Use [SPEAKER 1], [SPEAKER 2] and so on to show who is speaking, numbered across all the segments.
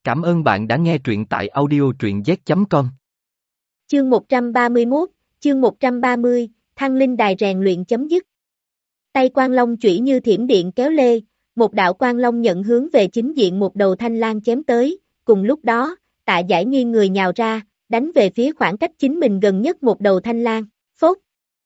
[SPEAKER 1] Cảm ơn bạn đã nghe truyện tại audio truyện z.com.
[SPEAKER 2] Chương 131, chương 130, Thăng Linh Đài rèn luyện chấm dứt. Tay Quang Long chủy như thiểm điện kéo lê, một đạo Quang Long nhận hướng về chính diện một đầu thanh lang chém tới, cùng lúc đó, Tạ Giải nghiêng người nhào ra, đánh về phía khoảng cách chính mình gần nhất một đầu thanh lang, phốt.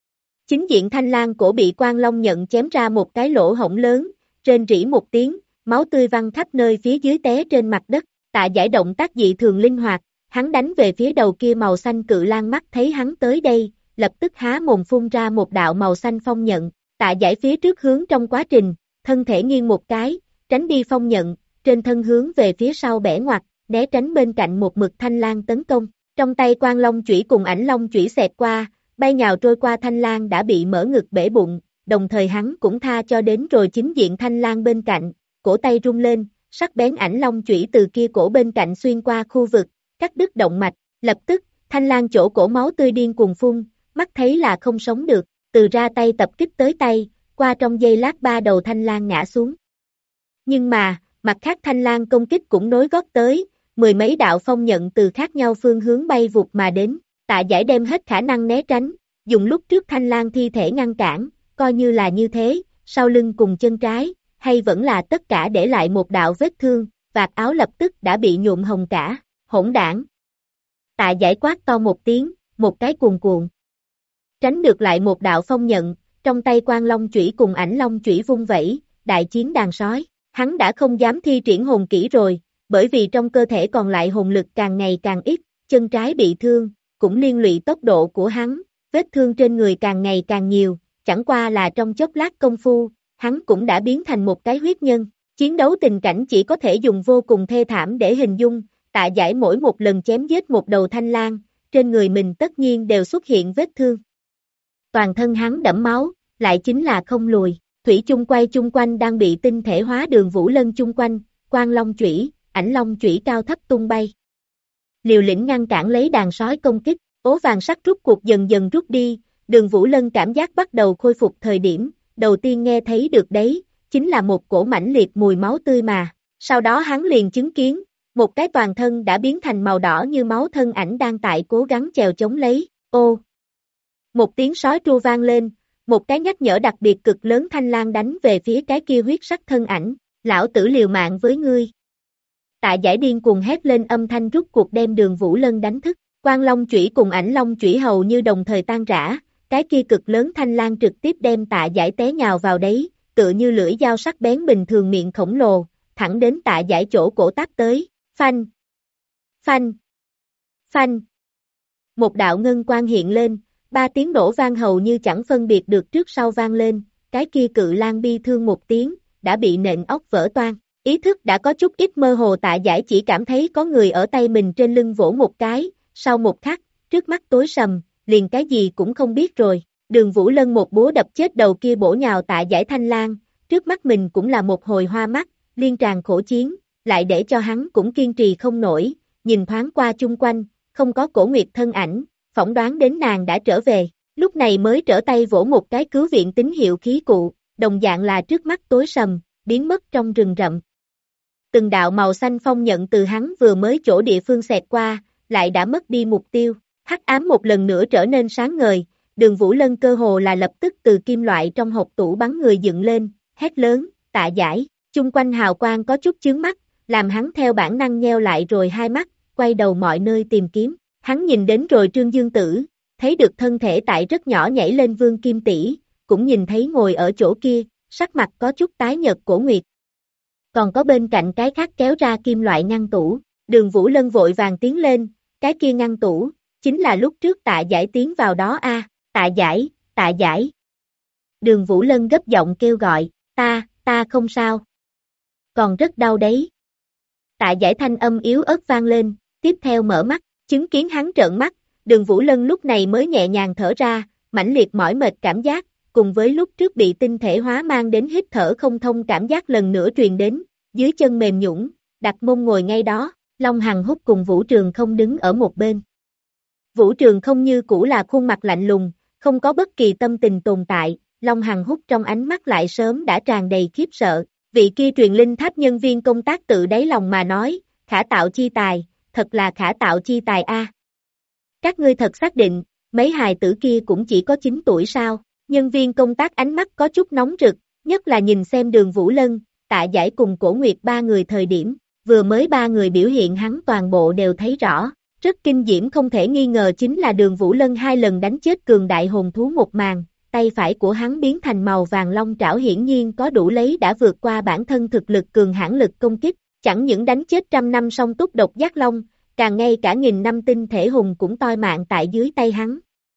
[SPEAKER 2] Chính diện thanh lang cổ bị Quang Long nhận chém ra một cái lỗ hổng lớn, rên rỉ một tiếng, máu tươi văng khắp nơi phía dưới té trên mặt đất. Tạ Giải động tác dị thường linh hoạt, hắn đánh về phía đầu kia màu xanh cự lang, mắt thấy hắn tới đây, lập tức há mồm phun ra một đạo màu xanh phong nhận. Tạ Giải phía trước hướng trong quá trình, thân thể nghiêng một cái, tránh đi phong nhận, trên thân hướng về phía sau bẻ ngoặt, né tránh bên cạnh một mực thanh lang tấn công. Trong tay Quang Long chủy cùng Ảnh Long chủy xẹt qua, bay nhào trôi qua thanh lang đã bị mở ngực bể bụng, đồng thời hắn cũng tha cho đến rồi chính diện thanh lang bên cạnh, cổ tay rung lên, sắc bén Ảnh Long chủy từ kia cổ bên cạnh xuyên qua khu vực, cắt đứt động mạch, lập tức, thanh lang chỗ cổ máu tươi điên cuồng phun, mắt thấy là không sống được, từ ra tay tập kích tới tay, qua trong giây lát ba đầu thanh lang ngã xuống. Nhưng mà, mặt khác thanh lang công kích cũng nối gót tới, mười mấy đạo phong nhận từ khác nhau phương hướng bay vụt mà đến, Tạ Giải đem hết khả năng né tránh, dùng lúc trước thanh lang thi thể ngăn cản, coi như là như thế, sau lưng cùng chân trái, hay vẫn là tất cả để lại một đạo vết thương, vạt áo lập tức đã bị nhuộm hồng cả, hỗn đảng. Tạ Giải quát to một tiếng, một cái cuồn cuộn. Tránh được lại một đạo phong nhận, trong tay Quang Long chủy cùng Ảnh Long chủy vung vẩy, đại chiến đàn sói, hắn đã không dám thi triển hồn kỹ rồi, bởi vì trong cơ thể còn lại hồn lực càng ngày càng ít, chân trái bị thương, cũng liên lụy tốc độ của hắn, vết thương trên người càng ngày càng nhiều, chẳng qua là trong chốc lát công phu, hắn cũng đã biến thành một cái huyết nhân. Chiến đấu tình cảnh chỉ có thể dùng vô cùng thê thảm để hình dung, Tạ Giải mỗi một lần chém giết một đầu thanh lang, trên người mình tất nhiên đều xuất hiện vết thương. Toàn thân hắn đẫm máu, lại chính là không lùi, thủy chung quay chung quanh đang bị tinh thể hóa Đường Vũ Lân chung quanh, Quang Long chủy, Ảnh Long chủy cao thấp tung bay. Liều lĩnh ngăn cản lấy đàn sói công kích, ố vàng sắc rút cuộc dần dần rút đi, Đường Vũ Lân cảm giác bắt đầu khôi phục thời điểm, đầu tiên nghe thấy được đấy, chính là một cổ mãnh liệt mùi máu tươi mà, sau đó hắn liền chứng kiến, một cái toàn thân đã biến thành màu đỏ như máu thân ảnh đang tại cố gắng chèo chống lấy, ô. Một tiếng sói tru vang lên, một cái nhắc nhở đặc biệt cực lớn thanh lang đánh về phía cái kia huyết sắc thân ảnh, lão tử liều mạng với ngươi. Tạ Giải điên cuồng hét lên, âm thanh rút cuộc đem Đường Vũ Lân đánh thức, Quang Long chủy cùng Ảnh Long chủy hầu như đồng thời tan rã, cái kia cực lớn thanh lang trực tiếp đem Tạ Giải té nhào vào đấy, tựa như lưỡi dao sắc bén bình thường miệng khổng lồ, thẳng đến Tạ Giải chỗ cổ táp tới, phanh, phanh, phanh. Một đạo ngân quang hiện lên, ba tiếng nổ vang hầu như chẳng phân biệt được trước sau vang lên, cái kia cự lang bi thương một tiếng, đã bị nện óc vỡ toang. Ý thức đã có chút ít mơ hồ, Tạ Giải chỉ cảm thấy có người ở tay mình trên lưng vỗ một cái, sau một khắc, trước mắt tối sầm, liền cái gì cũng không biết rồi. Đường Vũ Lân một búa đập chết đầu kia bổ nhào Tạ Giải thanh lang, trước mắt mình cũng là một hồi hoa mắt, liên tràn khổ chiến, lại để cho hắn cũng kiên trì không nổi, nhìn thoáng qua chung quanh, không có Cổ Nguyệt thân ảnh, phỏng đoán đến nàng đã trở về, lúc này mới trở tay vỗ một cái cứu viện tín hiệu khí cụ, đồng dạng là trước mắt tối sầm, biến mất trong rừng rậm. Từng đạo màu xanh phong nhận từ hắn vừa mới chỗ địa phương xẹt qua, lại đã mất đi mục tiêu, hắc ám một lần nữa trở nên sáng ngời, Đường Vũ Lân cơ hồ là lập tức từ kim loại trong hộp tủ bắn người dựng lên, hét lớn, Tạ Giải, chung quanh hào quang có chút chướng mắt, làm hắn theo bản năng nheo lại rồi hai mắt, quay đầu mọi nơi tìm kiếm, hắn nhìn đến rồi Trương Dương Tử, thấy được thân thể tại rất nhỏ nhảy lên Vương Kim Tỷ, cũng nhìn thấy ngồi ở chỗ kia, sắc mặt có chút tái nhợt Cổ Nguyệt. Còn có bên cạnh cái khác kéo ra kim loại ngăn tủ, Đường Vũ Lân vội vàng tiến lên, cái kia ngăn tủ, chính là lúc trước Tạ Giải tiến vào đó a, Tạ Giải, Tạ Giải. Đường Vũ Lân gấp giọng kêu gọi, ta không sao. Còn rất đau đấy. Tạ Giải thanh âm yếu ớt vang lên, tiếp theo mở mắt, chứng kiến hắn trợn mắt, Đường Vũ Lân lúc này mới nhẹ nhàng thở ra, mãnh liệt mỏi mệt cảm giác, cùng với lúc trước bị tinh thể hóa mang đến hít thở không thông cảm giác lần nữa truyền đến, dưới chân mềm nhũn, đặt mông ngồi ngay đó, Long Hằng Húc cùng Vũ Trường Không đứng ở một bên. Vũ Trường Không như cũ là khuôn mặt lạnh lùng, không có bất kỳ tâm tình tồn tại, Long Hằng Húc trong ánh mắt lại sớm đã tràn đầy khiếp sợ, vị kia truyền linh tháp nhân viên công tác tự đáy lòng mà nói, khả tạo chi tài, thật là khả tạo chi tài a. Các ngươi thật xác định, mấy hài tử kia cũng chỉ có 9 tuổi sao? Nhân viên công tác ánh mắt có chút nóng rực, nhất là nhìn xem Đường Vũ Lân, Tạ Giải cùng Cổ Nguyệt ba người thời điểm, vừa mới ba người biểu hiện hắn toàn bộ đều thấy rõ. Rất kinh diễm không thể nghi ngờ chính là Đường Vũ Lân 2 lần đánh chết cường đại hồn thú một màn, tay phải của hắn biến thành màu vàng long trảo hiển nhiên có đủ lấy đã vượt qua bản thân thực lực cường hãn lực công kích, chẳng những đánh chết 100 năm song túc độc giác long, càng ngay cả 1000 năm tinh thể hùng cũng toi mạng tại dưới tay hắn.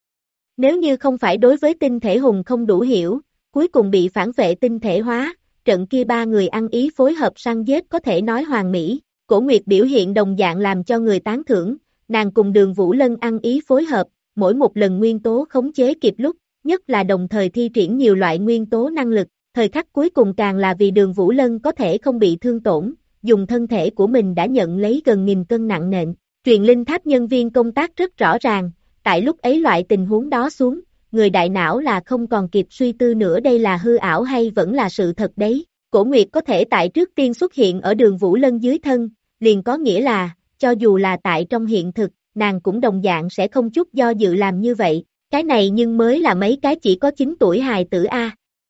[SPEAKER 2] Nếu như không phải đối với tinh thể hùng không đủ hiểu, cuối cùng bị phản vệ tinh thể hóa, trận kia ba người ăn ý phối hợp săn giết có thể nói hoàn mỹ. Cổ Nguyệt biểu hiện đồng dạng làm cho người tán thưởng, nàng cùng Đường Vũ Lân ăn ý phối hợp, mỗi một lần nguyên tố khống chế kịp lúc, nhất là đồng thời thi triển nhiều loại nguyên tố năng lực, thời khắc cuối cùng càng là vì Đường Vũ Lân có thể không bị thương tổn, dùng thân thể của mình đã nhận lấy gần 1000 cân nặng nện. Truyền linh tháp nhân viên công tác rất rõ ràng, tại lúc ấy loại tình huống đó xuống, người đại não là không còn kịp suy tư nữa đây là hư ảo hay vẫn là sự thật đấy. Cổ Nguyệt có thể tại trước tiên xuất hiện ở Đường Vũ Lân dưới thân, liền có nghĩa là, cho dù là tại trong hiện thực, nàng cũng đồng dạng sẽ không chút do dự làm như vậy, cái này nhưng mới là mấy cái chỉ có 9 tuổi hài tử A.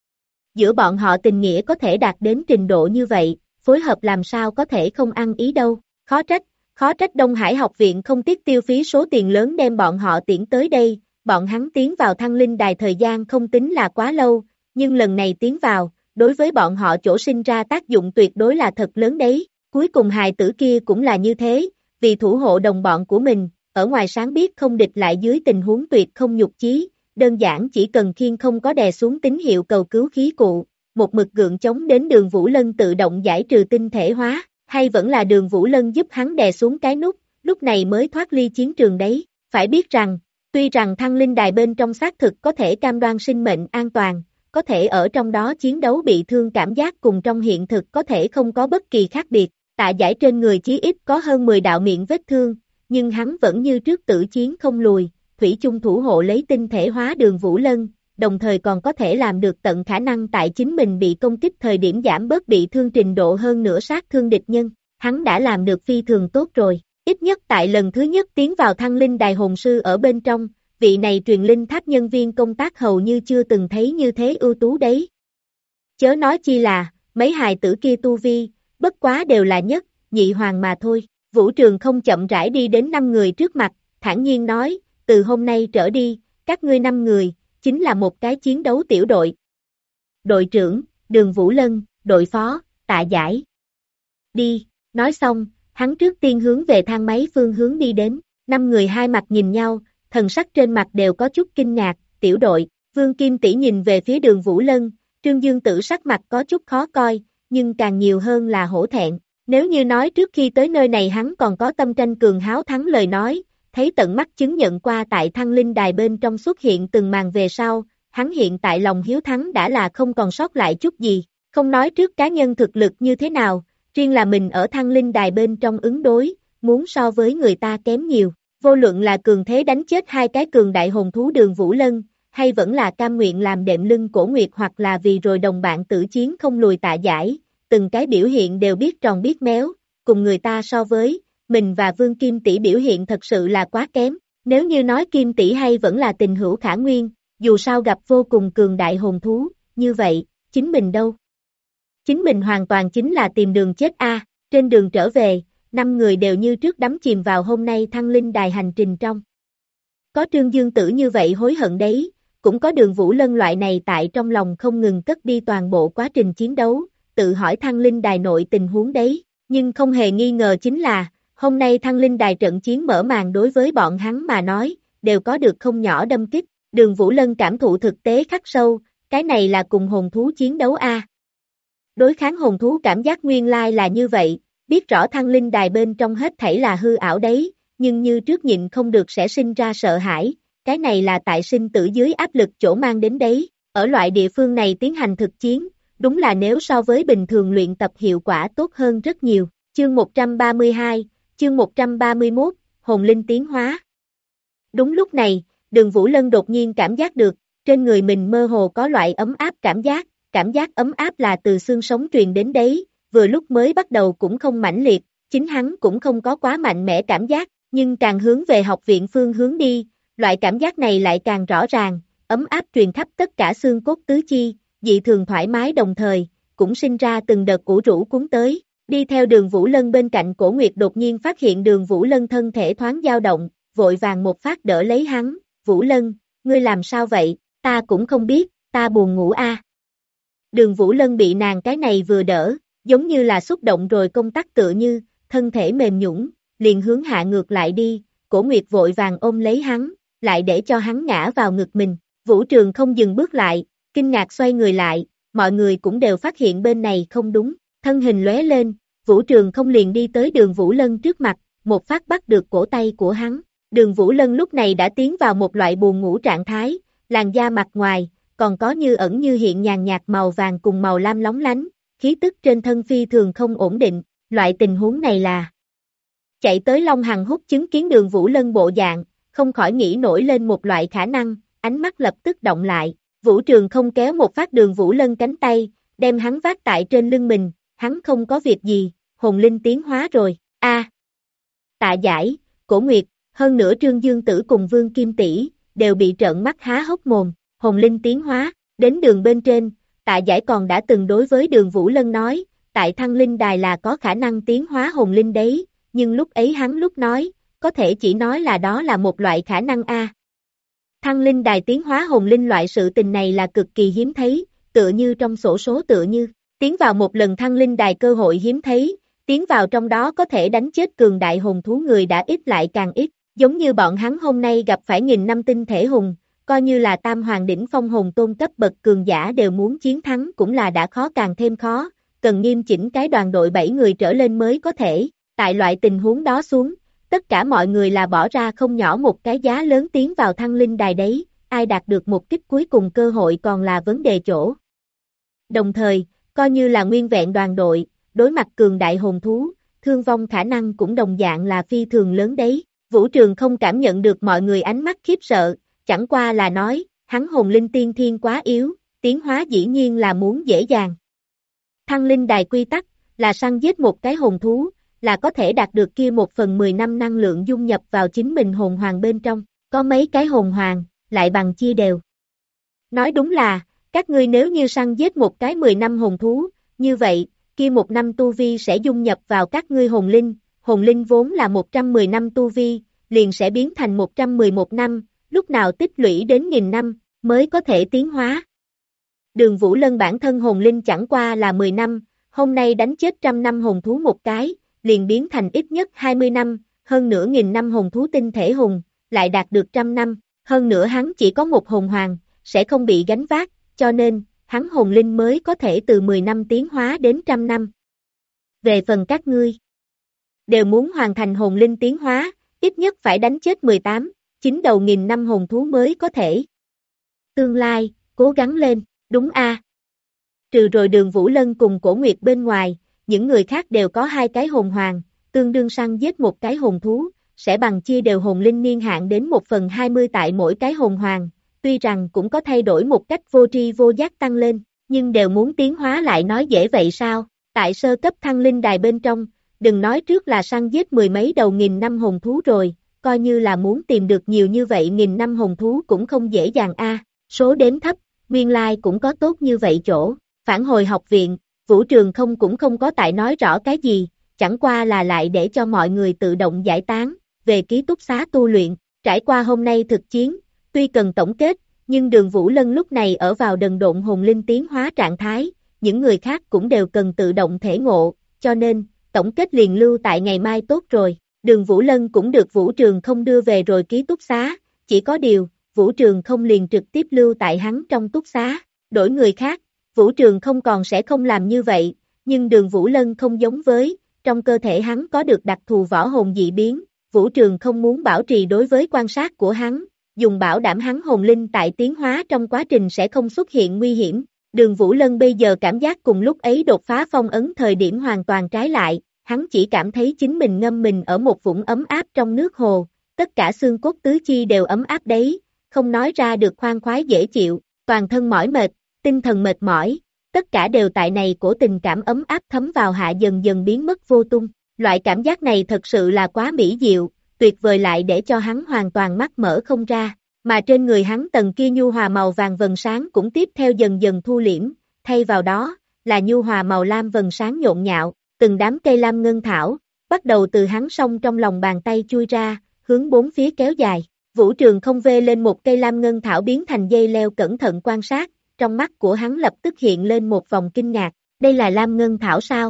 [SPEAKER 2] Giữa bọn họ tình nghĩa có thể đạt đến trình độ như vậy, phối hợp làm sao có thể không ăn ý đâu, khó trách Đông Hải học viện không tiếc tiêu phí số tiền lớn đem bọn họ tiễn tới đây, bọn hắn tiến vào Thăng Linh Đài thời gian không tính là quá lâu, nhưng lần này tiến vào, đối với bọn họ chỗ sinh ra tác dụng tuyệt đối là thật lớn đấy, cuối cùng hài tử kia cũng là như thế, vì thủ hộ đồng bọn của mình, ở ngoài sáng biết không địch lại dưới tình huống tuyệt không nhục chí, đơn giản chỉ cần khiên không có đè xuống tín hiệu cầu cứu khí cụ, một mực gượng chống đến Đường Vũ Lân tự động giải trừ tinh thể hóa, hay vẫn là Đường Vũ Lân giúp hắn đè xuống cái nút, lúc này mới thoát ly chiến trường đấy, phải biết rằng, tuy rằng Thăng Linh Đài bên trong xác thực có thể cam đoan sinh mệnh an toàn, có thể ở trong đó chiến đấu bị thương cảm giác cùng trong hiện thực có thể không có bất kỳ khác biệt, Tạ Giải trên người chí ít có hơn 10 đạo miệng vết thương, nhưng hắn vẫn như trước tử chiến không lùi, thủy chung thủ hộ lấy tinh thể hóa Đường Vũ Lân, đồng thời còn có thể làm được tận khả năng tại chính mình bị công kích thời điểm giảm bớt bị thương trình độ hơn nữa sát thương địch nhân, hắn đã làm được phi thường tốt rồi, ít nhất tại lần thứ nhất tiến vào Thăng Linh Đài hồn sư ở bên trong, vị này truyền linh tháp nhân viên công tác hầu như chưa từng thấy như thế ưu tú đấy. Chớ nói chi là, mấy hài tử kia tu vi, bất quá đều là nhất, nhị hoàng mà thôi. Vũ Trường không chậm rãi đi đến 5 người trước mặt, thản nhiên nói, từ hôm nay trở đi, các ngươi 5 người, chính là một cái chiến đấu tiểu đội. Đội trưởng, Đường Vũ Lân, đội phó, Tạ Giải. Đi, nói xong, hắn trước tiên hướng về thang máy phương hướng đi đến, 5 người hai mặt nhìn nhau, thần sắc trên mặt đều có chút kinh ngạc, tiểu đội, Vương Kim Tỷ nhìn về phía Đường Vũ Lân, Trương Dương Tử sắc mặt có chút khó coi, nhưng càng nhiều hơn là hổ thẹn. Nếu như nói trước khi tới nơi này hắn còn có tâm tranh cường háo thắng lời nói, thấy tận mắt chứng nhận qua tại Thăng Linh Đài bên trong xuất hiện từng màn về sau, hắn hiện tại lòng hiếu thắng đã là không còn sót lại chút gì, không nói trước cá nhân thực lực như thế nào, riêng là mình ở Thăng Linh Đài bên trong ứng đối, muốn so với người ta kém nhiều, vô luận là cường thế đánh chết hai cái cường đại hồn thú Đường Vũ Lân, hay vẫn là cam nguyện làm đệm lưng Cổ Nguyệt hoặc là vì rồi đồng bạn tử chiến không lùi Tạ Giải. Từng cái biểu hiện đều biết tròn biết méo, cùng người ta so với, mình và Vương Kim Tỷ biểu hiện thật sự là quá kém, nếu như nói Kim Tỷ hay vẫn là tình hữu khả nguyên, dù sao gặp vô cùng cường đại hồn thú, như vậy, chính mình đâu? Chính mình hoàn toàn chính là tìm đường chết a. Trên đường trở về, 5 người đều như trước đắm chìm vào hôm nay Thăng Linh Đài hành trình trong. Có Trương Dương Tử như vậy hối hận đấy, cũng có Đường Vũ Lân loại này tại trong lòng không ngừng cất đi toàn bộ quá trình chiến đấu, tự hỏi Thăng Linh Đài nội tình huống đấy, nhưng không hề nghi ngờ chính là, hôm nay Thăng Linh Đài trận chiến mở màn đối với bọn hắn mà nói, đều có được không nhỏ đâm kích, Đường Vũ Lân cảm thụ thực tế khắc sâu, cái này là cùng hồn thú chiến đấu a. Đối kháng hồn thú cảm giác nguyên lai là như vậy, biết rõ Thăng Linh Đài bên trong hết thảy là hư ảo đấy, nhưng như trước nhịn không được sẽ sinh ra sợ hãi, cái này là tại sinh tử dưới áp lực chỗ mang đến đấy, ở loại địa phương này tiến hành thực chiến, đúng là nếu so với bình thường luyện tập hiệu quả tốt hơn rất nhiều. Chương 132, chương 131, Hồn Linh tiến hóa. Đúng lúc này, Đường Vũ Lân đột nhiên cảm giác được, trên người mình mơ hồ có loại ấm áp cảm giác ấm áp là từ xương sống truyền đến đấy, vừa lúc mới bắt đầu cũng không mãnh liệt, chính hắn cũng không có quá mạnh mẽ cảm giác, nhưng càng hướng về học viện phương hướng đi, loại cảm giác này lại càng rõ ràng, ấm áp truyền khắp tất cả xương cốt tứ chi, dị thường thoải mái đồng thời, cũng sinh ra từng đợt ủ rũ cuốn tới. Đi theo Đường Vũ Lân bên cạnh Cổ Nguyệt đột nhiên phát hiện Đường Vũ Lân thân thể thoáng dao động, vội vàng một phát đỡ lấy hắn, Vũ Lân, ngươi làm sao vậy, ta cũng không biết, ta buồn ngủ a. Đường Vũ Lân bị nàng cái này vừa đỡ, giống như là xúc động rồi công tắc tựa như, thân thể mềm nhũn, liền hướng hạ ngược lại đi, Cổ Nguyệt vội vàng ôm lấy hắn, lại để cho hắn ngã vào ngực mình, Vũ Trường không dừng bước lại, kinh ngạc xoay người lại, mọi người cũng đều phát hiện bên này không đúng, thân hình lóe lên, Vũ Trường không liền đi tới Đường Vũ Lân trước mặt, một phát bắt được cổ tay của hắn, Đường Vũ Lân lúc này đã tiến vào một loại buồn ngủ trạng thái, làn da mặt ngoài, còn có như ẩn như hiện nhàn nhạt màu vàng cùng màu lam lóng lánh, khí tức trên thân phi thường không ổn định, loại tình huống này là chạy tới Long Hằng Hút chứng kiến Đường Vũ Lân bộ dạng, không khỏi nghĩ nổi lên một loại khả năng, ánh mắt lập tức động lại, Vũ Trường không kéo một phát Đường Vũ Lân cánh tay, đem hắn vác tại trên lưng mình, hắn không có việc gì, hồn linh tiến hóa rồi, Tạ Giải, Cổ Nguyệt, hơn nữa Trương Dương Tử cùng Vương Kim Tỷ đều bị trợn mắt há hốc mồm, hồn linh tiến hóa, đến đường bên trên, Tạ Giải còn đã từng đối với Đường Vũ Lân nói, tại Thăng Linh Đài là có khả năng tiến hóa hồn linh đấy, nhưng lúc ấy hắn lúc nói, có thể chỉ nói là đó là một loại khả năng Thăng Linh Đài tiến hóa hồn linh loại sự tình này là cực kỳ hiếm thấy, tựa như trong sổ số tựa như, tiến vào một lần Thăng Linh Đài cơ hội hiếm thấy, tiến vào trong đó có thể đánh chết cường đại hồn thú người đã ít lại càng ít, giống như bọn hắn hôm nay gặp phải 1000 năm tinh thể hùng, coi như là tam hoàng đỉnh phong hồn tôn cấp bậc cường giả đều muốn chiến thắng cũng là đã khó càng thêm khó, cần nghiêm chỉnh cái đoàn đội 7 người trở lên mới có thể, tại loại tình huống đó xuống, tất cả mọi người là bỏ ra không nhỏ một cái giá lớn tiến vào Thăng Linh Đài đấy, ai đạt được một kích cuối cùng cơ hội còn là vấn đề chỗ. Đồng thời, coi như là nguyên vẹn đoàn đội, đối mặt cường đại hồn thú, thương vong khả năng cũng đồng dạng là phi thường lớn đấy. Vũ Trường không cảm nhận được mọi người ánh mắt khiếp sợ, chẳng qua là nói, hắn hồn linh tiên thiên quá yếu, tiến hóa dĩ nhiên là muốn dễ dàng. Thăng Linh Đài quy tắc, là săn giết một cái hồn thú, là có thể đạt được kia 1/10 năm năng lượng dung nhập vào chính mình hồn hoàng bên trong, có mấy cái hồn hoàng, lại bằng chia đều. Nói đúng là, các ngươi nếu như săn giết một cái 10 năm hồn thú, như vậy, kia 1 năm tu vi sẽ dung nhập vào các ngươi hồn linh vốn là 110 năm tu vi, liền sẽ biến thành 111 năm, lúc nào tích lũy đến 1000 năm, mới có thể tiến hóa. Đường Vũ Lân bản thân hồn linh chẳng qua là 10 năm, hôm nay đánh chết 100 năm hồn thú một cái, liền biến thành ít nhất 20 năm, hơn nữa 1000 năm hồn thú tinh thể hùng, lại đạt được 100 năm, hơn nữa hắn chỉ có một hồn hoàng, sẽ không bị gánh vác, cho nên, hắn hồn linh mới có thể từ 10 năm tiến hóa đến 100 năm. Về phần các ngươi, đều muốn hoàn thành hồn linh tiến hóa, ít nhất phải đánh chết 18, 9 đầu 1000 năm hồn thú mới có thể. Tương lai, cố gắng lên, đúng Trừ rồi Đường Vũ Lân cùng Cổ Nguyệt bên ngoài, những người khác đều có 2 cái hồn hoàng, tương đương săn giết một cái hồn thú, sẽ bằng chia đều hồn linh niên hạn đến 1/20 tại mỗi cái hồn hoàng, tuy rằng cũng có thay đổi một cách vô tri vô giác tăng lên, nhưng đều muốn tiến hóa lại nói dễ vậy sao, tại sơ cấp Thăng Linh Đài bên trong, đừng nói trước là săn giết 10 mấy đầu 1000 năm hồn thú rồi, coi như là muốn tìm được nhiều như vậy 1000 năm hồn thú cũng không dễ dàng số đếm thấp, nguyên lai cũng có tốt như vậy chỗ, phản hồi học viện, Vũ Trường không cũng không có tại nói rõ cái gì, chẳng qua là lại để cho mọi người tự động giải tán, về ký túc xá tu luyện, trải qua hôm nay thực chiến, tuy cần tổng kết, nhưng Đường Vũ Lân lúc này ở vào đần độn hồn linh tiến hóa trạng thái, những người khác cũng đều cần tự động thể ngộ, cho nên, tổng kết liền lưu tại ngày mai tốt rồi, Đường Vũ Lân cũng được Vũ Trường không đưa về rồi ký túc xá, chỉ có điều, Vũ Trường không liền trực tiếp lưu tại hắn trong túc xá, đổi người khác, Vũ Trường không còn sẽ không làm như vậy, nhưng Đường Vũ Lân không giống với, trong cơ thể hắn có được đặc thù võ hồn dị biến, Vũ Trường không muốn bảo trì đối với quan sát của hắn, dùng bảo đảm hắn hồn linh tại tiến hóa trong quá trình sẽ không xuất hiện nguy hiểm. Đường Vũ Lân bây giờ cảm giác cùng lúc ấy đột phá phong ấn thời điểm hoàn toàn trái lại, hắn chỉ cảm thấy chính mình ngâm mình ở một vũng ấm áp trong nước hồ, tất cả xương cốt tứ chi đều ấm áp đấy, không nói ra được khoan khoái dễ chịu, toàn thân mỏi mệt, tinh thần mệt mỏi, tất cả đều tại này của tình cảm ấm áp thấm vào hạ dần dần biến mất vô tung. Loại cảm giác này thật sự là quá mỹ diệu, tuyệt vời lại để cho hắn hoàn toàn mắt mở không ra, mà trên người hắn tầng kia nhu hòa màu vàng vầng sáng cũng tiếp theo dần dần thu liễm, thay vào đó, là nhu hòa màu lam vầng sáng nhộn nhạo, từng đám cây lam ngân thảo, bắt đầu từ hắn song trong lòng bàn tay chui ra, hướng bốn phía kéo dài. Vũ Trường không vê lên một cây lam ngân thảo biến thành dây leo cẩn thận quan sát, trong mắt của hắn lập tức hiện lên một vòng kinh ngạc, đây là lam ngân thảo sao?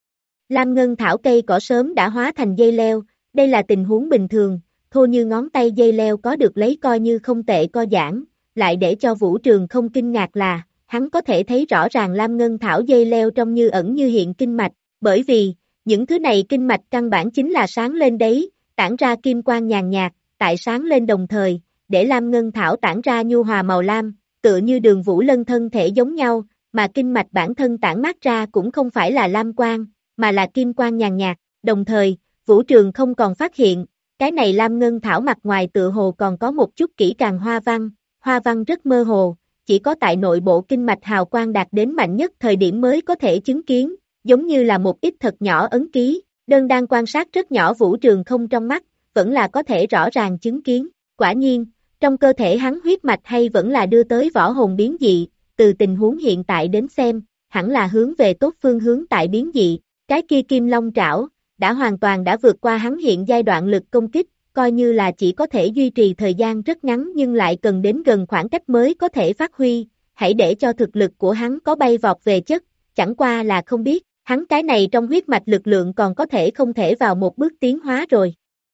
[SPEAKER 2] Lam ngân thảo cây cỏ sớm đã hóa thành dây leo, đây là tình huống bình thường, thô như ngón tay dây leo có được lấy coi như không tệ co giãn, lại để cho Vũ Trường không kinh ngạc là, hắn có thể thấy rõ ràng lam ngân thảo dây leo trong như ẩn như hiện kinh mạch, bởi vì, những thứ này kinh mạch căn bản chính là sáng lên đấy, tản ra kim quang nhàn nhạt, tại sáng lên đồng thời, để lam ngân thảo tản ra nhu hòa màu lam, tựa như đường Vũ Lân thân thể giống nhau, mà kinh mạch bản thân tản mát ra cũng không phải là lam quang, mà là kim quang nhàn nhạt, đồng thời, Vũ Trường không còn phát hiện, cái này lam ngân thảo mặt ngoài tựa hồ còn có một chút kỹ càng hoa văn rất mơ hồ, chỉ có tại nội bộ kinh mạch hào quang đạt đến mạnh nhất thời điểm mới có thể chứng kiến, giống như là một ít thật nhỏ ấn ký, đơn đang quan sát rất nhỏ Vũ Trường không trong mắt, vẫn là có thể rõ ràng chứng kiến, quả nhiên, trong cơ thể hắn huyết mạch hay vẫn là đưa tới võ hồn biến dị, từ tình huống hiện tại đến xem, hẳn là hướng về tốt phương hướng tại biến dị, cái kia kim long trảo, đã hoàn toàn đã vượt qua hắn hiện giai đoạn lực công kích, coi như là chỉ có thể duy trì thời gian rất ngắn nhưng lại cần đến gần khoảng cách mới có thể phát huy, hãy để cho thực lực của hắn có bay vọt về chất, chẳng qua là không biết, hắn cái này trong huyết mạch lực lượng còn có thể không thể vào một bước tiến hóa rồi.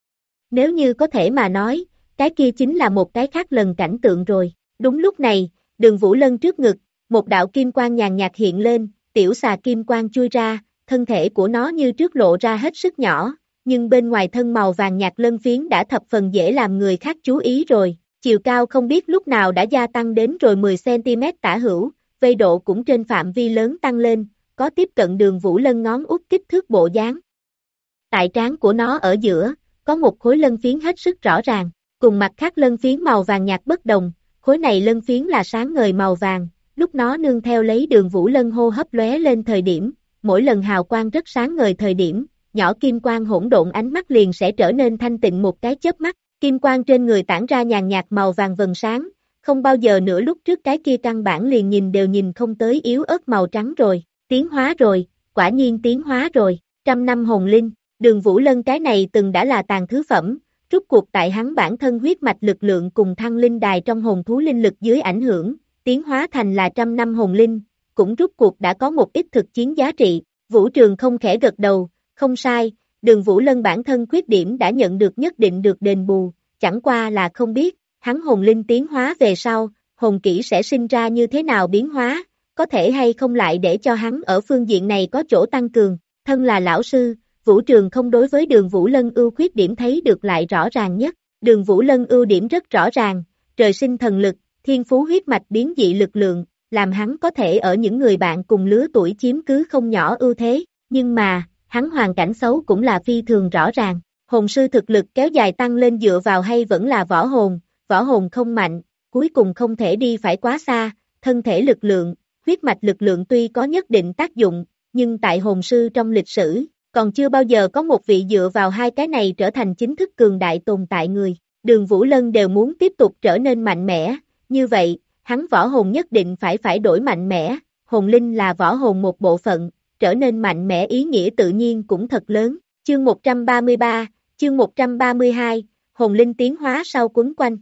[SPEAKER 2] Nếu như có thể mà nói, cái kia chính là một cái khác lần cảnh tượng rồi. Đúng lúc này, Đường Vũ Lân trước ngực, một đạo kim quang nhàn nhạt hiện lên, tiểu xà kim quang chui ra, thân thể của nó như trước lộ ra hết sức nhỏ, nhưng bên ngoài thân màu vàng nhạt lân phiến đã thập phần dễ làm người khác chú ý rồi. Chiều cao không biết lúc nào đã gia tăng đến rồi 10cm tả hữu, vây độ cũng trên phạm vi lớn tăng lên, có tiếp cận Đường Vũ Lân ngón út kích thước bộ dáng. Tại trán của nó ở giữa, có một khối lân phiến hết sức rõ ràng, cùng mặt khác lân phiến màu vàng nhạt bất đồng, khối này lân phiến là sáng ngời màu vàng, lúc nó nương theo lấy Đường Vũ Lân hô hấp lóe lên thời điểm, mỗi lần hào quang rất sáng ngời thời điểm, nhỏ kim quang hỗn độn ánh mắt liền sẽ trở nên thanh tịnh một cái chớp mắt, kim quang trên người tản ra nhàn nhạt màu vàng vầng sáng, không bao giờ nữa lúc trước cái kia căn bản liền nhìn đều nhìn không tới yếu ớt màu trắng rồi, tiến hóa rồi, quả nhiên tiến hóa rồi, 100 năm hồn linh, Đường Vũ Lân cái này từng đã là tàn thứ phẩm, rút cuộc tại hắn bản thân huyết mạch lực lượng cùng thăng linh đài trong hồn thú linh lực dưới ảnh hưởng, tiến hóa thành là 100 năm hồn linh, cũng rút cuộc đã có một ít thực chiến giá trị, Vũ Trường không khẽ gật đầu, không sai, Đường Vũ Lân bản thân khuyết điểm đã nhận được nhất định được đền bù, chẳng qua là không biết, hắn hồn linh tiến hóa về sau, hồn kỹ sẽ sinh ra như thế nào biến hóa, có thể hay không lại để cho hắn ở phương diện này có chỗ tăng cường, thân là lão sư, Vũ Trường không đối với Đường Vũ Lân ưu khuyết điểm thấy được lại rõ ràng nhất, Đường Vũ Lân ưu điểm rất rõ ràng, trời sinh thần lực, thiên phú huyết mạch biến dị lực lượng, làm hắn có thể ở những người bạn cùng lứa tuổi chiếm cứ không nhỏ ưu thế, nhưng mà, hắn hoàn cảnh xấu cũng là phi thường rõ ràng, hồn sư thực lực kéo dài tăng lên dựa vào hay vẫn là võ hồn không mạnh, cuối cùng không thể đi phải quá xa, thân thể lực lượng, huyết mạch lực lượng tuy có nhất định tác dụng, nhưng tại hồn sư trong lịch sử, còn chưa bao giờ có một vị dựa vào hai cái này trở thành chính thức cường đại tồn tại người, Đường Vũ Lân đều muốn tiếp tục trở nên mạnh mẽ, như vậy, hắn võ hồn nhất định phải đổi mạnh mẽ, hồn linh là võ hồn một bộ phận, trở nên mạnh mẽ ý nghĩa tự nhiên cũng thật lớn. Chương 133, chương 132, hồn linh tiến hóa sau quấn quanh.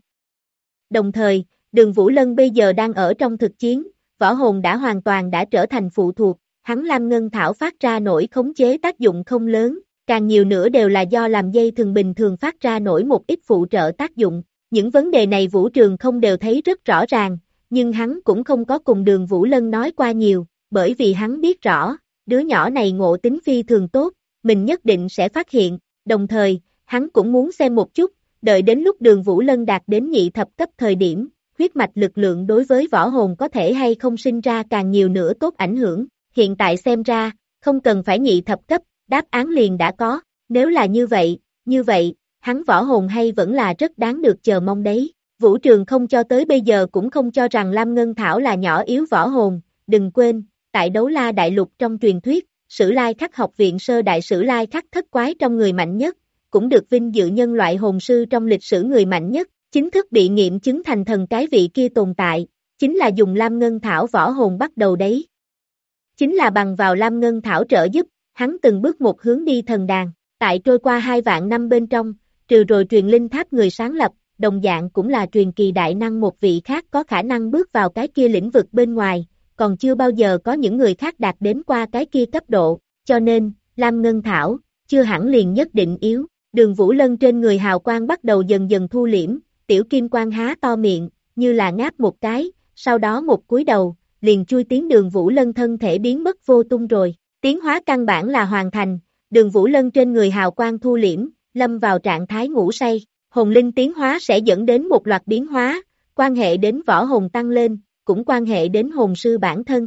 [SPEAKER 2] Đồng thời, Đường Vũ Lân bây giờ đang ở trong thực chiến, võ hồn đã hoàn toàn đã trở thành phụ thuộc, hắn Lam Ngân Thảo phát ra nổi khống chế tác dụng không lớn, càng nhiều nữa đều là do làm dây thường bình thường phát ra nổi một ít phụ trợ tác dụng. Những vấn đề này Vũ Trường không đều thấy rất rõ ràng, nhưng hắn cũng không có cùng Đường Vũ Lân nói qua nhiều, bởi vì hắn biết rõ, đứa nhỏ này ngộ tính phi thường tốt, mình nhất định sẽ phát hiện, đồng thời, hắn cũng muốn xem một chút, đợi đến lúc Đường Vũ Lân đạt đến nhị thập cấp thời điểm, huyết mạch lực lượng đối với võ hồn có thể hay không sinh ra càng nhiều nữa tốt ảnh hưởng, hiện tại xem ra, không cần phải nhị thập cấp, đáp án liền đã có, nếu là như vậy, hắn võ hồn hay vẫn là rất đáng được chờ mong đấy. Vũ Trường không cho tới bây giờ cũng không cho rằng Lam Ngân Thảo là nhỏ yếu võ hồn, đừng quên, tại Đấu La Đại Lục trong truyền thuyết, Sử Lai Khắc học viện sơ đại Sử Lai Khắc thất quái trong người mạnh nhất, cũng được vinh dự nhân loại hồn sư trong lịch sử người mạnh nhất, chính thức bị nghiệm chứng thành thần cái vị kia tồn tại, chính là dùng Lam Ngân Thảo võ hồn bắt đầu đấy. Chính là bằng vào Lam Ngân Thảo trợ giúp, hắn từng bước một hướng đi thần đàn, tại trôi qua 2 vạn năm bên trong, trừ rồi truyền linh tháp người sáng lập, đồng dạng cũng là truyền kỳ đại năng một vị khác có khả năng bước vào cái kia lĩnh vực bên ngoài, còn chưa bao giờ có những người khác đạt đến qua cái kia cấp độ, cho nên, Lam Ngân Thảo, chưa hẳn liền nhất định yếu. Đường Vũ Lân trên người hào quang bắt đầu dần dần thu liễm, tiểu kim quang há to miệng, như là ngáp một cái, sau đó một cúi đầu, liền chui tiến Đường Vũ Lân thân thể biến mất vô tung rồi. Tiến hóa căn bản là hoàn thành, Đường Vũ Lân trên người hào quang thu liễm, lâm vào trạng thái ngủ say. Hồn linh tiến hóa sẽ dẫn đến một loạt biến hóa, quan hệ đến võ hồn tăng lên, cũng quan hệ đến hồn sư bản thân.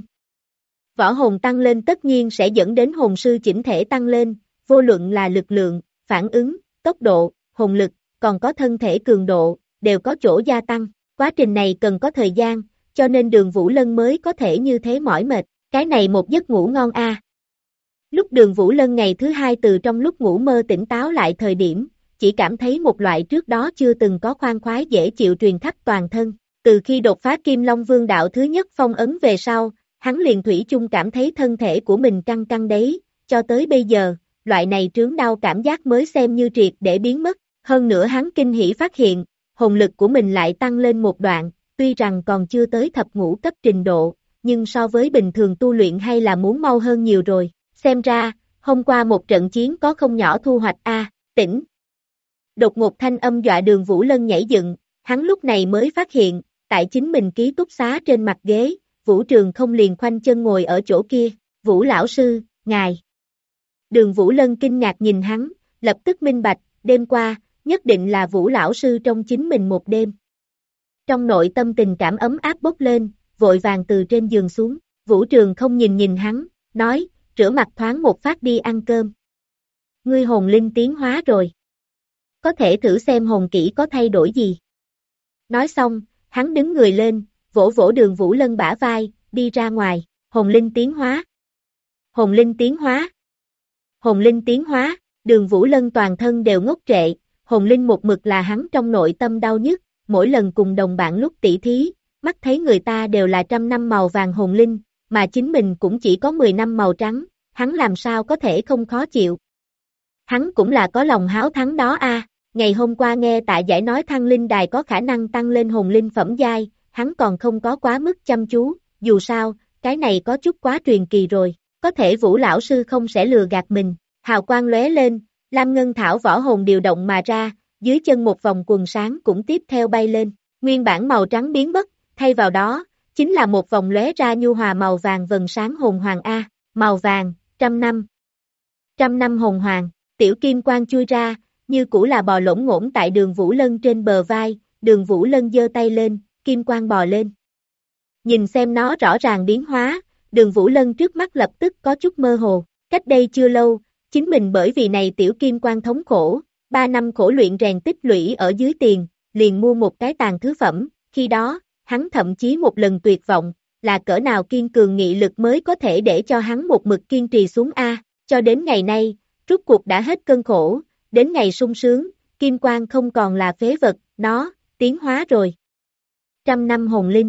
[SPEAKER 2] Võ hồn tăng lên tất nhiên sẽ dẫn đến hồn sư chỉnh thể tăng lên, vô luận là lực lượng, phản ứng, tốc độ, hồn lực, còn có thân thể cường độ, đều có chỗ gia tăng. Quá trình này cần có thời gian, cho nên Đường Vũ Lân mới có thể như thế mỏi mệt. Cái này một giấc ngủ ngon a. Lúc Đường Vũ Lân ngày thứ 2 từ trong lúc ngủ mơ tỉnh táo lại thời điểm, chỉ cảm thấy một loại trước đó chưa từng có khoan khoái dễ chịu truyền khắp toàn thân. Từ khi đột phá Kim Long Vương đạo thứ nhất phong ấn về sau, hắn liền thủy chung cảm thấy thân thể của mình căng căng đấy, cho tới bây giờ, loại này trướng đau cảm giác mới xem như triệt để biến mất. Hơn nữa hắn kinh hỉ phát hiện, hồn lực của mình lại tăng lên một đoạn, tuy rằng còn chưa tới thập ngũ cấp trình độ, nhưng so với bình thường tu luyện hay là muốn mau hơn nhiều rồi. Xem ra, hôm qua một trận chiến có không nhỏ thu hoạch a. Tỉnh. Đột ngột thanh âm dọa Đường Vũ Lân nhảy dựng, hắn lúc này mới phát hiện, tại chính mình ký túc xá trên mặt ghế, Vũ Trường không liền khoanh chân ngồi ở chỗ kia. Vũ lão sư, ngài. Đường Vũ Lân kinh ngạc nhìn hắn, lập tức minh bạch, đêm qua, nhất định là Vũ lão sư trong chính mình một đêm. Trong nội tâm tình cảm ấm áp bốc lên, vội vàng từ trên giường xuống. Vũ Trường không nhìn hắn, nói, rửa mặt thoáng một phát đi ăn cơm. Ngươi hồn linh tiến hóa rồi. Có thể thử xem hồn kỹ có thay đổi gì. Nói xong, hắn đứng người lên, vỗ vỗ Đường Vũ Lân bả vai, đi ra ngoài. Hồn linh tiến hóa. Hồn linh tiến hóa. Hồn linh tiến hóa. Đường Vũ Lân toàn thân đều ngốc trệ. Hồn linh một mực là hắn trong nội tâm đau nhất. Mỗi lần cùng đồng bạn lúc tỉ thí, mắt thấy người ta đều là 100 năm màu vàng hồn linh, mà chính mình cũng chỉ có 10 năm màu trắng, hắn làm sao có thể không khó chịu. Hắn cũng là có lòng háo thắng đó a. Ngày hôm qua nghe Tạ Giải nói Thăng Linh Đài có khả năng tăng lên hồn linh phẩm giai, hắn còn không có quá mức chăm chú, dù sao, cái này có chút quá truyền kỳ rồi, có thể Vũ lão sư không sẽ lừa gạt mình. Hào quang lóe lên, Lam Ngân Thảo võ hồn điều động mà ra, dưới chân một vòng quần sáng cũng tiếp theo bay lên, nguyên bản màu trắng biến mất, thay vào đó, chính là một vòng lóe ra nhu hòa màu vàng vần sáng hồn hoàng A, màu vàng, 100 năm. 100 năm hồn hoàng, tiểu kim quang chui ra, như cũ là bò lổn ngổn tại Đường Vũ Lân trên bờ vai, Đường Vũ Lân giơ tay lên, kim quang bò lên. Nhìn xem nó rõ ràng biến hóa, Đường Vũ Lân trước mắt lập tức có chút mơ hồ, cách đây chưa lâu, chính mình bởi vì này tiểu kim quang thống khổ, 3 năm khổ luyện rèn tích lũy ở dưới tiền, liền mua một cái tàn thứ phẩm, khi đó, hắn thậm chí một lần tuyệt vọng, là cỡ nào kiên cường nghị lực mới có thể để cho hắn một mực kiên trì xuống A, cho đến ngày nay, rút cuộc đã hết cơn khổ, đến ngày sung sướng, kim quang không còn là phế vật, nó, tiến hóa rồi. 100 năm hồn linh.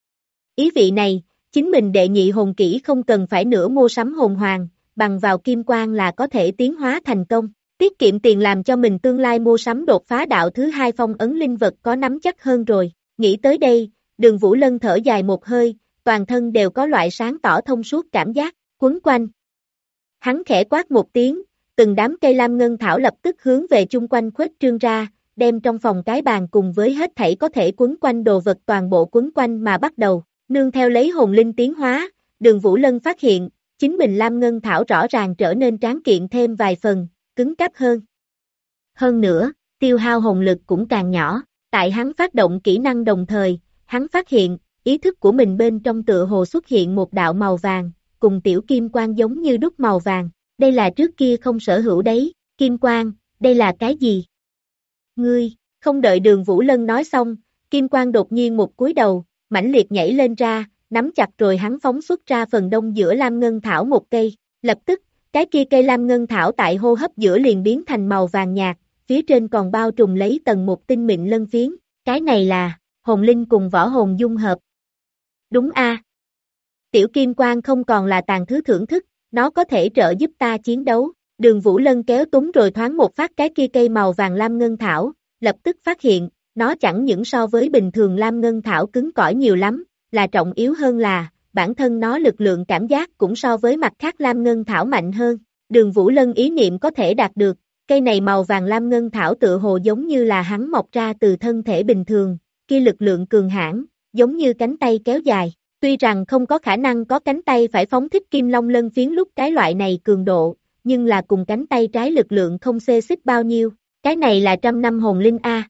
[SPEAKER 2] Ý vị này, chính mình đệ nhị hồn kỹ không cần phải nữa mua sắm hồn hoàng, bằng vào kim quang là có thể tiến hóa thành công. Tiết kiệm tiền làm cho mình tương lai mua sắm đột phá đạo thứ 2 phong ấn linh vật có nắm chắc hơn rồi. Nghĩ tới đây, Đường Vũ Lân thở dài một hơi, toàn thân đều có loại sáng tỏ thông suốt cảm giác, quấn quanh. Hắn khẽ quát một tiếng, từng đám cây lam ngân thảo lập tức hướng về chung quanh khuếch trương ra, đem trong phòng cái bàn cùng với hết thảy có thể quấn quanh đồ vật toàn bộ quấn quanh mà bắt đầu, nương theo lấy hồn linh tiến hóa, Đường Vũ Lân phát hiện, chính mình lam ngân thảo rõ ràng trở nên tráng kiện thêm vài phần, cứng cáp hơn. Hơn nữa, tiêu hao hồn lực cũng càng nhỏ, tại hắn phát động kỹ năng đồng thời, hắn phát hiện, ý thức của mình bên trong tựa hồ xuất hiện một đạo màu vàng, cùng tiểu kim quang giống như đúc màu vàng, đây là trước kia không sở hữu đấy, kim quang, đây là cái gì? Ngươi, không đợi Đường Vũ Lân nói xong, kim quang đột nhiên một cúi đầu, mãnh liệt nhảy lên ra, nắm chặt rồi hắn phóng xuất ra phần đông giữa lam ngân thảo một cây, Lập tức, cái kia cây lam ngân thảo tại hô hấp giữa liền biến thành màu vàng nhạt, phía trên còn bao trùm lấy tầng một tinh mịn lân phiến, cái này là hồn linh cùng võ hồn dung hợp. Đúng a. Tiểu kim quang không còn là tàn thứ thưởng thức, nó có thể trợ giúp ta chiến đấu. Đường Vũ Lân kéo túng rồi thoáng một phát cái kia cây màu vàng lam ngân thảo, lập tức phát hiện, nó chẳng những so với bình thường lam ngân thảo cứng cỏi nhiều lắm, là trọng yếu hơn là, bản thân nó lực lượng cảm giác cũng so với mặt khác lam ngân thảo mạnh hơn. Đường Vũ Lân ý niệm có thể đạt được, cây này màu vàng lam ngân thảo tựa hồ giống như là hắn mọc ra từ thân thể bình thường, kia lực lượng cường hãn, giống như cánh tay kéo dài. Tuy rằng không có khả năng có cánh tay phải phóng thích kim long lân phiến lúc cái loại này cường độ, nhưng là cùng cánh tay trái lực lượng không xê xích bao nhiêu, cái này là 100 năm hồn linh A.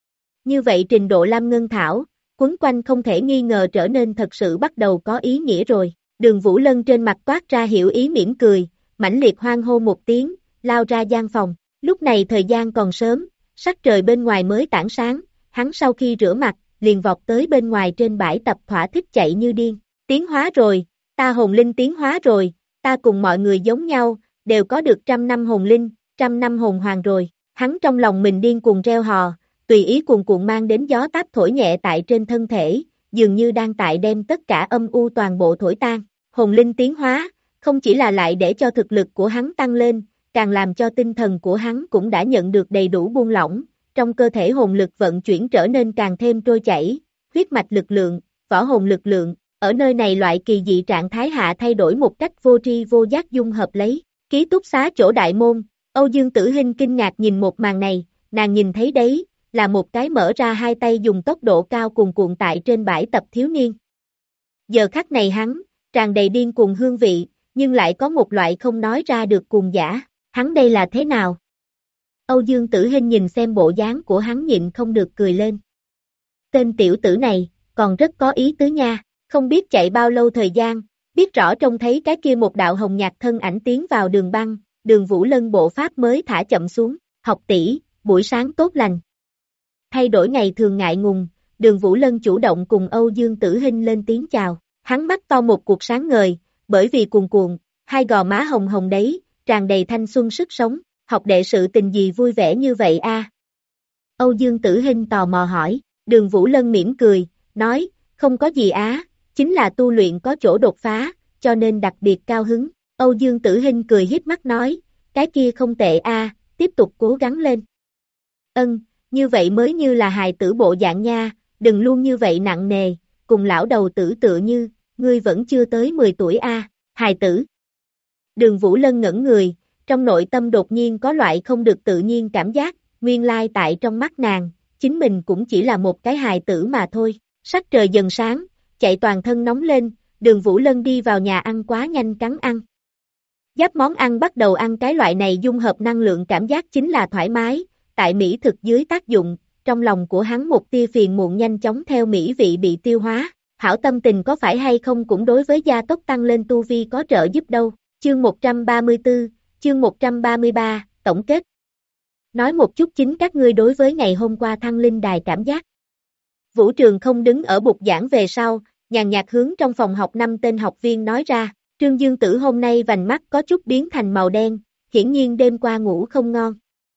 [SPEAKER 2] Như vậy trình độ lam ngân thảo, quấn quanh không thể nghi ngờ trở nên thật sự bắt đầu có ý nghĩa rồi. Đường Vũ Lân trên mặt toát ra hiểu ý mỉm cười, mãnh liệt hoan hô một tiếng, lao ra gian phòng. Lúc này thời gian còn sớm, sắc trời bên ngoài mới tảng sáng, hắn sau khi rửa mặt, liền vọt tới bên ngoài trên bãi tập thỏa thích chạy như điên. Tiến hóa rồi, ta hồn linh tiến hóa rồi, ta cùng mọi người giống nhau, đều có được 100 năm hồn linh, 100 năm hồn hoàng rồi. Hắn trong lòng mình điên cuồng reo hò, tùy ý cuồn cuộn mang đến gió táp thổi nhẹ tại trên thân thể, dường như đang tại đem tất cả âm u toàn bộ thổi tan. Hồn linh tiến hóa, không chỉ là lại để cho thực lực của hắn tăng lên, càng làm cho tinh thần của hắn cũng đã nhận được đầy đủ buông lỏng, trong cơ thể hồn lực vận chuyển trở nên càng thêm trôi chảy, huyết mạch lực lượng, võ hồn lực lượng, ở nơi này loại kỳ dị trạng thái hạ thay đổi một cách vô tri vô giác dung hợp lấy. Ký túc xá chỗ đại môn, Âu Dương Tử Hinh kinh ngạc nhìn một màn này, nàng nhìn thấy đấy, là một cái mở ra hai tay dùng tốc độ cao cuồn cuộn tại trên bãi tập thiếu niên. Giờ khắc này hắn, tràn đầy điên cuồng hương vị, nhưng lại có một loại không nói ra được cuồng dã, hắn đây là thế nào? Âu Dương Tử Hinh nhìn xem bộ dáng của hắn nhịn không được cười lên. Tên tiểu tử này, còn rất có ý tứ nha, không biết chạy bao lâu thời gian, biết rõ trông thấy cái kia một đạo hồng nhạt thân ảnh tiến vào đường băng, Đường Vũ Lân bộ pháp mới thả chậm xuống, học tỷ, buổi sáng tốt lành. Thay đổi ngày thường ngại ngùng, Đường Vũ Lân chủ động cùng Âu Dương Tử Hinh lên tiếng chào, hắn mắt to một cuộc sáng ngời, bởi vì cuồn cuộn, hai gò má hồng hồng đấy, tràn đầy thanh xuân sức sống, học đệ sự tình gì vui vẻ như vậy a? Âu Dương Tử Hinh tò mò hỏi, Đường Vũ Lân mỉm cười, nói, không có gì á, chính là tu luyện có chỗ đột phá, cho nên đặc biệt cao hứng. Âu Dương Tử Hinh cười hiếp mắt nói, cái kia không tệ a, tiếp tục cố gắng lên. Như vậy mới như là hài tử bộ dạng nha, đừng luôn như vậy nặng nề, cùng lão đầu tử tựa như, ngươi vẫn chưa tới 10 tuổi a, hài tử. Đường Vũ Lân ngẩn người, trong nội tâm đột nhiên có loại không được tự nhiên cảm giác, nguyên lai tại trong mắt nàng, chính mình cũng chỉ là một cái hài tử mà thôi. Sắc trời dần sáng, chạy toàn thân nóng lên, Đường Vũ Lân đi vào nhà ăn quá nhanh cắn ăn. Giáp món ăn bắt đầu ăn cái loại này dung hợp năng lượng cảm giác chính là thoải mái, tại mỹ thực dưới tác dụng, trong lòng của hắn một tia phiền muộn nhanh chóng theo mỹ vị bị tiêu hóa, hảo tâm tình có phải hay không cũng đối với gia tốc tăng lên tu vi có trợ giúp đâu. Chương 134, chương 133, tổng kết. Nói một chút chính các ngươi đối với ngày hôm qua thăng linh đài cảm giác. Vũ Trường không đứng ở bục giảng về sau, nhàn nhạt hướng trong phòng học 5 tên học viên nói ra, Trương Dương Tử hôm nay vành mắt có chút biến thành màu đen, hiển nhiên đêm qua ngủ không ngon.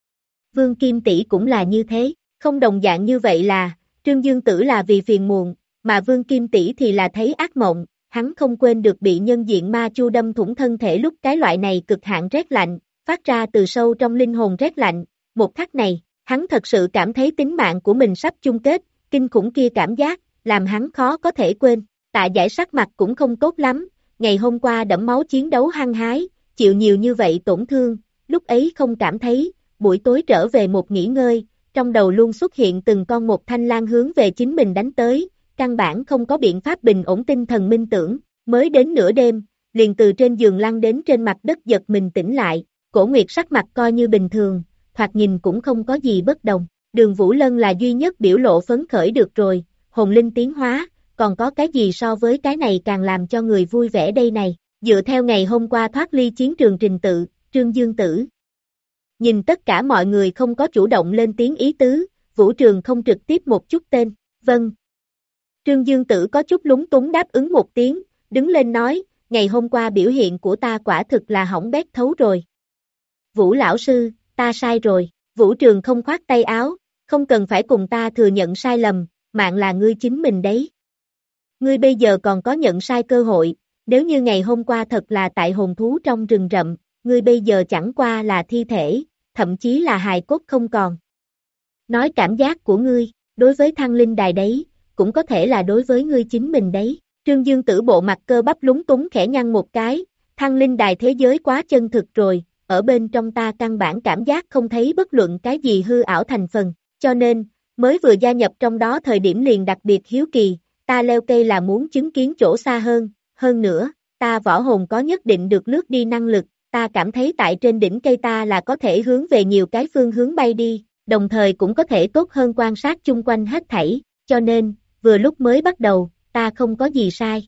[SPEAKER 2] Vương Kim Tỷ cũng là như thế, không đồng dạng như vậy là, Trương Dương Tử là vì phiền muộn, mà Vương Kim Tỷ thì là thấy ác mộng, hắn không quên được bị nhân diện ma chu đâm thủng thân thể lúc cái loại này cực hạn rét lạnh, phát ra từ sâu trong linh hồn rét lạnh, một khắc này, hắn thật sự cảm thấy tính mạng của mình sắp chung kết, kinh khủng kia cảm giác, làm hắn khó có thể quên. Tạ Giải sắc mặt cũng không tốt lắm, ngày hôm qua đẫm máu chiến đấu hăng hái, chịu nhiều như vậy tổn thương, lúc ấy không cảm thấy, buổi tối trở về một nghỉ ngơi, trong đầu luôn xuất hiện từng con một thanh lang hướng về chính mình đánh tới, căn bản không có biện pháp bình ổn tinh thần minh tưởng, mới đến nửa đêm, liền từ trên giường lăn đến trên mặt đất giật mình tỉnh lại, Cổ Nguyệt sắc mặt coi như bình thường, thoạt nhìn cũng không có gì bất đồng, Đường Vũ Lân là duy nhất biểu lộ phấn khởi được rồi, hồn linh tiến hóa, còn có cái gì so với cái này càng làm cho người vui vẻ đây này, dựa theo ngày hôm qua thoát ly chiến trường trình tự, Trương Dương Tử. Nhìn tất cả mọi người không có chủ động lên tiếng ý tứ, Vũ Trường không trực tiếp một chút tên, vâng. Trương Dương Tử có chút lúng túng đáp ứng một tiếng, đứng lên nói, ngày hôm qua biểu hiện của ta quả thực là hỏng bét thấu rồi. Vũ lão sư, ta sai rồi. Vũ Trường không khoát tay áo, không cần phải cùng ta thừa nhận sai lầm, mạng là ngươi chính mình đấy. Ngươi bây giờ còn có nhận sai cơ hội, nếu như ngày hôm qua thật là tại hồn thú trong rừng rậm, ngươi bây giờ chẳng qua là thi thể, thậm chí là hài cốt không còn. Nói cảm giác của ngươi, đối với Thăng Linh Đài đấy, cũng có thể là đối với ngươi chính mình đấy. Trương Dương Tử bộ mặt cơ bắp lúng túng khẽ nhăn một cái, Thăng Linh Đài thế giới quá chân thực rồi, ở bên trong ta căn bản cảm giác không thấy bất luận cái gì hư ảo thành phần, cho nên, mới vừa gia nhập trong đó thời điểm liền đặc biệt hiếu kỳ, ta leo cây là muốn chứng kiến chỗ xa hơn nữa, ta võ hồn có nhất định được lướt đi năng lực, ta cảm thấy tại trên đỉnh cây ta là có thể hướng về nhiều cái phương hướng bay đi, đồng thời cũng có thể tốt hơn quan sát chung quanh hết thảy, cho nên, vừa lúc mới bắt đầu, ta không có gì sai.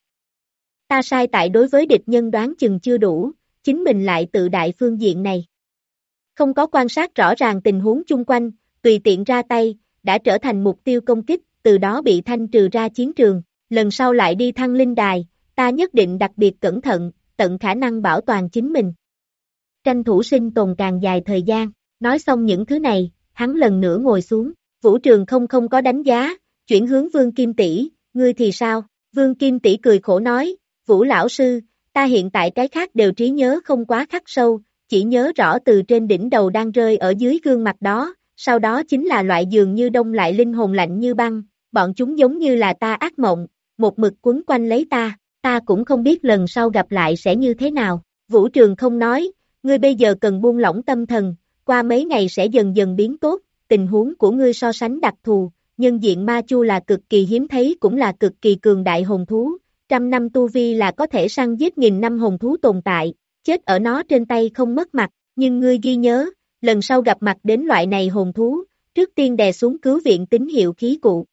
[SPEAKER 2] Ta sai tại đối với địch nhân đoán chừng chưa đủ, chính mình lại tự đại phương diện này. Không có quan sát rõ ràng tình huống chung quanh, tùy tiện ra tay, đã trở thành mục tiêu công kích, từ đó bị thanh trừ ra chiến trường, lần sau lại đi Thăng Linh Đài, ta nhất định đặc biệt cẩn thận, tận khả năng bảo toàn chính mình. Tranh thủ sinh tồn càng dài thời gian, nói xong những thứ này, hắn lần nữa ngồi xuống, Vũ Trường không có đánh giá, chuyển hướng Vương Kim Tỷ, ngươi thì sao? Vương Kim Tỷ cười khổ nói, Vũ lão sư, ta hiện tại cái khác đều trí nhớ không quá khắc sâu, chỉ nhớ rõ từ trên đỉnh đầu đang rơi ở dưới gương mặt đó, sau đó chính là loại dường như đông lại linh hồn lạnh như băng, bọn chúng giống như là ta ác mộng, một mực quấn quanh lấy ta cũng không biết lần sau gặp lại sẽ như thế nào. Vũ Trường không nói, ngươi bây giờ cần buông lỏng tâm thần, qua mấy ngày sẽ dần dần biến tốt, tình huống của ngươi so sánh đặc thù, nhân diện ma chu là cực kỳ hiếm thấy cũng là cực kỳ cường đại hồn thú, 100 năm tu vi là có thể săn giết 1000 năm hồn thú tồn tại, chết ở nó trên tay không mất mặt, nhưng ngươi ghi nhớ, lần sau gặp mặt đến loại này hồn thú, trước tiên đè xuống cứu viện tín hiệu khí cụ.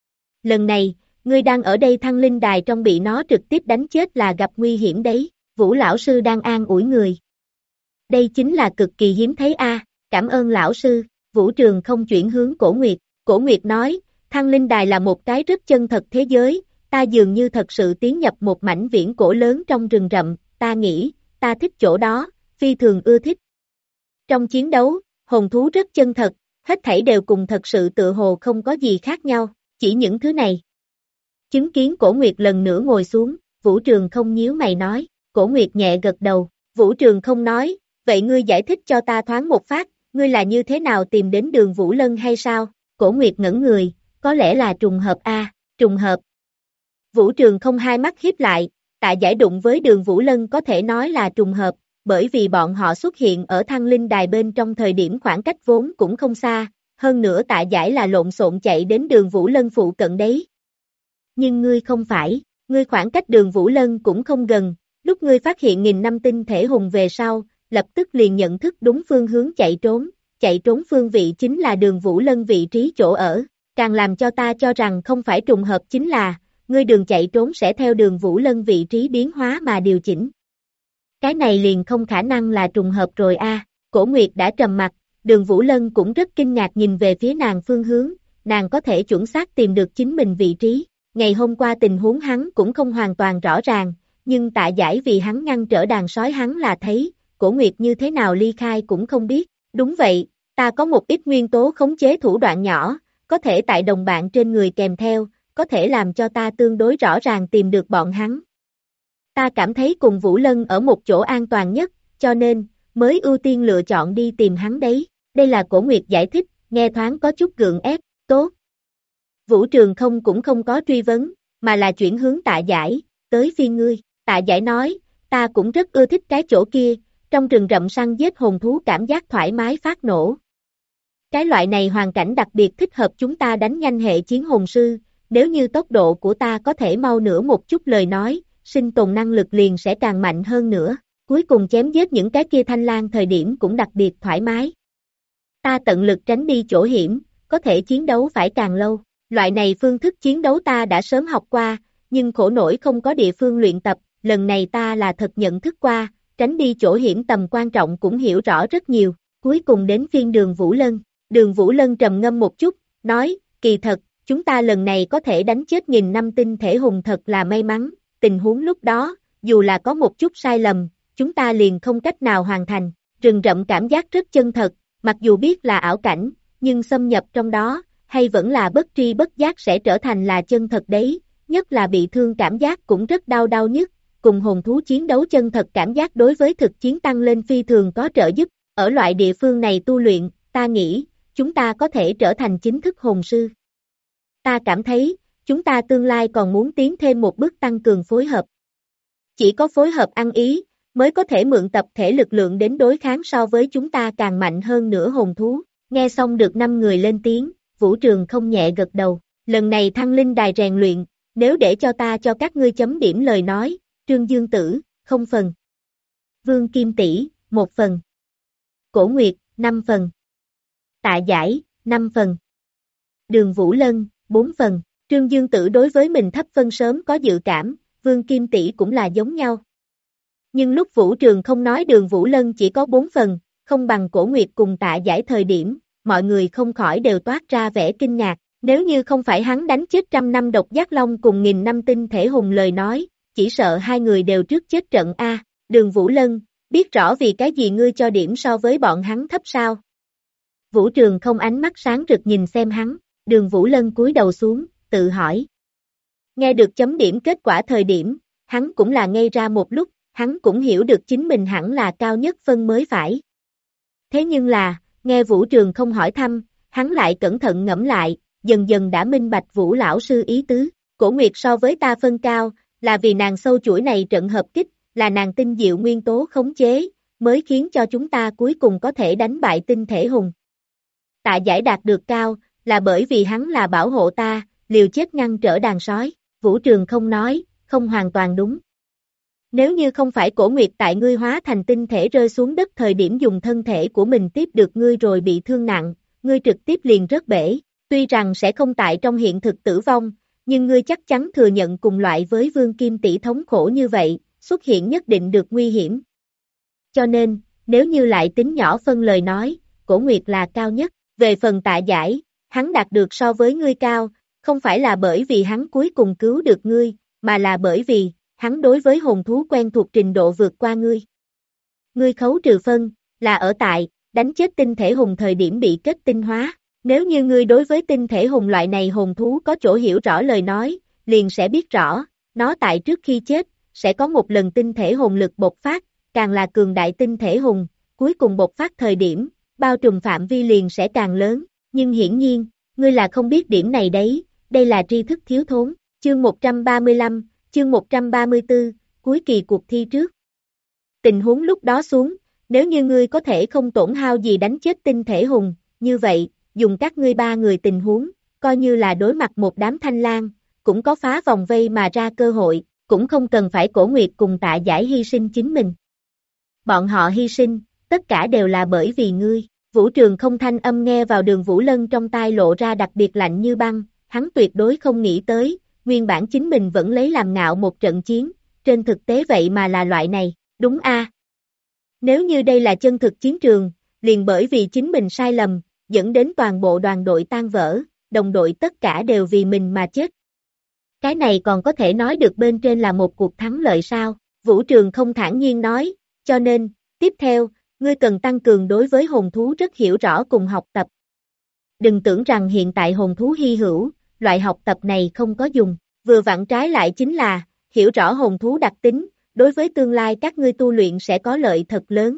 [SPEAKER 2] Lần này, ngươi đang ở đây Thăng Linh Đài trong bị nó trực tiếp đánh chết là gặp nguy hiểm đấy, Vũ lão sư đang an ủi người. Đây chính là cực kỳ hiếm thấy a, cảm ơn lão sư, Vũ Trường không chuyển hướng Cổ Nguyệt nói, Thăng Linh Đài là một cái rất chân thật thế giới, ta dường như thật sự tiến nhập một mảnh viễn cổ lớn trong rừng rậm, ta nghĩ, ta thích chỗ đó, phi thường ưa thích. Trong chiến đấu, hồn thú rất chân thật, hết thảy đều cùng thật sự tựa hồ không có gì khác nhau, chỉ những thứ này. Chứng kiến Cổ Nguyệt lần nữa ngồi xuống, Vũ Trường không nhíu mày nói, Cổ Nguyệt nhẹ gật đầu, Vũ Trường không nói, vậy ngươi giải thích cho ta thoáng một phát, ngươi là như thế nào tìm đến Đường Vũ Lân hay sao? Cổ Nguyệt ngẩn người, có lẽ là trùng hợp a, trùng hợp. Vũ Trường không hai mắt híp lại, Tạ Giải đụng với Đường Vũ Lân có thể nói là trùng hợp, bởi vì bọn họ xuất hiện ở Thăng Linh Đài bên trong thời điểm khoảng cách vốn cũng không xa, hơn nữa Tạ Giải là lộn xộn chạy đến Đường Vũ Lân phụ cận đấy. Nhưng ngươi không phải, ngươi khoảng cách Đường Vũ Lân cũng không gần, lúc ngươi phát hiện 1000 năm tinh thể hùng về sau, lập tức liền nhận thức đúng phương hướng chạy trốn phương vị chính là Đường Vũ Lân vị trí chỗ ở, càng làm cho ta cho rằng không phải trùng hợp chính là, ngươi đường chạy trốn sẽ theo Đường Vũ Lân vị trí biến hóa mà điều chỉnh. Cái này liền không khả năng là trùng hợp rồi a. Cổ Nguyệt đã trầm mặt, Đường Vũ Lân cũng rất kinh ngạc nhìn về phía nàng phương hướng, nàng có thể chuẩn xác tìm được chính mình vị trí. Ngày hôm qua tình huống hắn cũng không hoàn toàn rõ ràng, nhưng Tạ Giải vì hắn ngăn trở đàn sói hắn là thấy, Cổ Nguyệt như thế nào ly khai cũng không biết. Đúng vậy, ta có một ít nguyên tố khống chế thủ đoạn nhỏ, có thể tại đồng bạn trên người kèm theo, có thể làm cho ta tương đối rõ ràng tìm được bọn hắn. Ta cảm thấy cùng Vũ Lân ở một chỗ an toàn nhất, cho nên, mới ưu tiên lựa chọn đi tìm hắn đấy. Đây là Cổ Nguyệt giải thích, nghe thoáng có chút gượng ép, tốt. Vũ Trường không cũng không có truy vấn, mà là chuyển hướng Tạ Giải, tới phiên ngươi. Tạ Giải nói, ta cũng rất ưa thích cái chỗ kia, trong rừng rậm săn giết hồn thú cảm giác thoải mái phát nổ. Cái loại này hoàn cảnh đặc biệt thích hợp chúng ta đánh nhanh hệ chiến hồn sư, nếu như tốc độ của ta có thể mau nữa một chút lời nói, sinh tồn năng lực liền sẽ càng mạnh hơn nữa, cuối cùng chém giết những cái kia thanh lang thời điểm cũng đặc biệt thoải mái. Ta tận lực tránh đi chỗ hiểm, có thể chiến đấu phải càng lâu, loại này phương thức chiến đấu ta đã sớm học qua, nhưng khổ nổi không có địa phương luyện tập, lần này ta là thật nhận thức qua, tránh đi chỗ hiểm tầm quan trọng cũng hiểu rõ rất nhiều, cuối cùng đến phiên Đường Vũ Lân. Đường Vũ Lân trầm ngâm một chút, nói, kỳ thật, chúng ta lần này có thể đánh chết 1000 năm tinh thể hùng thật là may mắn, tình huống lúc đó, dù là có một chút sai lầm, chúng ta liền không cách nào hoàn thành. Rừng rậm cảm giác rất chân thật, mặc dù biết là ảo cảnh, nhưng xâm nhập trong đó, hay vẫn là bất tri bất giác sẽ trở thành là chân thật đấy, nhất là bị thương cảm giác cũng rất đau nhức, cùng hồn thú chiến đấu chân thật cảm giác đối với thực chiến tăng lên phi thường có trợ giúp, ở loại địa phương này tu luyện, ta nghĩ, chúng ta có thể trở thành chính thức hồn sư. Ta cảm thấy, chúng ta tương lai còn muốn tiến thêm một bước tăng cường phối hợp. Chỉ có phối hợp ăn ý, mới có thể mượn tập thể lực lượng đến đối kháng so với chúng ta càng mạnh hơn nữa hồn thú. Nghe xong được 5 người lên tiếng, Vũ Trường không nhẹ gật đầu. Lần này thăng linh đài rèn luyện, nếu để cho ta cho các ngươi chấm điểm lời nói, Trương Dương Tử, 0 phần. Vương Kim Tỷ, 1 phần. Cổ Nguyệt, 5 phần. Tạ Giải, 5 phần. Đường Vũ Lân, 4 phần. Trương Dương Tử đối với mình thấp phân sớm có dự cảm, Vương Kim Tỷ cũng là giống nhau. Nhưng lúc Vũ Trường không nói Đường Vũ Lân chỉ có 4 phần, không bằng Cổ Nguyệt cùng Tạ Giải thời điểm, mọi người không khỏi đều toát ra vẻ kinh ngạc. Nếu như không phải hắn đánh chết 100 năm độc giác long cùng 1000 năm tinh thể hùng lời nói, chỉ sợ hai người đều trước chết trận A. Đường Vũ Lân, biết rõ vì cái gì ngươi cho điểm so với bọn hắn thấp sao? Vũ Trường không ánh mắt sáng rực nhìn xem hắn, Đường Vũ Lân cúi đầu xuống, tự hỏi. Nghe được chấm điểm kết quả thời điểm, hắn cũng là ngây ra một lúc, hắn cũng hiểu được chính mình hẳn là cao nhất phân mới phải. Thế nhưng là, nghe Vũ Trường không hỏi thăm, hắn lại cẩn thận ngẫm lại, dần dần đã minh bạch Vũ lão sư ý tứ. Cổ Nguyệt so với ta phân cao, là vì nàng sâu chuỗi này trận hợp kích, là nàng tinh diệu nguyên tố khống chế, mới khiến cho chúng ta cuối cùng có thể đánh bại tinh thể hùng. Tạ Giải đạt được cao, là bởi vì hắn là bảo hộ ta, liều chết ngăn trở đàn sói. Vũ Trường không nói, không hoàn toàn đúng. Nếu như không phải Cổ Nguyệt tại ngươi hóa thành tinh thể rơi xuống đất thời điểm dùng thân thể của mình tiếp được ngươi rồi bị thương nặng, ngươi trực tiếp liền rớt bể, tuy rằng sẽ không tại trong hiện thực tử vong, nhưng ngươi chắc chắn thừa nhận cùng loại với Vương Kim Tỷ thống khổ như vậy, xuất hiện nhất định được nguy hiểm. Cho nên, nếu như lại tính nhỏ phân lời nói, Cổ Nguyệt là cao nhất, về phần Tạ Giải, hắn đạt được so với ngươi cao, không phải là bởi vì hắn cuối cùng cứu được ngươi, mà là bởi vì, hắn đối với hồn thú quen thuộc trình độ vượt qua ngươi. Ngươi khấu trừ phân, là ở tại, đánh chết tinh thể hùng thời điểm bị kết tinh hóa. Nếu như ngươi đối với tinh thể hùng loại này hồn thú có chỗ hiểu rõ lời nói, liền sẽ biết rõ, nó tại trước khi chết, sẽ có một lần tinh thể hồn lực bộc phát, càng là cường đại tinh thể hùng, cuối cùng bộc phát thời điểm, bao trùm phạm vi liền sẽ càng lớn, nhưng hiển nhiên, ngươi là không biết điểm này đấy, đây là tri thức thiếu thốn. Chương 135, chương 134, cuối kỳ cuộc thi trước. Tình huống lúc đó xuống, nếu như ngươi có thể không tổn hao gì đánh chết tinh thể hùng, như vậy, dùng các ngươi 3 người tình huống, coi như là đối mặt một đám thanh lang, cũng có phá vòng vây mà ra cơ hội, cũng không cần phải Cổ Nguyệt cùng Tạ Giải hy sinh chính mình. Bọn họ hy sinh, tất cả đều là bởi vì ngươi. Vũ Trường không thanh âm nghe vào Đường Vũ Lân trong tai lộ ra đặc biệt lạnh như băng, hắn tuyệt đối không nghĩ tới, nguyên bản chính mình vẫn lấy làm ngạo một trận chiến, trên thực tế vậy mà là loại này, đúng a? Nếu như đây là chân thực chiến trường, liền bởi vì chính mình sai lầm, dẫn đến toàn bộ đoàn đội tan vỡ, đồng đội tất cả đều vì mình mà chết. Cái này còn có thể nói được bên trên là một cuộc thắng lợi sao? Vũ Trường không thản nhiên nói, cho nên, tiếp theo, ngươi cần tăng cường đối với hồn thú rất hiểu rõ cùng học tập. Đừng tưởng rằng hiện tại hồn thú hy hữu, loại học tập này không có dùng, vừa vặn trái lại chính là, hiểu rõ hồn thú đặc tính, đối với tương lai các ngươi tu luyện sẽ có lợi thật lớn.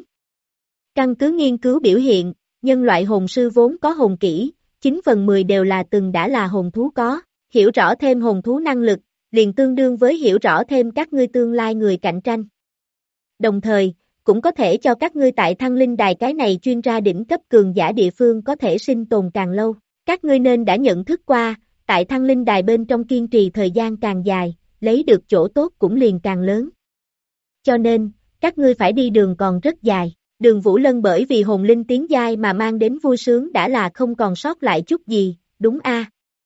[SPEAKER 2] Căn cứ nghiên cứu biểu hiện, nhân loại hồn sư vốn có hồn kỹ, 9/10 đều là từng đã là hồn thú có, hiểu rõ thêm hồn thú năng lực, liền tương đương với hiểu rõ thêm các ngươi tương lai người cạnh tranh. Đồng thời, cũng có thể cho các ngươi tại Thăng Linh Đài cái này chuyên ra đỉnh cấp cường giả địa phương có thể sinh tồn càng lâu. Các ngươi nên đã nhận thức qua, tại Thăng Linh Đài bên trong kiên trì thời gian càng dài, lấy được chỗ tốt cũng liền càng lớn. Cho nên, các ngươi phải đi đường còn rất dài. Đường Vũ Lân bởi vì hồn linh tiến giai mà mang đến vui sướng đã là không còn sót lại chút gì, đúng a?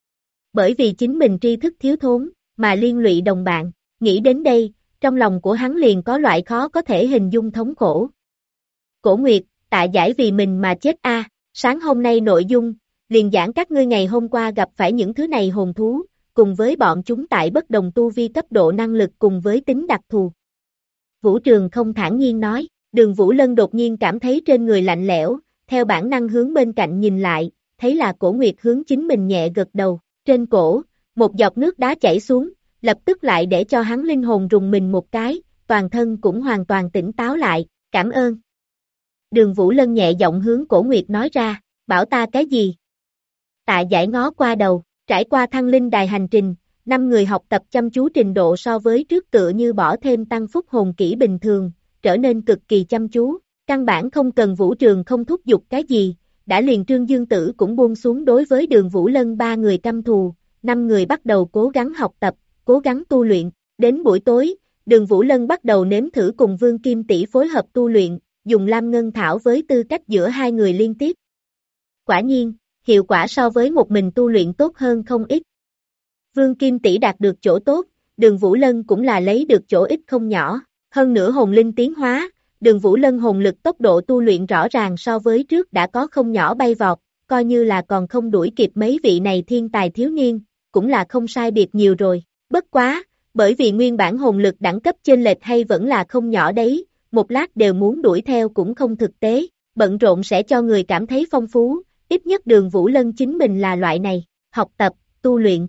[SPEAKER 2] Bởi vì chính mình tri thức thiếu thốn, mà liên lụy đồng bạn, nghĩ đến đây, trong lòng của hắn liền có loại khó có thể hình dung thống khổ. Cổ Nguyệt, Tạ Giải vì mình mà chết a. Sáng hôm nay nội dung, liền giảng các ngươi ngày hôm qua gặp phải những thứ này hồn thú, cùng với bọn chúng tại bất đồng tu vi cấp độ năng lực cùng với tính đặc thù. Vũ Trường không thản nhiên nói, Đường Vũ Lân đột nhiên cảm thấy trên người lạnh lẽo, theo bản năng hướng bên cạnh nhìn lại, thấy là Cổ Nguyệt hướng chính mình nhẹ gật đầu, trên cổ, một giọt nước đá chảy xuống, lập tức lại để cho hắn linh hồn rùng mình một cái, toàn thân cũng hoàn toàn tỉnh táo lại, cảm ơn. Đường Vũ Lân nhẹ giọng hướng Cổ Nguyệt nói ra, bảo ta cái gì? Tạ Giải ngó qua đầu, trải qua Thăng Linh Đài hành trình, 5 người học tập chăm chú trình độ so với trước tựa như bỏ thêm tăng phúc hồn kỹ bình thường, trở nên cực kỳ chăm chú, căn bản không cần Vũ Trường không thúc giục cái gì, đã liền Trương Dương Tử cũng buông xuống đối với Đường Vũ Lân 3 người căm thù, 5 người bắt đầu cố gắng học tập, cố gắng tu luyện, đến buổi tối, Đường Vũ Lân bắt đầu nếm thử cùng Vương Kim Tỷ phối hợp tu luyện, dùng Lam Ngân Thảo với tư cách giữa hai người liên tiếp. Quả nhiên, hiệu quả so với một mình tu luyện tốt hơn không ít. Vương Kim Tỷ đạt được chỗ tốt, Đường Vũ Lân cũng là lấy được chỗ ít không nhỏ, hơn nữa hồn linh tiến hóa, Đường Vũ Lân hồn lực tốc độ tu luyện rõ ràng so với trước đã có không nhỏ bay vọt, coi như là còn không đuổi kịp mấy vị này thiên tài thiếu niên, cũng là không sai biệt nhiều rồi, bất quá, bởi vì nguyên bản hồn lực đẳng cấp chênh lệch hay vẫn là không nhỏ đấy, một lát đều muốn đuổi theo cũng không thực tế, bận rộn sẽ cho người cảm thấy phong phú, ít nhất Đường Vũ Lân chính mình là loại này, học tập, tu luyện.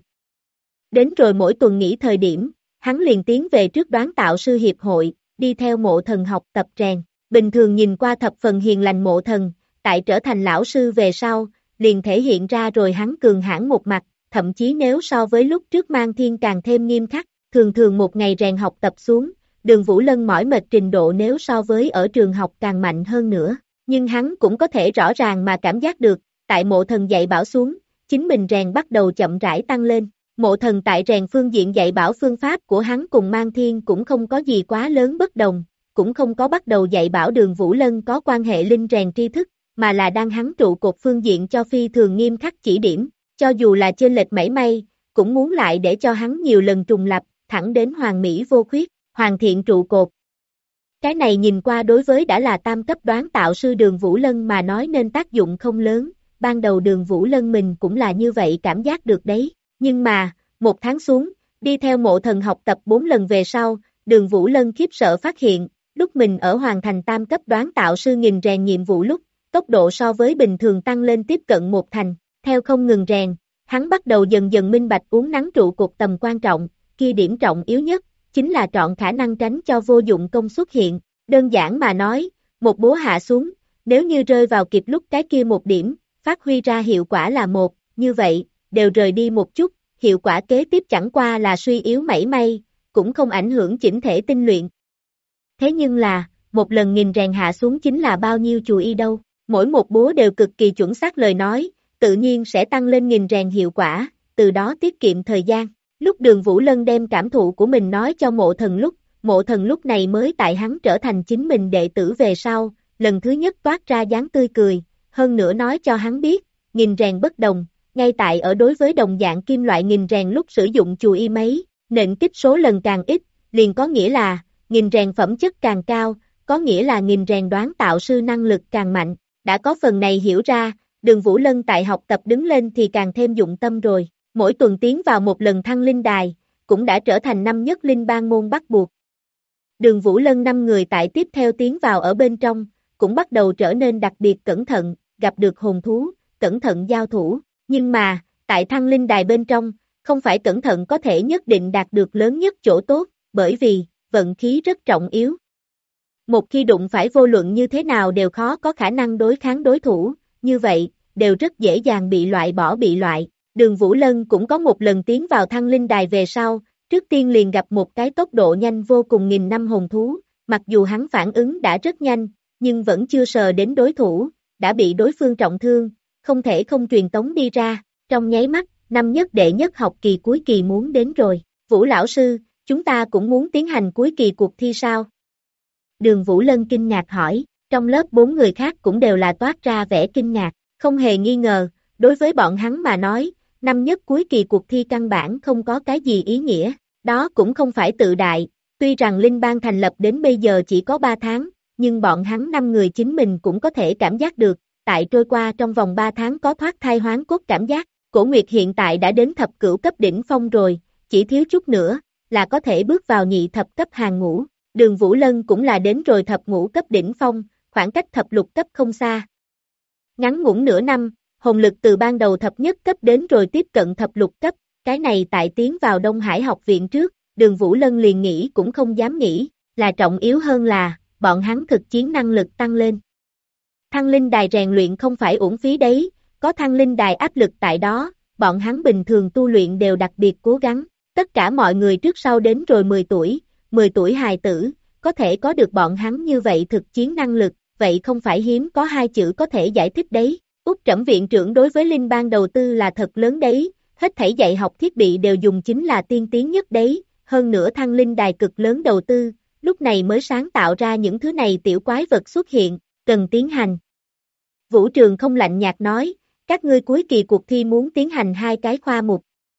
[SPEAKER 2] Đến rồi mỗi tuần nghỉ thời điểm, hắn liền tiến về trước đoán tạo sư hiệp hội, đi theo Mộ Thần học tập rèn, bình thường nhìn qua thập phần hiền lành Mộ Thần, tại trở thành lão sư về sau, liền thể hiện ra rồi hắn cường hãn một mặt, thậm chí nếu so với lúc trước Mang Thiên càng thêm nghiêm khắc, thường thường một ngày rèn học tập xuống, Đường Vũ Lân mỏi mệt trình độ nếu so với ở trường học càng mạnh hơn nữa, nhưng hắn cũng có thể rõ ràng mà cảm giác được, tại Mộ Thần dạy bảo xuống, chính mình rèn bắt đầu chậm rãi tăng lên. Mộ Thần tại rèn phương diện dạy bảo phương pháp của hắn cùng Mang Thiên cũng không có gì quá lớn bất đồng, cũng không có bắt đầu dạy bảo Đường Vũ Lân có quan hệ linh rèn tri thức, mà là đang hắn trụ cột phương diện cho phi thường nghiêm khắc chỉ điểm, cho dù là chênh lệch mảy may, cũng muốn lại để cho hắn nhiều lần trùng lập, thẳng đến hoàn mỹ vô khuyết, hoàn thiện trụ cột. Cái này nhìn qua đối với đã là tam cấp đoán tạo sư Đường Vũ Lân mà nói nên tác dụng không lớn, ban đầu Đường Vũ Lân mình cũng là như vậy cảm giác được đấy. Nhưng mà, một tháng xuống, đi theo Mộ Thần học tập 4 lần về sau, Đường Vũ Lân khiếp sợ phát hiện, lúc mình ở hoàn thành tam cấp đoán tạo sư nghìn rèn nhiệm vụ lúc, tốc độ so với bình thường tăng lên tiếp cận 1 thành, theo không ngừng rèn, hắn bắt đầu dần dần minh bạch uốn nắn trụ cột tầm quan trọng, kia điểm trọng yếu nhất, chính là trọn khả năng tránh cho vô dụng công xuất hiện, đơn giản mà nói, một búa hạ xuống, nếu như rơi vào kịp lúc cái kia một điểm, phát huy ra hiệu quả là một, như vậy, đều rời đi một chút, hiệu quả kế tiếp chẳng qua là suy yếu mảy may, cũng không ảnh hưởng chỉnh thể tinh luyện. Thế nhưng là, một lần nghìn rèn hạ xuống chính là bao nhiêu chù y đâu, mỗi một búa đều cực kỳ chuẩn xác lời nói, tự nhiên sẽ tăng lên nghìn rèn hiệu quả, từ đó tiết kiệm thời gian. Lúc Đường Vũ Lân đem cảm thụ của mình nói cho Mộ Thần lúc này mới tại hắn trở thành chính mình đệ tử về sau, lần thứ nhất toát ra dáng tươi cười, hơn nữa nói cho hắn biết, nghìn rèn bất đồng. Ngay tại ở đối với đồng dạng kim loại nghìn rèn lúc sử dụng chù y mấy, nện kích số lần càng ít, liền có nghĩa là, nghìn rèn phẩm chất càng cao, có nghĩa là nghìn rèn đoán tạo sư năng lực càng mạnh, đã có phần này hiểu ra, Đường Vũ Lân tại học tập đứng lên thì càng thêm dụng tâm rồi, mỗi tuần tiến vào một lần Thăng Linh Đài, cũng đã trở thành năm nhất linh bang môn bắt buộc. Đường Vũ Lân 5 người tại tiếp theo tiến vào ở bên trong, cũng bắt đầu trở nên đặc biệt cẩn thận, gặp được hồn thú, cẩn thận giao thủ. Nhưng mà, tại Thăng Linh Đài bên trong, không phải cẩn thận có thể nhất định đạt được lớn nhất chỗ tốt, bởi vì, vận khí rất trọng yếu. Một khi đụng phải vô luận như thế nào đều khó có khả năng đối kháng đối thủ, như vậy, đều rất dễ dàng bị loại. Đường Vũ Lân cũng có một lần tiến vào Thăng Linh Đài về sau, trước tiên liền gặp một cái tốc độ nhanh vô cùng nghìn năm hồn thú, mặc dù hắn phản ứng đã rất nhanh, nhưng vẫn chưa sờ đến đối thủ, đã bị đối phương trọng thương, không thể không truyền tống đi ra, trong nháy mắt, năm nhất đệ nhất học kỳ cuối kỳ muốn đến rồi, Vũ lão sư, chúng ta cũng muốn tiến hành cuối kỳ cuộc thi sao? Đường Vũ Lân kinh ngạc hỏi, trong lớp 4 người khác cũng đều là toát ra vẻ kinh ngạc, không hề nghi ngờ, đối với bọn hắn mà nói, năm nhất cuối kỳ cuộc thi căn bản không có cái gì ý nghĩa, đó cũng không phải tự đại, tuy rằng Linh Bang thành lập đến bây giờ chỉ có 3 tháng, nhưng bọn hắn 5 người chính mình cũng có thể cảm giác được, tại trôi qua trong vòng 3 tháng có thoát thai hoán cốt cảm giác, Cổ Nguyệt hiện tại đã đến thập cửu cấp đỉnh phong rồi, chỉ thiếu chút nữa, là có thể bước vào nhị thập cấp hàng ngũ, Đường Vũ Lân cũng là đến rồi thập ngũ cấp đỉnh phong, khoảng cách thập lục cấp không xa. Ngắn ngủn nửa năm, hồn lực từ ban đầu thập nhất cấp đến rồi tiếp cận thập lục cấp, cái này tại tiến vào Đông Hải học viện trước, Đường Vũ Lân liền nghĩ cũng không dám nghĩ, là trọng yếu hơn là, bọn hắn thực chiến năng lực tăng lên. Thăng linh đài rèn luyện không phải uổng phí đấy, có thăng linh đài áp lực tại đó, bọn hắn bình thường tu luyện đều đặc biệt cố gắng, tất cả mọi người trước sau đến rồi 10 tuổi hài tử, có thể có được bọn hắn như vậy thực chiến năng lực, vậy không phải hiếm có hai chữ có thể giải thích đấy. Úc Trẩm viện trưởng đối với Linh Bang đầu tư là thật lớn đấy, hết thảy dạy học thiết bị đều dùng chính là tiên tiến nhất đấy, hơn nữa thăng linh đài cực lớn đầu tư, lúc này mới sáng tạo ra những thứ này tiểu quái vật xuất hiện, cần tiến hành. Vũ Trường không lạnh nhạt nói, các ngươi cuối kỳ cuộc thi muốn tiến hành hai cái khoa mục.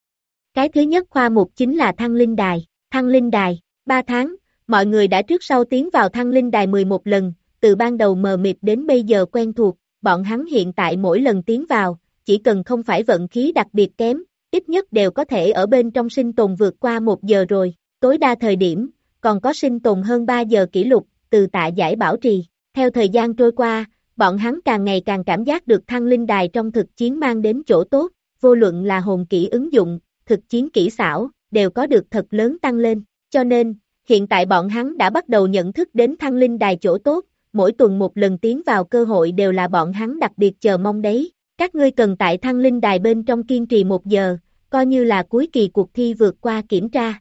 [SPEAKER 2] Cái thứ nhất khoa mục chính là thăng linh đài, 3 tháng, mọi người đã trước sau tiến vào thăng linh đài 11 lần, từ ban đầu mờ mịt đến bây giờ quen thuộc, bọn hắn hiện tại mỗi lần tiến vào, chỉ cần không phải vận khí đặc biệt kém, ít nhất đều có thể ở bên trong sinh tồn vượt qua 1 giờ rồi, tối đa thời điểm, còn có sinh tồn hơn 3 giờ kỷ lục, từ Tạ Giải bảo trì. Theo thời gian trôi qua, bọn hắn càng ngày càng cảm giác được thăng linh đài trong thực chiến mang đến chỗ tốt, vô luận là hồn kỹ ứng dụng, thực chiến kỹ xảo, đều có được thật lớn tăng lên, cho nên, hiện tại bọn hắn đã bắt đầu nhận thức đến thăng linh đài chỗ tốt, mỗi tuần một lần tiến vào cơ hội đều là bọn hắn đặc biệt chờ mong đấy. Các ngươi cần tại thăng linh đài bên trong kiên trì 1 giờ, coi như là cuối kỳ cuộc thi vượt qua kiểm tra.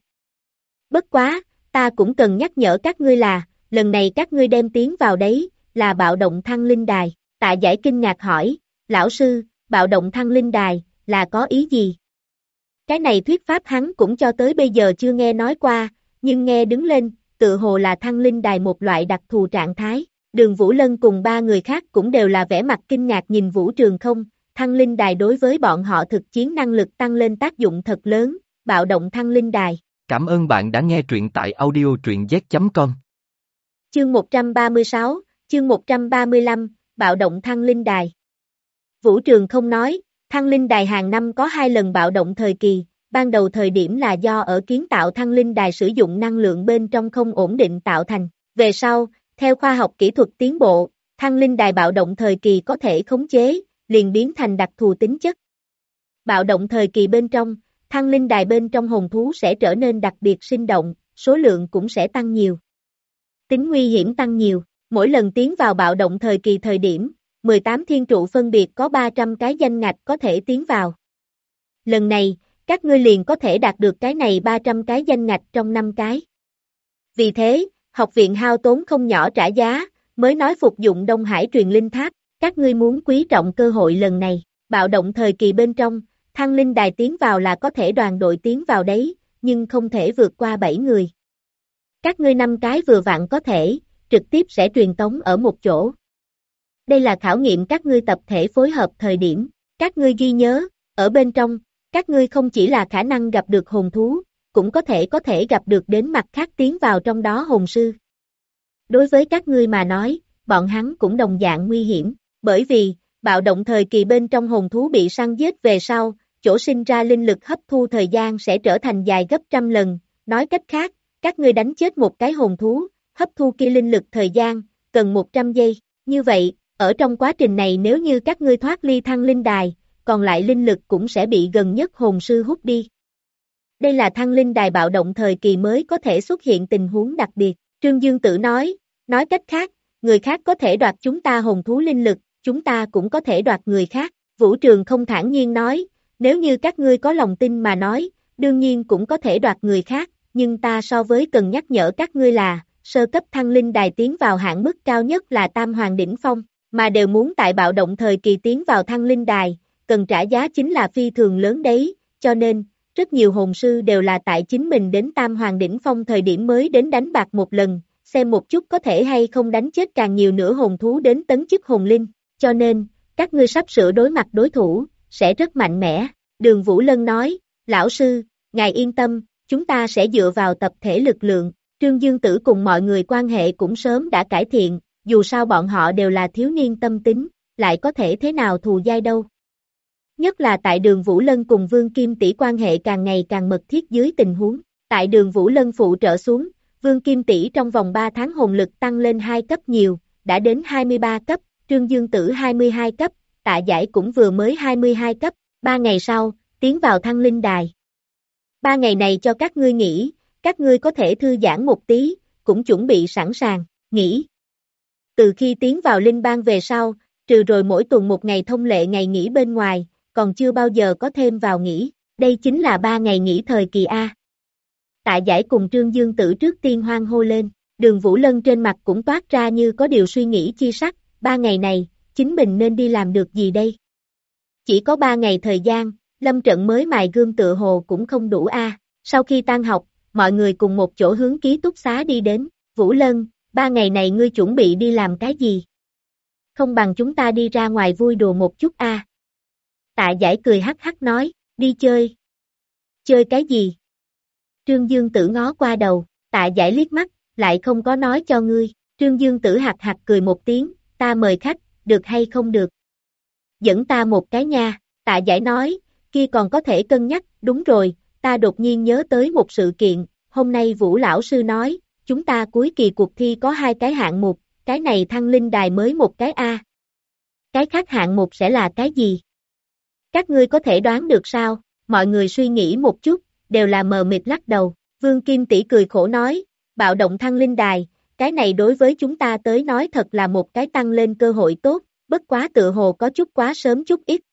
[SPEAKER 2] Bất quá, ta cũng cần nhắc nhở các ngươi là, lần này các ngươi đem tiến vào đấy, là bạo động thăng linh đài. Tạ Giải kinh ngạc hỏi, lão sư, bạo động thăng linh đài, là có ý gì? Cái này thuyết pháp hắn cũng cho tới bây giờ chưa nghe nói qua, nhưng nghe đứng lên, tự hồ là thăng linh đài một loại đặc thù trạng thái. Đường Vũ Lân cùng 3 người khác cũng đều là vẻ mặt kinh ngạc nhìn Vũ Trường không, thăng linh đài đối với bọn họ thực chiến năng lực tăng lên tác dụng thật lớn, bạo động thăng linh đài.
[SPEAKER 1] Cảm ơn bạn đã nghe truyện tại audio truyện z.com.
[SPEAKER 2] Chương 136, chương 135, bạo động thăng linh đài. Vũ Trường không nói, thăng linh đài hàng năm có 2 lần bạo động thời kỳ, ban đầu thời điểm là do ở kiến tạo thăng linh đài sử dụng năng lượng bên trong không ổn định tạo thành, về sau, theo khoa học kỹ thuật tiến bộ, thăng linh đài bạo động thời kỳ có thể khống chế, liền biến thành đặc thù tính chất. Bạo động thời kỳ bên trong, thăng linh đài bên trong hồn thú sẽ trở nên đặc biệt sinh động, số lượng cũng sẽ tăng nhiều. Tính nguy hiểm tăng nhiều, mỗi lần tiến vào bạo động thời kỳ thời điểm, 18 thiên trụ phân biệt có 300 cái danh ngạch có thể tiến vào. Lần này, các ngươi liền có thể đạt được cái này 300 cái danh ngạch trong 5 cái. Vì thế, học viện hao tốn không nhỏ trả giá, mới nói phục dụng Đông Hải truyền linh tháp, các ngươi muốn quý trọng cơ hội lần này, bạo động thời kỳ bên trong, thăng linh đài tiến vào là có thể đoàn đội tiến vào đấy, nhưng không thể vượt qua 7 người. Các ngươi 5 cái vừa vặn có thể, trực tiếp sẽ truyền tống ở một chỗ. Đây là khảo nghiệm các ngươi tập thể phối hợp thời điểm, các ngươi ghi nhớ, ở bên trong, các ngươi không chỉ là khả năng gặp được hồn thú, cũng có thể gặp được đến mặt khác tiến vào trong đó hồn sư. Đối với các ngươi mà nói, bọn hắn cũng đồng dạng nguy hiểm, bởi vì, bạo động thời kỳ bên trong hồn thú bị săn giết về sau, chỗ sinh ra linh lực hấp thu thời gian sẽ trở thành dài gấp 100 lần, nói cách khác, các ngươi đánh chết một cái hồn thú, hấp thu kia linh lực thời gian, cần 100 giây, như vậy, ở trong quá trình này nếu như các ngươi thoát ly thăng linh đài, còn lại linh lực cũng sẽ bị gần nhất hồn sư hút đi. Đây là thăng linh đài bạo động thời kỳ mới có thể xuất hiện tình huống đặc biệt, Trương Dương Tử nói cách khác, người khác có thể đoạt chúng ta hồn thú linh lực, chúng ta cũng có thể đoạt người khác, Vũ Trường không thản nhiên nói, nếu như các ngươi có lòng tin mà nói, đương nhiên cũng có thể đoạt người khác, nhưng ta so với cần nhắc nhở các ngươi là, sơ cấp thăng linh đài tiến vào hạn mức cao nhất là Tam Hoàng đỉnh phong, mà đều muốn tại bạo động thời kỳ tiến vào thăng linh đài, cần trả giá chính là phi thường lớn đấy, cho nên, rất nhiều hồn sư đều là tại chính mình đến Tam Hoàng đỉnh phong thời điểm mới đến đánh bạc một lần, xem một chút có thể hay không đánh chết càng nhiều nữa hồn thú đến tấn chức hồn linh, cho nên, các ngươi sắp sửa đối mặt đối thủ, sẽ rất mạnh mẽ. Đường Vũ Lân nói, lão sư, ngài yên tâm, chúng ta sẽ dựa vào tập thể lực lượng, Trương Dương Tử cùng mọi người quan hệ cũng sớm đã cải thiện, dù sao bọn họ đều là thiếu niên tâm tính, lại có thể thế nào thù dai đâu. Nhất là tại Đường Vũ Lân cùng Vương Kim Tỷ quan hệ càng ngày càng mật thiết dưới tình huống, tại Đường Vũ Lân phụ trợ xuống, Vương Kim Tỷ trong vòng 3 tháng hồn lực tăng lên 2 cấp nhiều, đã đến 23 cấp, Trương Dương Tử 22 cấp, Tạ Giải cũng vừa mới 22 cấp, 3 ngày sau, tiến vào Thăng Linh Đài. 3 ngày này cho các ngươi nghỉ, các ngươi có thể thư giãn một tí, cũng chuẩn bị sẵn sàng, nghỉ. Từ khi tiến vào Linh Bang về sau, trừ rồi mỗi tuần một ngày thông lệ ngày nghỉ bên ngoài, còn chưa bao giờ có thêm vào nghỉ, đây chính là 3 ngày nghỉ thời kỳ A. Tạ Giải cùng Trương Dương Tử trước tiên hoan hô lên, Đường Vũ Lân trên mặt cũng toát ra như có điều suy nghĩ chi sắc, 3 ngày này, chính mình nên đi làm được gì đây? Chỉ có 3 ngày thời gian, lâm trận mới mài gươm tựa hồ cũng không đủ A. Sau khi tan học, mọi người cùng một chỗ hướng ký túc xá đi đến, Vũ Lân, 3 ngày này ngươi chuẩn bị đi làm cái gì? Không bằng chúng ta đi ra ngoài vui đùa một chút A. Tạ Giải cười hắc hắc nói, đi chơi. Chơi cái gì? Trương Dương Tử ngó qua đầu, Tạ Giải liếc mắt, lại không có nói cho ngươi. Trương Dương Tử hạc hạc cười một tiếng, ta mời khách, được hay không được? Dẫn ta một cái nha, Tạ Giải nói, kia còn có thể cân nhắc, đúng rồi, ta đột nhiên nhớ tới một sự kiện, hôm nay Vũ lão sư nói, chúng ta cuối kỳ cuộc thi có 2 cái hạng mục, cái này Thăng Linh Đài mới một cái A. Cái khác hạng mục sẽ là cái gì? Các ngươi có thể đoán được sao? Mọi người suy nghĩ một chút, đều là mờ mịt lắc đầu, Vương Kim Tỷ cười khổ nói, bạo động Thăng Linh Đài, cái này đối với chúng ta tới nói thật là một cái tăng lên cơ hội tốt, bất quá tựa hồ có chút quá sớm chút ít.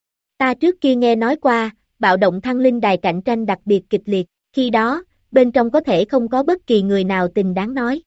[SPEAKER 2] Ta trước kia nghe nói qua, bạo động Thăng Linh Đài cạnh tranh đặc biệt kịch liệt, khi đó, bên trong có thể không có bất kỳ người nào tình đáng nói.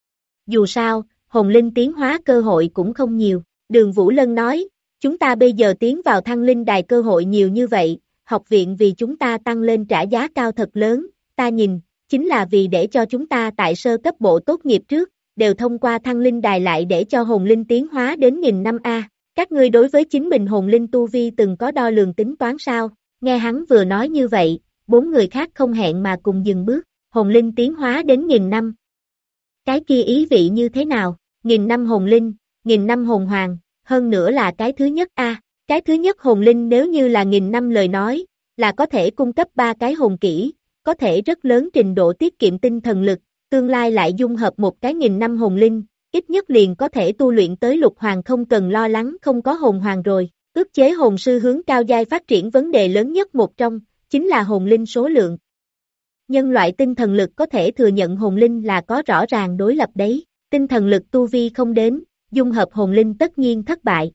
[SPEAKER 2] Dù sao, hồn linh tiến hóa cơ hội cũng không nhiều, Đường Vũ Lân nói, chúng ta bây giờ tiến vào Thăng Linh Đài cơ hội nhiều như vậy, học viện vì chúng ta tăng lên trả giá cao thật lớn, ta nhìn, chính là vì để cho chúng ta tại sơ cấp bộ tốt nghiệp trước, đều thông qua Thăng Linh Đài lại để cho hồn linh tiến hóa đến 1000 năm A. Các ngươi đối với chính mình hồn linh tu vi từng có đo lường tính toán sao? Nghe hắn vừa nói như vậy, 4 người khác không hẹn mà cùng dừng bước, hồn linh tiến hóa đến 1000 năm. Cái kia ý vị như thế nào? 1000 năm hồn linh, 1000 năm hồn hoàng, hơn nữa là cái thứ nhất A. Cái thứ nhất hồn linh nếu như là 1000 năm lời nói, là có thể cung cấp 3 cái hồn kỹ, có thể rất lớn trình độ tiết kiệm tinh thần lực, tương lai lại dung hợp một cái 1000 năm hồn linh, ít nhất liền có thể tu luyện tới lục hoàng không cần lo lắng không có hồn hoàng rồi. Ức chế hồn sư hướng cao giai phát triển vấn đề lớn nhất một trong, chính là hồn linh số lượng. Nhân loại tinh thần lực có thể thừa nhận hồn linh là có rõ ràng đối lập đấy, tinh thần lực tu vi không đến, dung hợp hồn linh tất nhiên thất bại.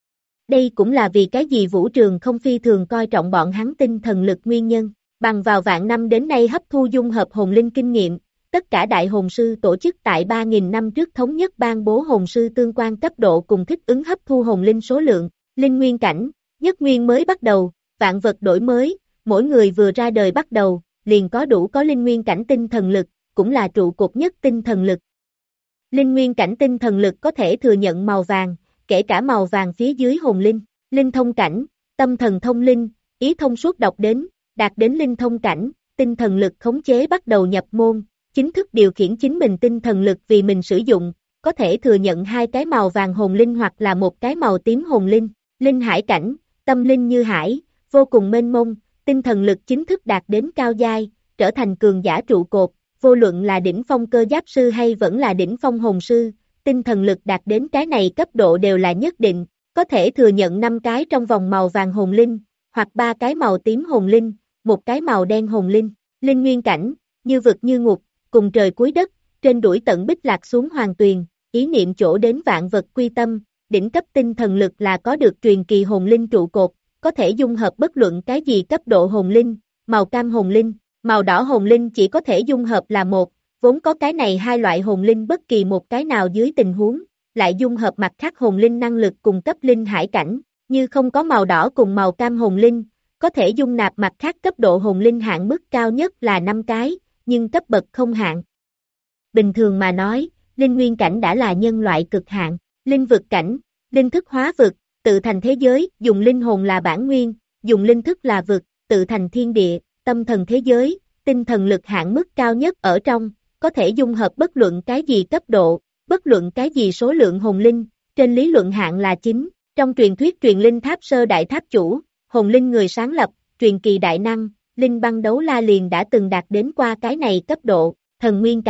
[SPEAKER 2] Đây cũng là vì cái gì Vũ Trường không phi thường coi trọng bọn hắn tinh thần lực nguyên nhân, bằng vào vạn năm đến nay hấp thu dung hợp hồn linh kinh nghiệm, tất cả đại hồn sư tổ chức tại 3000 năm trước thống nhất ban bố hồn sư tương quan cấp độ cùng thích ứng hấp thu hồn linh số lượng, linh nguyên cảnh, nhất nguyên mới bắt đầu, vạn vật đổi mới, mỗi người vừa ra đời bắt đầu, liền có đủ có linh nguyên cảnh tinh thần lực, cũng là trụ cột nhất tinh thần lực. Linh nguyên cảnh tinh thần lực có thể thừa nhận màu vàng, kể cả màu vàng phía dưới hồn linh, linh thông cảnh, tâm thần thông linh, ý thông suốt đọc đến, đạt đến linh thông cảnh, tinh thần lực khống chế bắt đầu nhập môn, chính thức điều khiển chính mình tinh thần lực vì mình sử dụng, có thể thừa nhận 2 cái màu vàng hồn linh hoặc là một cái màu tím hồn linh, linh hải cảnh, tâm linh như hải, vô cùng mênh mông, tinh thần lực chính thức đạt đến cao giai, trở thành cường giả trụ cột, vô luận là đỉnh phong cơ giáp sư hay vẫn là đỉnh phong hồn sư, tinh thần lực đạt đến cái này cấp độ đều là nhất định, có thể thừa nhận 5 cái trong vòng màu vàng hồn linh, hoặc 3 cái màu tím hồn linh, một cái màu đen hồn linh, linh nguyên cảnh, như vực như ngục, cùng trời cuối đất, trên đuổi tận bích lạc xuống hoàng tuyền, ý niệm chỗ đến vạn vật quy tâm, đỉnh cấp tinh thần lực là có được truyền kỳ hồn linh trụ cột, có thể dung hợp bất luận cái gì cấp độ hồn linh, màu cam hồn linh, màu đỏ hồn linh chỉ có thể dung hợp là một, vốn có cái này 2 loại hồn linh bất kỳ một cái nào dưới tình huống, lại dung hợp mặt khác hồn linh năng lực cùng cấp linh hải cảnh, như không có màu đỏ cùng màu cam hồn linh, có thể dung nạp mặt khác cấp độ hồn linh hạn mức cao nhất là 5 cái, nhưng cấp bậc không hạn. Bình thường mà nói, linh nguyên cảnh đã là nhân loại cực hạn, linh vực cảnh, linh thức hóa vực, tự thành thế giới, dùng linh hồn là bản nguyên, dùng linh thức là vực, tự thành thiên địa, tâm thần thế giới, tinh thần lực hạn mức cao nhất ở trong, có thể dung hợp bất luận cái gì cấp độ, bất luận cái gì số lượng hồn linh, trên lý luận hạn là 9, trong truyền thuyết truyền linh tháp sơ đại tháp chủ, hồn linh người sáng lập, truyền kỳ đại năng, linh băng đấu la liền đã từng đạt đến qua cái này cấp độ, thần nguyên cảnh,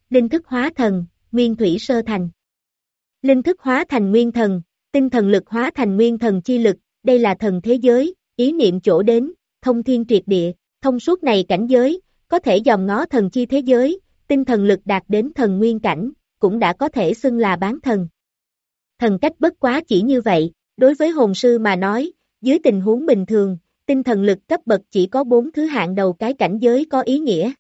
[SPEAKER 2] Linh thức hóa thần, nguyên thủy sơ thành. Linh thức hóa thành nguyên thần, tinh thần lực hóa thành nguyên thần chi lực, đây là thần thế giới, ý niệm chỗ đến, thông thiên triệt địa, thông suốt này cảnh giới, có thể dòm ngó thần chi thế giới, tinh thần lực đạt đến thần nguyên cảnh, cũng đã có thể xưng là bán thần. Thần cách bất quá chỉ như vậy, đối với hồn sư mà nói, dưới tình huống bình thường, tinh thần lực cấp bậc chỉ có 4 thứ hạng đầu cái cảnh giới có ý nghĩa.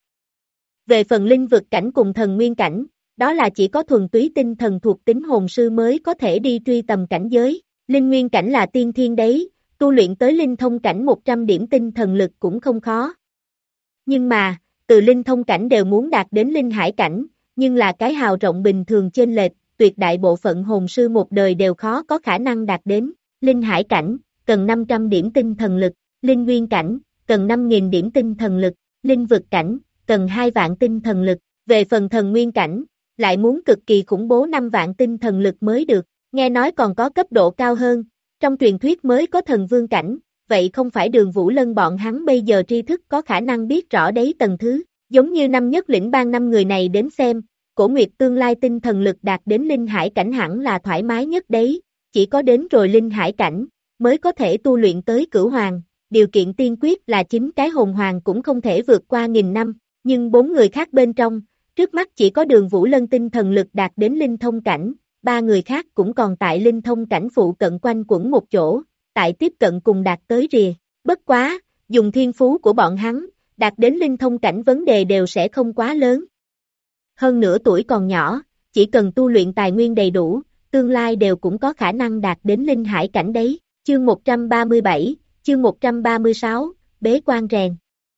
[SPEAKER 2] Về phần linh vực cảnh cùng thần nguyên cảnh, đó là chỉ có thuần túy tinh thần thuộc tính hồn sư mới có thể đi truy tầm cảnh giới, linh nguyên cảnh là tiên thiên đấy, tu luyện tới linh thông cảnh 100 điểm tinh thần lực cũng không khó. Nhưng mà, từ linh thông cảnh đều muốn đạt đến linh hải cảnh, nhưng là cái hào rộng bình thường chênh lệch, tuyệt đại bộ phận hồn sư một đời đều khó có khả năng đạt đến. Linh hải cảnh, cần 500 điểm tinh thần lực, linh nguyên cảnh, cần 5.000 điểm tinh thần lực, linh vực cảnh, cần 2 vạn tinh thần lực, về phần thần nguyên cảnh, lại muốn cực kỳ khủng bố 5 vạn tinh thần lực mới được, nghe nói còn có cấp độ cao hơn, trong truyền thuyết mới có thần vương cảnh, vậy không phải Đường Vũ Lân bọn hắn bây giờ tri thức có khả năng biết rõ đấy tầng thứ, giống như năm nhất lĩnh ban 5 người này đến xem, Cổ Nguyệt tương lai tinh thần lực đạt đến linh hải cảnh hẳn là thoải mái nhất đấy, chỉ có đến rồi linh hải cảnh, mới có thể tu luyện tới cửu hoàng, điều kiện tiên quyết là 9 cái hồn hoàng cũng không thể vượt qua 1000 năm, nhưng 4 người khác bên trong, trước mắt chỉ có Đường Vũ Lân tinh thần lực đạt đến linh thông cảnh, 3 người khác cũng còn tại linh thông cảnh phụ cận quanh quẩn một chỗ, tại tiếp cận cùng đạt tới rìa, bất quá, dùng thiên phú của bọn hắn, đạt đến linh thông cảnh vấn đề đều sẽ không quá lớn. Hơn nữa tuổi còn nhỏ, chỉ cần tu luyện tài nguyên đầy đủ, tương lai đều cũng có khả năng đạt đến linh hải cảnh đấy. Chương 137, chương 136, bế quan rèn.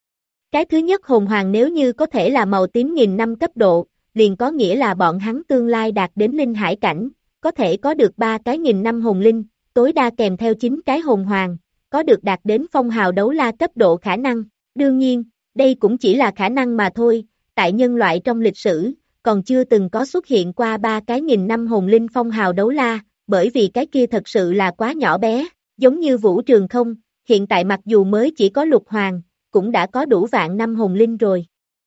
[SPEAKER 2] Cái thứ nhất hồn hoàng nếu như có thể là màu tím 1000 năm cấp độ, liền có nghĩa là bọn hắn tương lai đạt đến linh hải cảnh, có thể có được 3 cái 1000 năm hồn linh, tối đa kèm theo 9 cái hồn hoàng, có được đạt đến phong hào đấu la cấp độ khả năng. Đương nhiên, đây cũng chỉ là khả năng mà thôi, tại nhân loại trong lịch sử, còn chưa từng có xuất hiện qua 3 cái 1000 năm hồn linh phong hào đấu la, bởi vì cái kia thật sự là quá nhỏ bé, giống như Vũ Trường Không, hiện tại mặc dù mới chỉ có lục hoàng, cũng đã có đủ vạn năm hồn linh rồi.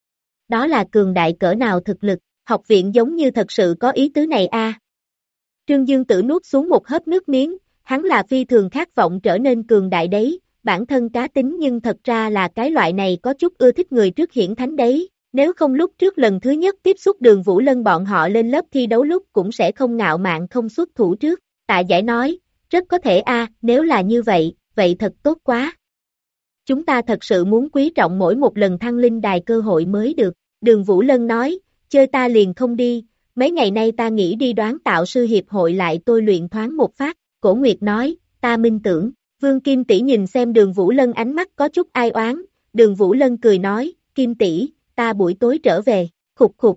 [SPEAKER 2] Đó là cường đại cỡ nào thực lực, học viện giống như thật sự có ý tứ này a. Trương Dương Tử nuốt xuống một hớp nước miếng, hắn là phi thường khát vọng trở nên cường đại đấy, bản thân cá tính nhưng thật ra là cái loại này có chút ưa thích người trước hiển thánh đấy, nếu không lúc trước lần thứ nhất tiếp xúc Đường Vũ Lân bọn họ lên lớp thi đấu lúc cũng sẽ không ngạo mạn không xuất thủ trước, Tạ Giải nói, rất có thể a, nếu là như vậy, vậy thật tốt quá. Chúng ta thật sự muốn quý trọng mỗi một lần thăng linh đài cơ hội mới được, Đường Vũ Lân nói, chơi ta liền không đi, mấy ngày nay ta nghĩ đi đoán tạo sư hiệp hội lại tôi luyện thoáng một phát, Cổ Nguyệt nói, ta minh tưởng, Vương Kim Tỷ nhìn xem Đường Vũ Lân ánh mắt có chút ai oán, Đường Vũ Lân cười nói, Kim Tỷ, ta buổi tối trở về, khục khục.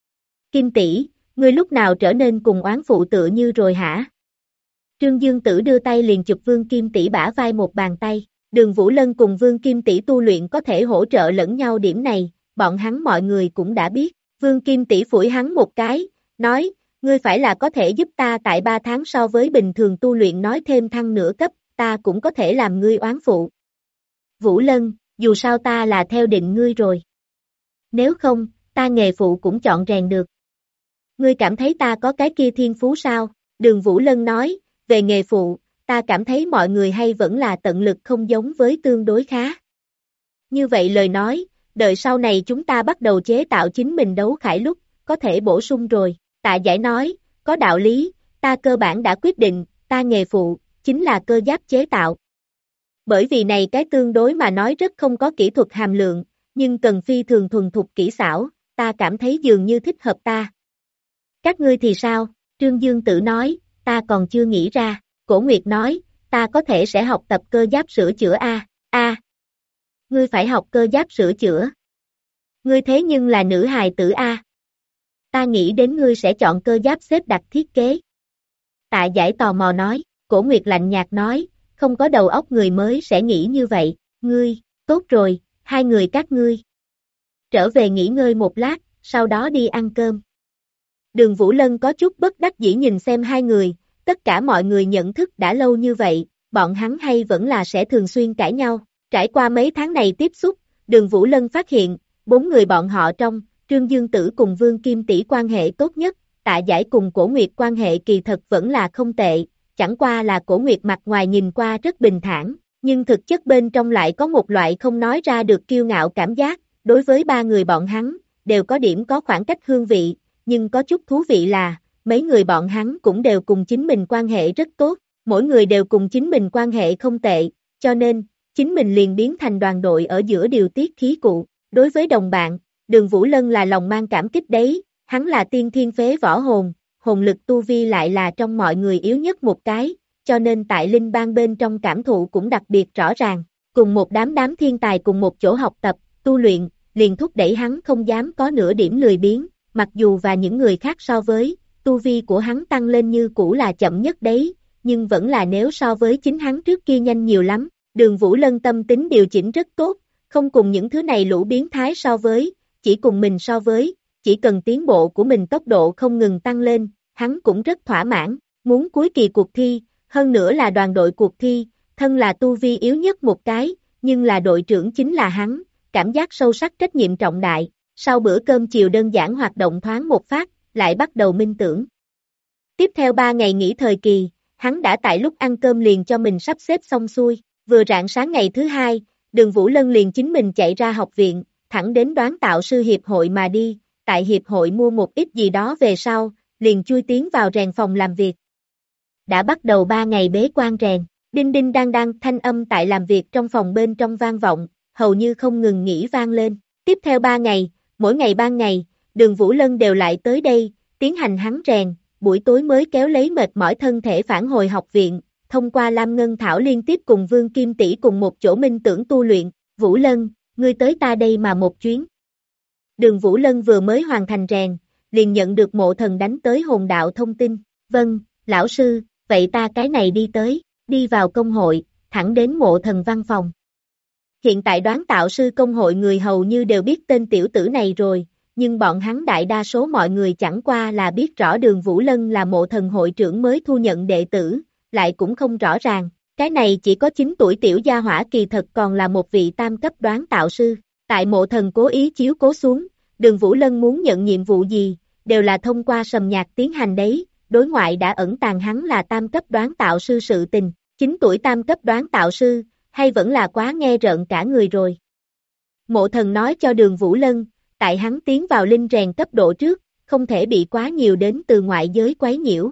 [SPEAKER 2] Kim Tỷ, ngươi lúc nào trở nên cùng oán phụ tựa như rồi hả? Trương Dương Tử đưa tay liền chụp Vương Kim Tỷ bả vai một bàn tay, Đường Vũ Lân cùng Vương Kim Tỷ tu luyện có thể hỗ trợ lẫn nhau điểm này, bọn hắn mọi người cũng đã biết, Vương Kim Tỷ phủi hắn một cái, nói, ngươi phải là có thể giúp ta tại 3 tháng so với bình thường tu luyện nói thêm thăng nửa cấp, ta cũng có thể làm ngươi oán phụ. Vũ Lân, dù sao ta là theo định ngươi rồi. Nếu không, ta nghề phụ cũng chọn rèn được. Ngươi cảm thấy ta có cái kia thiên phú sao? Đường Vũ Lân nói, về nghề phụ, ta cảm thấy mọi người hay vẫn là tận lực không giống với tương đối khá. Như vậy lời nói, đợi sau này chúng ta bắt đầu chế tạo chính mình đấu khải lúc, có thể bổ sung rồi. Tạ Giải nói, có đạo lý, ta cơ bản đã quyết định, ta nghề phụ, chính là cơ giáp chế tạo. Bởi vì này cái tương đối mà nói rất không có kỹ thuật hàm lượng, nhưng cần phi thường thuần thục kỹ xảo, ta cảm thấy dường như thích hợp ta. Các ngươi thì sao? Trương Dương Tử nói, ta còn chưa nghĩ ra. Cổ Nguyệt nói, ta có thể sẽ học tập cơ giáp sửa chữa a. Ngươi phải học cơ giáp sửa chữa. Ngươi thế nhưng là nữ hài tử a. Ta nghĩ đến ngươi sẽ chọn cơ giáp xếp đặt thiết kế. Tạ Giải tò mò nói, Cổ Nguyệt lạnh nhạt nói, không có đầu óc người mới sẽ nghĩ như vậy, ngươi, tốt rồi, hai người các ngươi. Trở về nghỉ ngơi một lát, sau đó đi ăn cơm. Đường Vũ Lân có chút bất đắc dĩ nhìn xem hai người, tất cả mọi người nhận thức đã lâu như vậy, bọn hắn hay vẫn là sẽ thường xuyên cãi nhau. Trải qua mấy tháng này tiếp xúc, Đường Vũ Lân phát hiện, 4 người bọn họ trong, Trương Dương Tử cùng Vương Kim Tỷ quan hệ tốt nhất, Tạ Giải cùng Cổ Nguyệt quan hệ kỳ thật vẫn là không tệ, chẳng qua là Cổ Nguyệt mặt ngoài nhìn qua rất bình thản, nhưng thực chất bên trong lại có một loại không nói ra được kiêu ngạo cảm giác, đối với ba người bọn hắn, đều có điểm có khoảng cách hương vị, nhưng có chút thú vị là, mấy người bọn hắn cũng đều cùng chính mình quan hệ rất tốt, mỗi người đều cùng chính mình quan hệ không tệ, cho nên, chính mình liền biến thành đoàn đội ở giữa điều tiết khí cụ. Đối với đồng bạn, Đường Vũ Lân là lòng mang cảm kích đấy, hắn là tiên thiên phế võ hồn, hồn lực tu vi lại là trong mọi người yếu nhất một cái, cho nên tại linh bang bên trong cảm thụ cũng đặc biệt rõ ràng, cùng một đám thiên tài cùng một chỗ học tập, tu luyện, liền thúc đẩy hắn không dám có nửa điểm lười biếng, mặc dù và những người khác so với, tu vi của hắn tăng lên như cũ là chậm nhất đấy, nhưng vẫn là nếu so với chính hắn trước kia nhanh nhiều lắm. Đường Vũ Lân tâm tính điều chỉnh rất tốt, không cùng những thứ này lũ biến thái so với, chỉ cùng mình so với, chỉ cần tiến bộ của mình tốc độ không ngừng tăng lên, hắn cũng rất thỏa mãn, muốn cuối kỳ cuộc thi, hơn nữa là đoàn đội cuộc thi, thân là tu vi yếu nhất một cái, nhưng là đội trưởng chính là hắn, cảm giác sâu sắc trách nhiệm trọng đại, sau bữa cơm chiều đơn giản hoạt động thoáng một phát, lại bắt đầu minh tưởng. Tiếp theo 3 ngày nghỉ thời kỳ, hắn đã tại lúc ăn cơm liền cho mình sắp xếp xong xuôi. Vừa rạng sáng ngày thứ hai, Đường Vũ Lân liền chính mình chạy ra học viện, thẳng đến Đoán Tạo Sư Hiệp hội mà đi, tại Hiệp hội mua một ít gì đó về sau, liền chui tiến vào rèn phòng làm việc. Đã bắt đầu 3 ngày bế quan rèn, đinh đinh đang thanh âm tại làm việc trong phòng bên trong vang vọng, hầu như không ngừng nghỉ vang lên. Tiếp theo 3 ngày, mỗi ngày ban ngày, Đường Vũ Lân đều lại tới đây, tiến hành hắn rèn, buổi tối mới kéo lấy mệt mỏi thân thể phản hồi học viện. Thông qua Lam Ngân Thảo liên tiếp cùng Vương Kim Tỷ cùng một chỗ minh tưởng tu luyện, Vũ Lân, ngươi tới ta đây mà một chuyến. Đường Vũ Lân vừa mới hoàn thành rèn, liền nhận được Mộ Thần đánh tới hồn đạo thông tin, vâng, lão sư, vậy ta cái này đi tới, đi vào công hội, thẳng đến Mộ Thần văn phòng. Hiện tại Đoán Tạo Sư công hội người hầu như đều biết tên tiểu tử này rồi, nhưng bọn hắn đại đa số mọi người chẳng qua là biết rõ Đường Vũ Lân là Mộ Thần hội trưởng mới thu nhận đệ tử, lại cũng không rõ ràng, cái này chỉ có 9 tuổi tiểu gia hỏa kỳ thật còn là một vị tam cấp đoán tạo sư. Tại Mộ Thần cố ý chiếu cố xuống, Đường Vũ Lân muốn nhận nhiệm vụ gì, đều là thông qua sầm nhạc tiến hành đấy, đối ngoại đã ẩn tàng hắn là tam cấp đoán tạo sư sự tình, 9 tuổi tam cấp đoán tạo sư, hay vẫn là quá nghe rợn cả người rồi. Mộ Thần nói cho Đường Vũ Lân, tại hắn tiến vào linh rèn cấp độ trước, không thể bị quá nhiều đến từ ngoại giới quấy nhiễu.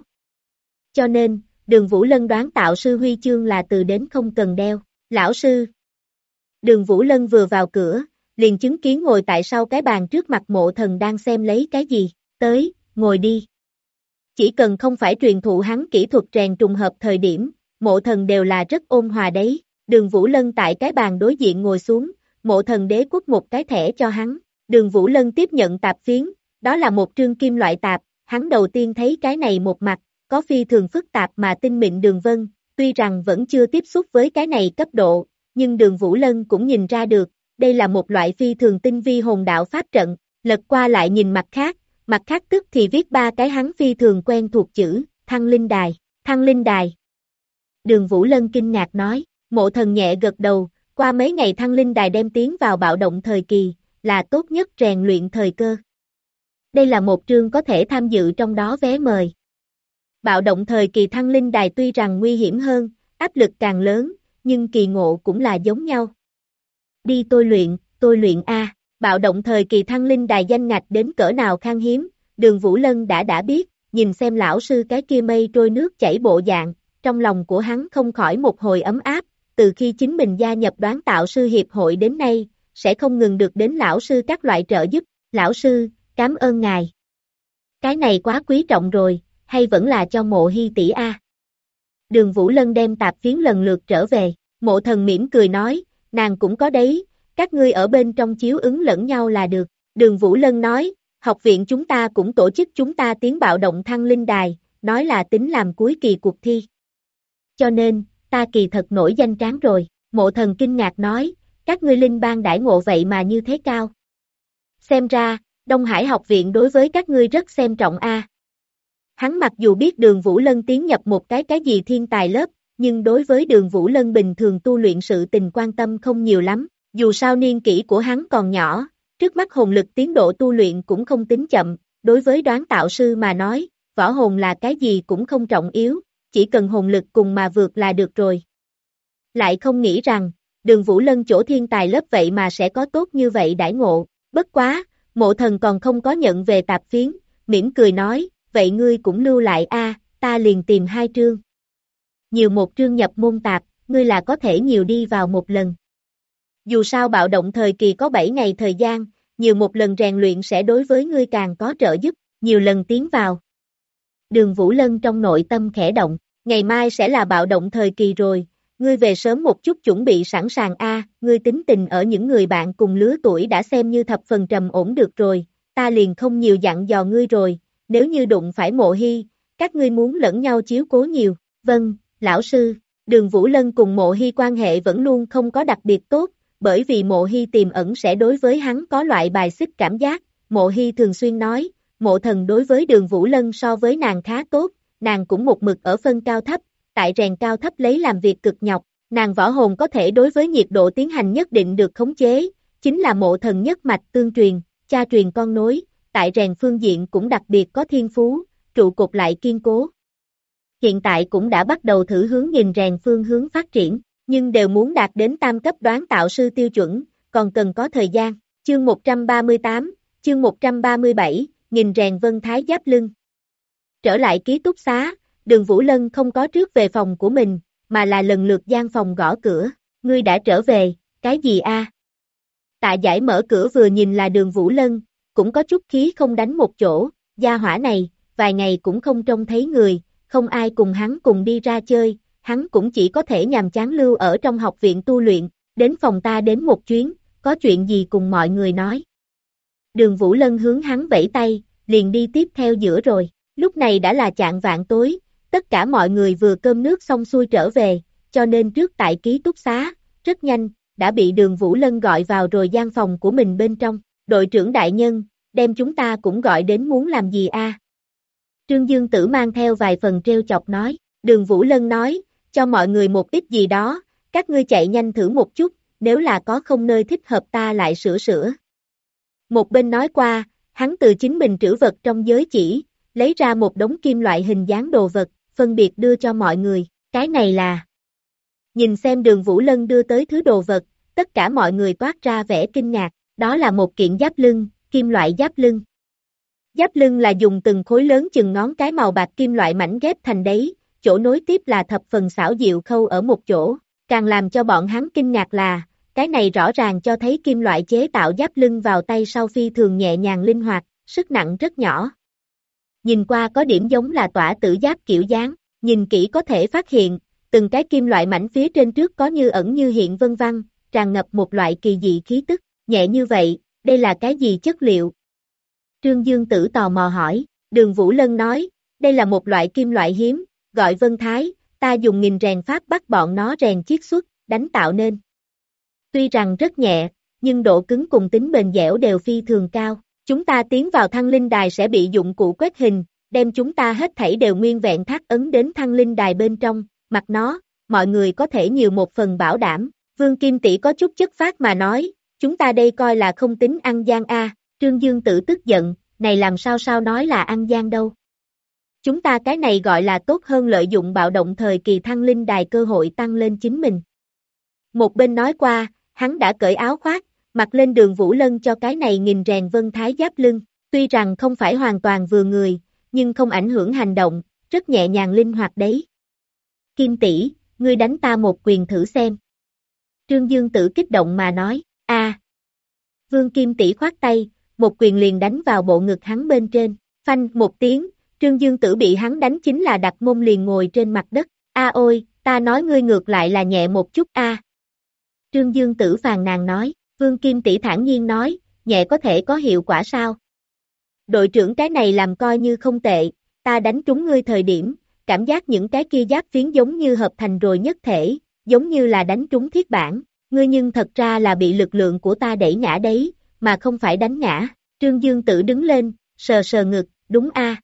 [SPEAKER 2] Cho nên, Đường Vũ Lân đoán tạo sư huy chương là từ đến không cần đeo. Lão sư. Đường Vũ Lân vừa vào cửa, liền chứng kiến ngồi tại sau cái bàn trước mặt Mộ Thần đang xem lấy cái gì. Tới, ngồi đi. Chỉ cần không phải truyền thụ hắn kỹ thuật rèn trùng hợp thời điểm, Mộ Thần đều là rất ôn hòa đấy. Đường Vũ Lân tại cái bàn đối diện ngồi xuống, Mộ Thần đế quất một cái thẻ cho hắn. Đường Vũ Lân tiếp nhận tạp phiến, đó là một trương kim loại tạp, hắn đầu tiên thấy cái này một mặt, có phi thường phức tạp mà tinh mịn đường vân, tuy rằng vẫn chưa tiếp xúc với cái này cấp độ, nhưng Đường Vũ Lân cũng nhìn ra được, đây là một loại phi thường tinh vi hồn đạo pháp trận, lật qua lại nhìn mặt khác tức thì viết 3 cái hắn phi thường quen thuộc chữ, Thăng Linh Đài, Thăng Linh Đài. Đường Vũ Lân kinh ngạc nói, Mộ Thần nhẹ gật đầu, qua mấy ngày Thăng Linh Đài đem tiến vào bạo động thời kỳ, là tốt nhất rèn luyện thời cơ. Đây là một trương có thể tham dự trong đó vé mời. Bạo động thời kỳ Thăng Linh Đài tuy rằng nguy hiểm hơn, áp lực càng lớn, nhưng kỳ ngộ cũng là giống nhau. Đi tôi luyện A, bạo động thời kỳ Thăng Linh Đài danh ngạch đến cỡ nào khan hiếm, Đường Vũ Lân đã biết, nhìn xem lão sư cái kia mây trôi nước chảy bộ dạng, trong lòng của hắn không khỏi một hồi ấm áp, từ khi chính mình gia nhập đoán tạo sư hiệp hội đến nay, sẽ không ngừng được đến lão sư các loại trợ giúp, lão sư, cảm ơn ngài. Cái này quá quý trọng rồi, hay vẫn là cho Mộ Hi tỷ A. Đường Vũ Lân đem tạp phiến lần lượt trở về, Mộ Thần mỉm cười nói, nàng cũng có đấy, các ngươi ở bên trong chiếu ứng lẫn nhau là được. Đường Vũ Lân nói, học viện chúng ta cũng tổ chức chúng ta tiến bạo động Thăng Linh Đài, nói là tính làm cuối kỳ cuộc thi. Cho nên, ta kỳ thật nổi danh tráng rồi, Mộ Thần kinh ngạc nói, các ngươi linh bang đãi ngộ vậy mà như thế cao. Xem ra, Đông Hải học viện đối với các ngươi rất xem trọng A. Hắn mặc dù biết Đường Vũ Lân tiến nhập một cái gì thiên tài lớp, nhưng đối với Đường Vũ Lân bình thường tu luyện sự tình quan tâm không nhiều lắm, dù sao niên kỷ của hắn còn nhỏ, Trước mắt hồn lực tiến độ tu luyện cũng không tính chậm, đối với đoán tạo sư mà nói, võ hồn là cái gì cũng không trọng yếu, chỉ cần hồn lực cùng mà vượt là được rồi. Lại không nghĩ rằng, Đường Vũ Lân chỗ thiên tài lớp vậy mà sẽ có tốt như vậy đãi ngộ, bất quá, Mộ Thần còn không có nhận về tạp phiến, mỉm cười nói, vậy ngươi cũng lưu lại a, ta liền tìm 2 trương. Nhiều một trương nhập môn tạp, ngươi là có thể nhiều đi vào một lần. Dù sao bạo động thời kỳ có 7 ngày thời gian, nhiều một lần rèn luyện sẽ đối với ngươi càng có trợ giúp, nhiều lần tiến vào. Đường Vũ Lân trong nội tâm khẽ động, ngày mai sẽ là bạo động thời kỳ rồi, ngươi về sớm một chút chuẩn bị sẵn sàng a, ngươi tính tình ở những người bạn cùng lứa tuổi đã xem như thập phần trầm ổn được rồi, ta liền không nhiều dặn dò ngươi rồi, nếu như đụng phải Mộ Hy, các ngươi muốn lẫn nhau chiếu cố nhiều, vâng, lão sư, Đường Vũ Lân cùng Mộ Hy quan hệ vẫn luôn không có đặc biệt tốt, bởi vì Mộ Hy tiềm ẩn sẽ đối với hắn có loại bài xích cảm giác, Mộ Hy thường xuyên nói, Mộ Thần đối với Đường Vũ Lân so với nàng khá tốt, nàng cũng một mực ở phân cao thấp, tại rèn cao thấp lấy làm việc cực nhọc, nàng võ hồn có thể đối với nhiệt độ tiến hành nhất định được khống chế, chính là Mộ Thần nhất mạch tương truyền, cha truyền con nối, tại rèn phương diện cũng đặc biệt có thiên phú, trụ cột lại kiên cố. Hiện tại cũng đã bắt đầu thử hướng nhìn rèn phương hướng phát triển, nhưng đều muốn đạt đến tam cấp đoán tạo sư tiêu chuẩn, còn cần có thời gian. Chương 138, chương 137, nghìn rèn vân thái giáp lưng. Trở lại ký túc xá, Đường Vũ Lân không có trước về phòng của mình, mà là lần lượt gian phòng gõ cửa, ngươi đã trở về, cái gì a? Tạ Giải mở cửa vừa nhìn là Đường Vũ Lân, cũng có chút khí không đánh một chỗ, gia hỏa này, vài ngày cũng không trông thấy người, không ai cùng hắn cùng đi ra chơi, hắn cũng chỉ có thể nhàm chán lưu ở trong học viện tu luyện, đến phòng ta đến một chuyến, có chuyện gì cùng mọi người nói. Đường Vũ Lân hướng hắn vẫy tay, liền đi tiếp theo giữa rồi, lúc này đã là chạng vạng tối, tất cả mọi người vừa cơm nước xong xuôi trở về, cho nên trước tại ký túc xá, rất nhanh, đã bị Đường Vũ Lân gọi vào rồi gian phòng của mình bên trong, đội trưởng đại nhân, đem chúng ta cũng gọi đến muốn làm gì a? Trương Dương Tử mang theo vài phần trêu chọc nói, Đường Vũ Lân nói, cho mọi người một ít gì đó, các ngươi chạy nhanh thử một chút, nếu là có không nơi thích hợp ta lại sửa sửa. Một bên nói qua, hắn từ chính mình trữ vật trong giới chỉ, lấy ra một đống kim loại hình dáng đồ vật, phân biệt đưa cho mọi người, cái này là. Nhìn xem Đường Vũ Lân đưa tới thứ đồ vật, tất cả mọi người toát ra vẻ kinh ngạc, đó là một kiện giáp lưng, kim loại giáp lưng. Giáp lưng là dùng từng khối lớn chừng ngón cái màu bạc kim loại mảnh ghép thành đấy, chỗ nối tiếp là thập phần xảo diệu khâu ở một chỗ, càng làm cho bọn hắn kinh ngạc là, cái này rõ ràng cho thấy kim loại chế tạo giáp lưng vào tay sau phi thường nhẹ nhàng linh hoạt, sức nặng rất nhỏ. Nhìn qua có điểm giống là tỏa tử giáp kiểu dáng, nhìn kỹ có thể phát hiện, từng cái kim loại mảnh phía trên trước có như ẩn như hiện vân vân, tràn ngập một loại kỳ dị khí tức, nhẹ như vậy, đây là cái gì chất liệu? Trương Dương Tử tò mò hỏi, Đường Vũ Lân nói, đây là một loại kim loại hiếm, gọi vân thái, ta dùng nghìn rèn pháp bắt bọn nó rèn chiết xuất, đánh tạo nên. Tuy rằng rất nhẹ, nhưng độ cứng cùng tính bền dẻo đều phi thường cao. Chúng ta tiến vào thăng linh đài sẽ bị dụng cụ quét hình, đem chúng ta hết thảy đều nguyên vẹn thác ấn đến thăng linh đài bên trong, mặt nó, mọi người có thể nhiều một phần bảo đảm. Vương Kim Tỷ có chút chất phác mà nói, chúng ta đây coi là không tính ăn gian a. Trương Dương Tử tức giận, này làm sao nói là ăn gian đâu. Chúng ta cái này gọi là tốt hơn lợi dụng bạo động thời kỳ thăng linh đài cơ hội tăng lên chính mình. Một bên nói qua, hắn đã cởi áo khoác, mặc lên Đường Vũ Lân cho cái này nghìn rèn vân thái giáp lưng, tuy rằng không phải hoàn toàn vừa người, nhưng không ảnh hưởng hành động, rất nhẹ nhàng linh hoạt đấy. Kim tỷ, ngươi đánh ta một quyền thử xem. Trương Dương Tử kích động mà nói, a. Vương Kim tỷ khoát tay, một quyền liền đánh vào bộ ngực hắn bên trên, phanh một tiếng, Trương Dương Tử bị hắn đánh chính là đặt mông liền ngồi trên mặt đất, a ôi, ta nói ngươi ngược lại là nhẹ một chút a. Trương Dương Tử phàn nàn nói, Vương Kim tỷ thản nhiên nói, nhẹ có thể có hiệu quả sao? Đội trưởng cái này làm coi như không tệ, ta đánh trúng ngươi thời điểm, cảm giác những cái kia giáp phiến giống như hợp thành rồi nhất thể, giống như là đánh trúng thiết bản, ngươi nhưng thật ra là bị lực lượng của ta đẩy ngã đấy, mà không phải đánh ngã. Trương Dương Tử đứng lên, sờ sờ ngực, đúng a.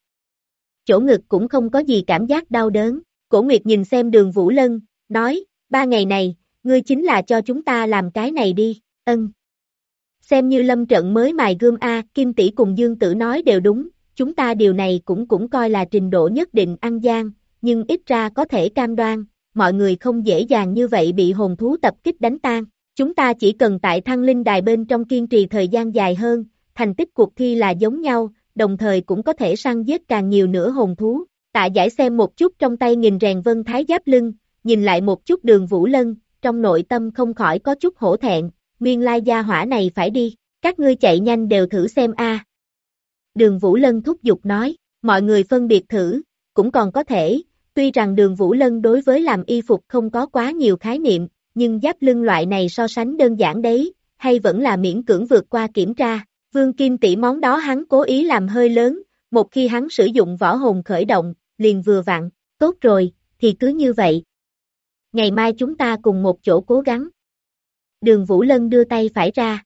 [SPEAKER 2] Chỗ ngực cũng không có gì cảm giác đau đớn, Cổ Nguyệt nhìn xem Đường Vũ Lân, nói, 3 ngày này, ngươi chính là cho chúng ta làm cái này đi, ân. xem như lâm trận mới mài gươm a, Kim tỷ cùng Dương Tử nói đều đúng, chúng ta điều này cũng coi là trình độ nhất định ăn gian, nhưng ít ra có thể cam đoan, mọi người không dễ dàng như vậy bị hồn thú tập kích đánh tan. Chúng ta chỉ cần tại Thăng Linh Đài bên trong kiên trì thời gian dài hơn, thành tích cuộc thi là giống nhau, đồng thời cũng có thể săn giết càng nhiều nữa hồn thú. Tạ Giải xem một chút trong tay nghìn rèn vân thái giáp lưng, nhìn lại một chút Đường Vũ Lân, trong nội tâm không khỏi có chút hổ thẹn, nguyên lai gia hỏa này phải đi, các ngươi chạy nhanh đều thử xem a. Đường Vũ Lân thúc giục nói, mọi người phân biệt thử, cũng còn có thể, tuy rằng Đường Vũ Lân đối với làm y phục không có quá nhiều khái niệm, nhưng giáp lưng loại này so sánh đơn giản đấy, hay vẫn là miễn cưỡng vượt qua kiểm tra. Vương Kim tỷ món đó hắn cố ý làm hơi lớn, một khi hắn sử dụng võ hồn khởi động, liền vừa vặn, tốt rồi, thì cứ như vậy. Ngày mai chúng ta cùng một chỗ cố gắng. Đường Vũ Lân đưa tay phải ra.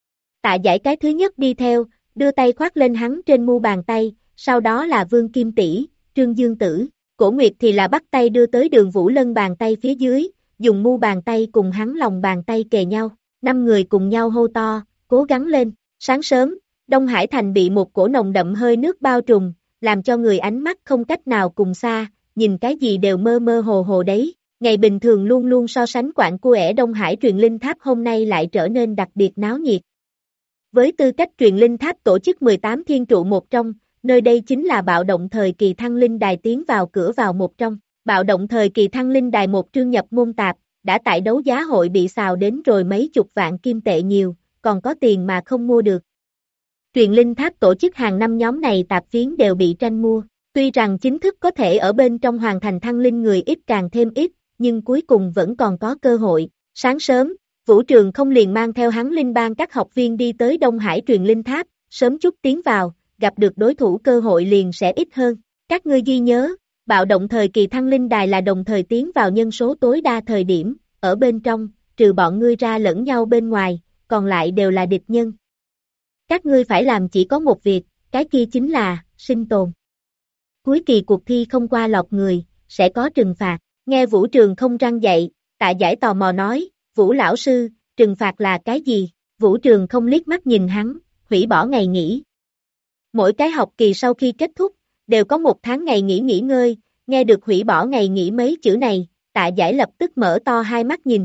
[SPEAKER 2] Tạ Giải cái thứ nhất đi theo, đưa tay khoác lên hắn trên mu bàn tay, sau đó là Vương Kim tỷ, Trương Dương Tử, Cổ Nguyệt thì là bắt tay đưa tới Đường Vũ Lân bàn tay phía dưới, dùng mu bàn tay cùng hắn lòng bàn tay kề nhau, 5 người cùng nhau hô to, cố gắng lên. Sáng sớm, Đông Hải Thành bị một cổ nồng đậm hơi nước bao trùm, làm cho người ánh mắt không cách nào cùng xa, nhìn cái gì đều mơ mơ hồ hồ đấy. Ngày bình thường luôn luôn so sánh quạng cua Đông Hải truyền linh tháp hôm nay lại trở nên đặc biệt náo nhiệt. Với tư cách truyền linh tháp tổ chức 18 thiên trụ một trong, nơi đây chính là bạo động thời kỳ Thăng Linh Đài tiến vào cửa vào một trong. Bạo động thời kỳ Thăng Linh Đài một trương nhập môn tạp, đã tại đấu giá hội bị xào đến rồi mấy chục vạn kim tệ nhiều, còn có tiền mà không mua được. Truyền linh tháp tổ chức hàng năm nhóm này tạp phiến đều bị tranh mua, tuy rằng chính thức có thể ở bên trong hoàn thành thăng linh người ít càng thêm ít, nhưng cuối cùng vẫn còn có cơ hội. Sáng sớm, Vũ Trường không liền mang theo hắn linh bang các học viên đi tới Đông Hải truyền linh tháp, sớm chút tiến vào, gặp được đối thủ cơ hội liền sẽ ít hơn. Các ngươi ghi nhớ, bạo động thời kỳ Thăng Linh Đài là đồng thời tiến vào nhân số tối đa thời điểm, ở bên trong, trừ bọn ngươi ra lẫn nhau bên ngoài, còn lại đều là địch nhân. Các ngươi phải làm chỉ có một việc, cái kia chính là, sinh tồn. Cuối kỳ cuộc thi không qua lọt người, sẽ có trừng phạt. Nghe Vũ Trường không răng dậy, Tạ Giải tò mò nói, Vũ lão sư, trừng phạt là cái gì? Vũ Trường không liếc mắt nhìn hắn, hủy bỏ ngày nghỉ. Mỗi cái học kỳ sau khi kết thúc, đều có 1 tháng ngày nghỉ ngơi, nghe được hủy bỏ ngày nghỉ mấy chữ này, Tạ Giải lập tức mở to hai mắt nhìn.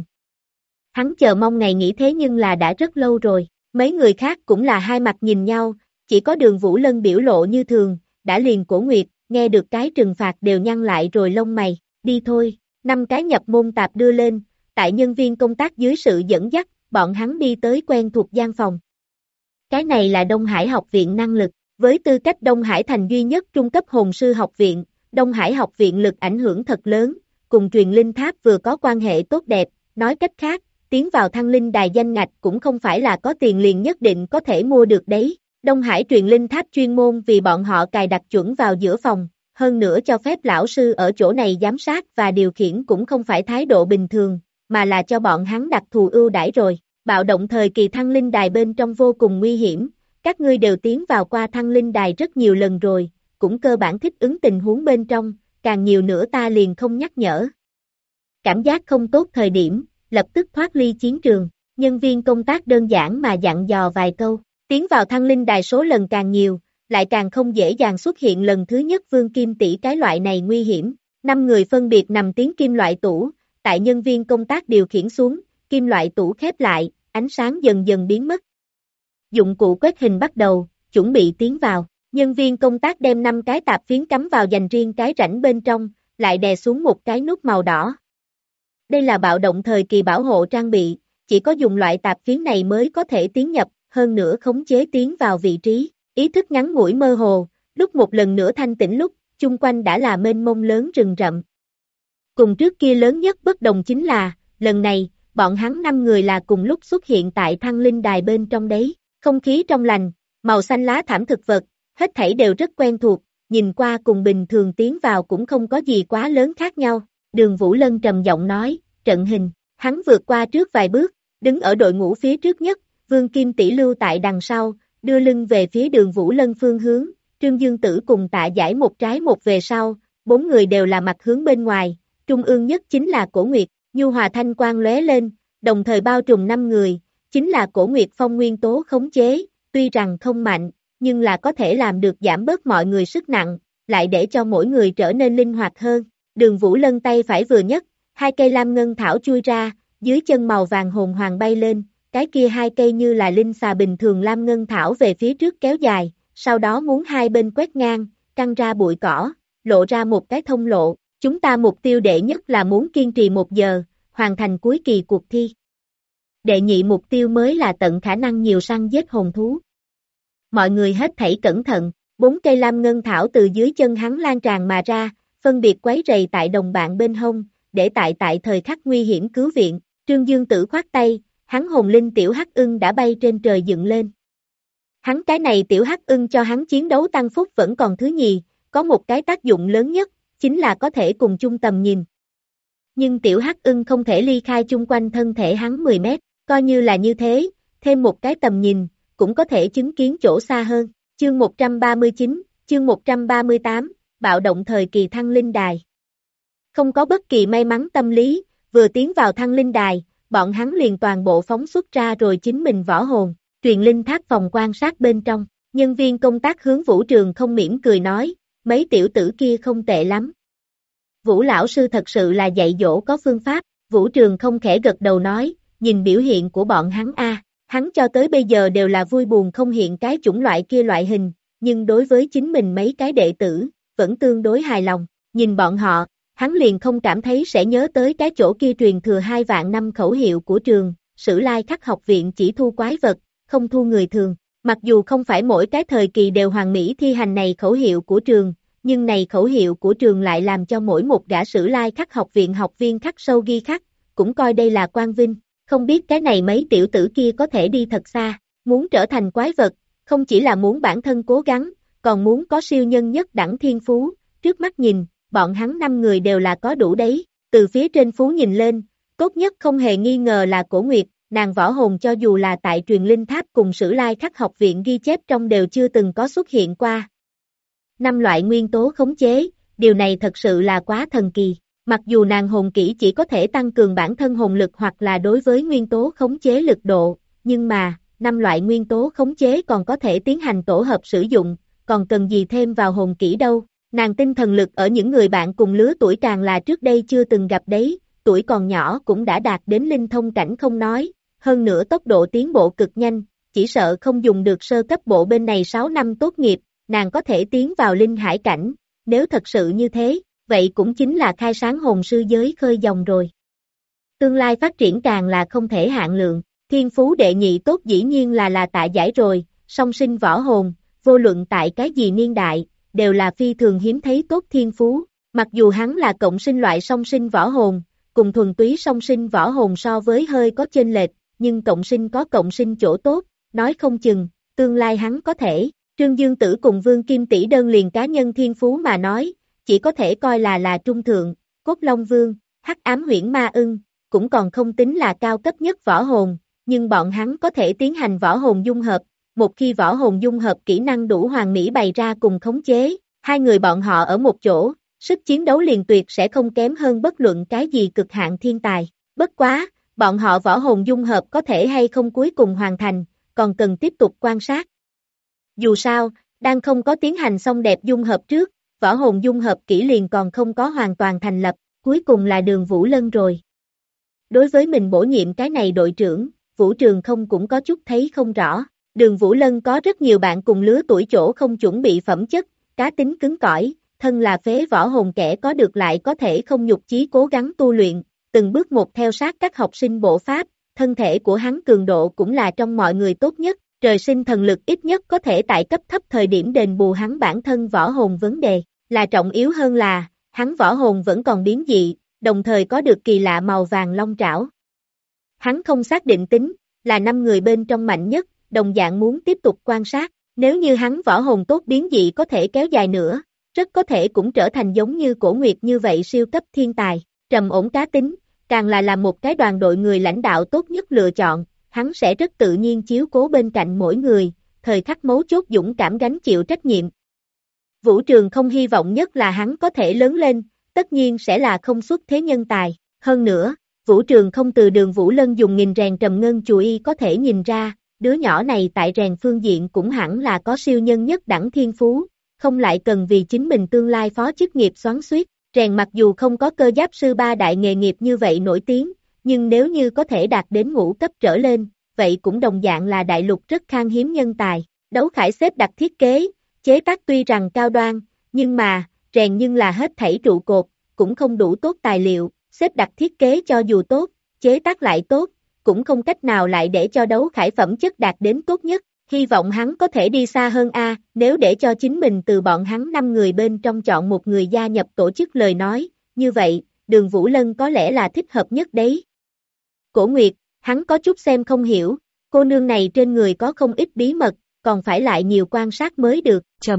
[SPEAKER 2] Hắn chờ mong ngày nghỉ thế nhưng là đã rất lâu rồi, mấy người khác cũng là hai mặt nhìn nhau, chỉ có Đường Vũ Lân biểu lộ như thường, đã liền Cổ Nguyệt, nghe được cái trừng phạt đều nhăn lại rồi lông mày, đi thôi, 5 cái nhập môn tạp đưa lên, tại nhân viên công tác dưới sự dẫn dắt, bọn hắn đi tới quen thuộc gian phòng. Cái này là Đông Hải học viện năng lực, với tư cách Đông Hải thành duy nhất trung cấp hồn sư học viện, Đông Hải học viện lực ảnh hưởng thật lớn, cùng truyền linh tháp vừa có quan hệ tốt đẹp, nói cách khác, tiến vào Thăng Linh Đài danh ngạch cũng không phải là có tiền liền nhất định có thể mua được đấy. Đông Hải truyền linh tháp chuyên môn vì bọn họ cài đặt chuẩn vào giữa phòng, hơn nữa cho phép lão sư ở chỗ này giám sát và điều khiển cũng không phải thái độ bình thường, mà là cho bọn hắn đặc thù ưu đãi rồi. Bạo động thời kỳ Thăng Linh Đài bên trong vô cùng nguy hiểm, các ngươi đều tiến vào qua Thăng Linh Đài rất nhiều lần rồi, cũng cơ bản thích ứng tình huống bên trong, càng nhiều nữa ta liền không nhắc nhở. Cảm giác không tốt thời điểm, lập tức thoát ly chiến trường, nhân viên công tác đơn giản mà dặn dò vài câu, tiến vào Thăng Linh Đài số lần càng nhiều, lại càng không dễ dàng xuất hiện lần thứ nhất Vương Kim tỷ cái loại này nguy hiểm. 5 người phân biệt nằm tiến kim loại tủ, tại nhân viên công tác điều khiển xuống, kim loại tủ khép lại, ánh sáng dần dần biến mất. Dụng cụ quét hình bắt đầu, chuẩn bị tiến vào, nhân viên công tác đem 5 cái tạp phiến cắm vào dành riêng cái rãnh bên trong, lại đè xuống một cái nút màu đỏ. Đây là bạo động thời kỳ bảo hộ trang bị, chỉ có dùng loại tạp phiến này mới có thể tiến nhập, hơn nữa khống chế tiến vào vị trí, ý thức ngắn ngủi mơ hồ, lúc một lần nữa thanh tỉnh lúc, chung quanh đã là mênh mông lớn rừng rậm. Cùng trước kia lớn nhất bất đồng chính là, lần này, bọn hắn 5 người là cùng lúc xuất hiện tại Thăng Linh Đài bên trong đấy, không khí trong lành, màu xanh lá thảm thực vật, hết thảy đều rất quen thuộc, nhìn qua cùng bình thường tiến vào cũng không có gì quá lớn khác nhau. Đường Vũ Lân trầm giọng nói, trận hình, hắn vượt qua trước vài bước, đứng ở đội ngũ phía trước nhất, Vương Kim tỷ lưu tại đằng sau, đưa lưng về phía Đường Vũ Lân phương hướng, Trương Dương Tử cùng Tạ Giải một trái một về sau, 4 người đều là mặt hướng bên ngoài, trung ương nhất chính là Cổ Nguyệt, nhu hòa thanh quang lóe lên, đồng thời bao trùm 5 người, chính là Cổ Nguyệt Phong nguyên tố khống chế, tuy rằng không mạnh, nhưng là có thể làm được giảm bớt mọi người sức nặng, lại để cho mỗi người trở nên linh hoạt hơn. Đường Vũ Lân tay phải vừa nhấc, hai cây lam ngân thảo chui ra, dưới chân màu vàng hồn hoàng bay lên, cái kia hai cây như là linh xà bình thường lam ngân thảo về phía trước kéo dài, sau đó muốn hai bên quét ngang, căng ra bụi cỏ, lộ ra một cái thông lộ. Chúng ta mục tiêu đệ nhất là muốn kiên trì 1 giờ, hoàn thành cuối kỳ cuộc thi. Đệ nhị mục tiêu mới là tận khả năng nhiều săn giết hồn thú. Mọi người hết thảy cẩn thận, 4 cây lam ngân thảo từ dưới chân hắn lan tràn mà ra, phân biệt quấy rầy tại đồng bạn bên hông, để tại thời khắc nguy hiểm cứu viện. Trương Dương Tử khoát tay, hắn hồn linh tiểu hắc ưng đã bay trên trời dựng lên. Hắn cái này tiểu hắc ưng cho hắn chiến đấu tăng phúc vẫn còn thứ nhì, có một cái tác dụng lớn nhất, chính là có thể cùng chung tầm nhìn. Nhưng tiểu hắc ưng không thể ly khai chung quanh thân thể hắn 10 mét, coi như là như thế, thêm một cái tầm nhìn, cũng có thể chứng kiến chỗ xa hơn. Chương 139, chương 138, bạo động thời kỳ thăng linh đài. Không có bất kỳ may mắn tâm lý, vừa tiến vào thăng linh đài, bọn hắn liền toàn bộ phóng xuất ra rồi chính mình võ hồn, truyền linh tháp phòng quan sát bên trong. Nhân viên công tác hướng Vũ Trường không mỉm cười nói, mấy tiểu tử kia không tệ lắm. Vũ lão sư thật sự là dạy dỗ có phương pháp, Vũ Trường không khẽ gật đầu nói, nhìn biểu hiện của bọn hắn hắn cho tới bây giờ đều là vui buồn không hiện cái chủng loại kia loại hình, nhưng đối với chính mình mấy cái đệ tử, vẫn tương đối hài lòng, nhìn bọn họ, hắn liền không cảm thấy sẽ nhớ tới cái chỗ kia truyền thừa 2 vạn năm khẩu hiệu của trường, Sử Lai Khắc học viện chỉ thu quái vật, không thu người thường, mặc dù không phải mỗi cái thời kỳ đều hoàn mỹ thi hành này khẩu hiệu của trường, nhưng này khẩu hiệu của trường lại làm cho mỗi một gã Sử Lai Khắc học viện học viên khắc sâu ghi khắc, cũng coi đây là quang vinh, không biết cái này mấy tiểu tử kia có thể đi thật xa, muốn trở thành quái vật, không chỉ là muốn bản thân cố gắng, còn muốn có siêu nhân nhất đẳng thiên phú, trước mắt nhìn, bọn hắn 5 người đều là có đủ đấy, từ phía trên phú nhìn lên, tốt nhất không hề nghi ngờ là Cổ Nguyệt, nàng võ hồn cho dù là tại truyền linh tháp cùng Sử Lai Khắc học viện ghi chép trong đều chưa từng có xuất hiện qua. 5 loại nguyên tố khống chế, điều này thật sự là quá thần kỳ. Mặc dù nàng hồn kỹ chỉ có thể tăng cường bản thân hồn lực hoặc là đối với nguyên tố khống chế lực độ, nhưng mà, 5 loại nguyên tố khống chế còn có thể tiến hành tổ hợp sử dụng, còn cần gì thêm vào hồn kỹ đâu. Nàng tinh thần lực ở những người bạn cùng lứa tuổi càng là trước đây chưa từng gặp đấy, tuổi còn nhỏ cũng đã đạt đến linh thông cảnh không nói, hơn nữa tốc độ tiến bộ cực nhanh, chỉ sợ không dùng được sơ cấp bộ bên này 6 năm tốt nghiệp, nàng có thể tiến vào linh hải cảnh, nếu thật sự như thế, vậy cũng chính là khai sáng hồn sư giới khơi dòng rồi. Tương lai phát triển càng là không thể hạn lượng, thiên phú đệ nhị tốt dĩ nhiên là Tạ Giải rồi, song sinh võ hồn, vô luận tại cái gì niên đại, đều là phi thường hiếm thấy tốt thiên phú, mặc dù hắn là cộng sinh loại song sinh võ hồn, cùng thuần túy song sinh võ hồn so với hơi có chênh lệch, nhưng cộng sinh có cộng sinh chỗ tốt, nói không chừng, tương lai hắn có thể, Trương Dương Tử cùng Vương Kim Tỷ đơn liền cá nhân thiên phú mà nói, chỉ có thể coi là trung thượng, Cốt Long Vương, Hắc Ám Huyễn Ma Ưng, cũng còn không tính là cao cấp nhất võ hồn, nhưng bọn hắn có thể tiến hành võ hồn dung hợp, một khi võ hồn dung hợp kỹ năng đủ hoàn mỹ bày ra cùng khống chế, hai người bọn họ ở một chỗ, sức chiến đấu liền tuyệt sẽ không kém hơn bất luận cái gì cực hạn thiên tài, bất quá, bọn họ võ hồn dung hợp có thể hay không cuối cùng hoàn thành, còn cần tiếp tục quan sát. Dù sao, đang không có tiến hành xong đẹp dung hợp trước, võ hồn dung hợp kỹ liền còn không có hoàn toàn thành lập, cuối cùng là Đường Vũ Lân rồi. Đối với mình bổ nhiệm cái này đội trưởng, Vũ Trường không cũng có chút thấy không rõ. Đường Vũ Lân có rất nhiều bạn cùng lứa tuổi chỗ không chuẩn bị phẩm chất, cá tính cứng cỏi, thân là phế võ hồn kẻ có được lại có thể không nhục chí cố gắng tu luyện, từng bước một theo sát các học sinh bộ pháp, thân thể của hắn cường độ cũng là trong mọi người tốt nhất, trời sinh thần lực ít nhất có thể tại cấp thấp thời điểm đền bù hắn bản thân võ hồn vấn đề, là trọng yếu hơn là, hắn võ hồn vẫn còn biến dị, đồng thời có được kỳ lạ màu vàng long trảo. Hắn không xác định tính, là 5 người bên trong mạnh nhất, đồng dạng muốn tiếp tục quan sát, nếu như hắn võ hồn tốt biến dị có thể kéo dài nữa, rất có thể cũng trở thành giống như Cổ Nguyệt như vậy siêu cấp thiên tài, trầm ổn cá tính, càng là làm một cái đoàn đội người lãnh đạo tốt nhất lựa chọn, hắn sẽ rất tự nhiên chiếu cố bên cạnh mỗi người, thời khắc mấu chốt dũng cảm gánh chịu trách nhiệm. Vũ Trường không hy vọng nhất là hắn có thể lớn lên, tất nhiên sẽ là không xuất thế nhân tài, hơn nữa, Vũ Trường không từ Đường Vũ Lân dùng nghìn rèn trầm ngân chùy y có thể nhìn ra, đứa nhỏ này tại rèn phương diện cũng hẳn là có siêu nhân nhất đẳng thiên phú, không lại cần vì chính mình tương lai phó chức nghiệp xoắn xuýt. Rèn mặc dù không có cơ giáp sư ba đại nghề nghiệp như vậy nổi tiếng, nhưng nếu như có thể đạt đến ngũ cấp trở lên, vậy cũng đồng dạng là đại lục rất khan hiếm nhân tài. Đấu khải xếp đặt thiết kế, chế tác tuy rằng cao đoan, nhưng mà, rèn nhưng là hết thảy trụ cột, cũng không đủ tốt tài liệu, xếp đặt thiết kế cho dù tốt, chế tác lại tốt, cũng không cách nào lại để cho đấu khải phẩm chất đạt đến tốt nhất. Hy vọng hắn có thể đi xa hơn nếu để cho chính mình từ bọn hắn 5 người bên trong chọn một người gia nhập tổ chức lời nói, như vậy, Đường Vũ Lân có lẽ là thích hợp nhất đấy. Cổ Nguyệt, hắn có chút xem không hiểu, cô nương này trên người có không ít bí mật, còn phải lại nhiều quan sát mới được.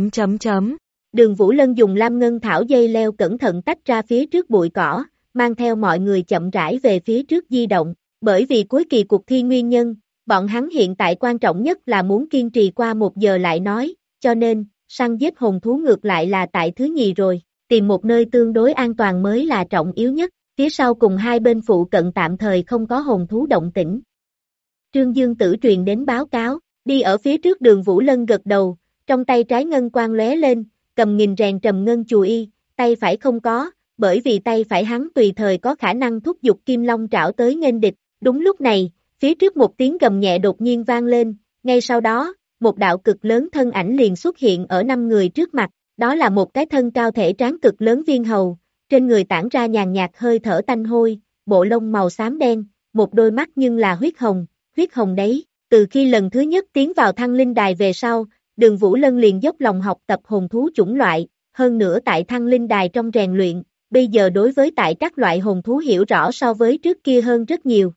[SPEAKER 2] Đường Vũ Lân dùng lam ngân thảo dây leo cẩn thận tách ra phía trước bụi cỏ, mang theo mọi người chậm rãi về phía trước di động, bởi vì cuối kỳ cuộc thi nguyên nhân. Bọn hắn hiện tại quan trọng nhất là muốn kiên trì qua 1 giờ lại nói, cho nên, săn giết hồn thú ngược lại là tại thứ nhì rồi, tìm một nơi tương đối an toàn mới là trọng yếu nhất, phía sau cùng hai bên phụ cận tạm thời không có hồn thú động tĩnh. Trương Dương Tử truyền đến báo cáo, đi ở phía trước Đường Vũ Lân gật đầu, trong tay trái ngân quang lóe lên, cầm nghìn rèn trầm ngân chùy y, tay phải không có, bởi vì tay phải hắn tùy thời có khả năng thúc giục kim long trảo tới nghênh địch, đúng lúc này. Phía trước một tiếng gầm nhẹ đột nhiên vang lên, ngay sau đó, một đạo cực lớn thân ảnh liền xuất hiện ở 5 người trước mặt, đó là một cái thân cao thể tráng cực lớn viên hầu, trên người tản ra nhàn nhạt hơi thở tanh hôi, bộ lông màu xám đen, một đôi mắt nhưng là huyết hồng đấy, từ khi lần thứ nhất tiến vào Thăng Linh Đài về sau, Đường Vũ Lân liền dốc lòng học tập hồn thú chủng loại, hơn nữa tại Thăng Linh Đài trong rèn luyện, bây giờ đối với tại các loại hồn thú hiểu rõ so với trước kia hơn rất nhiều.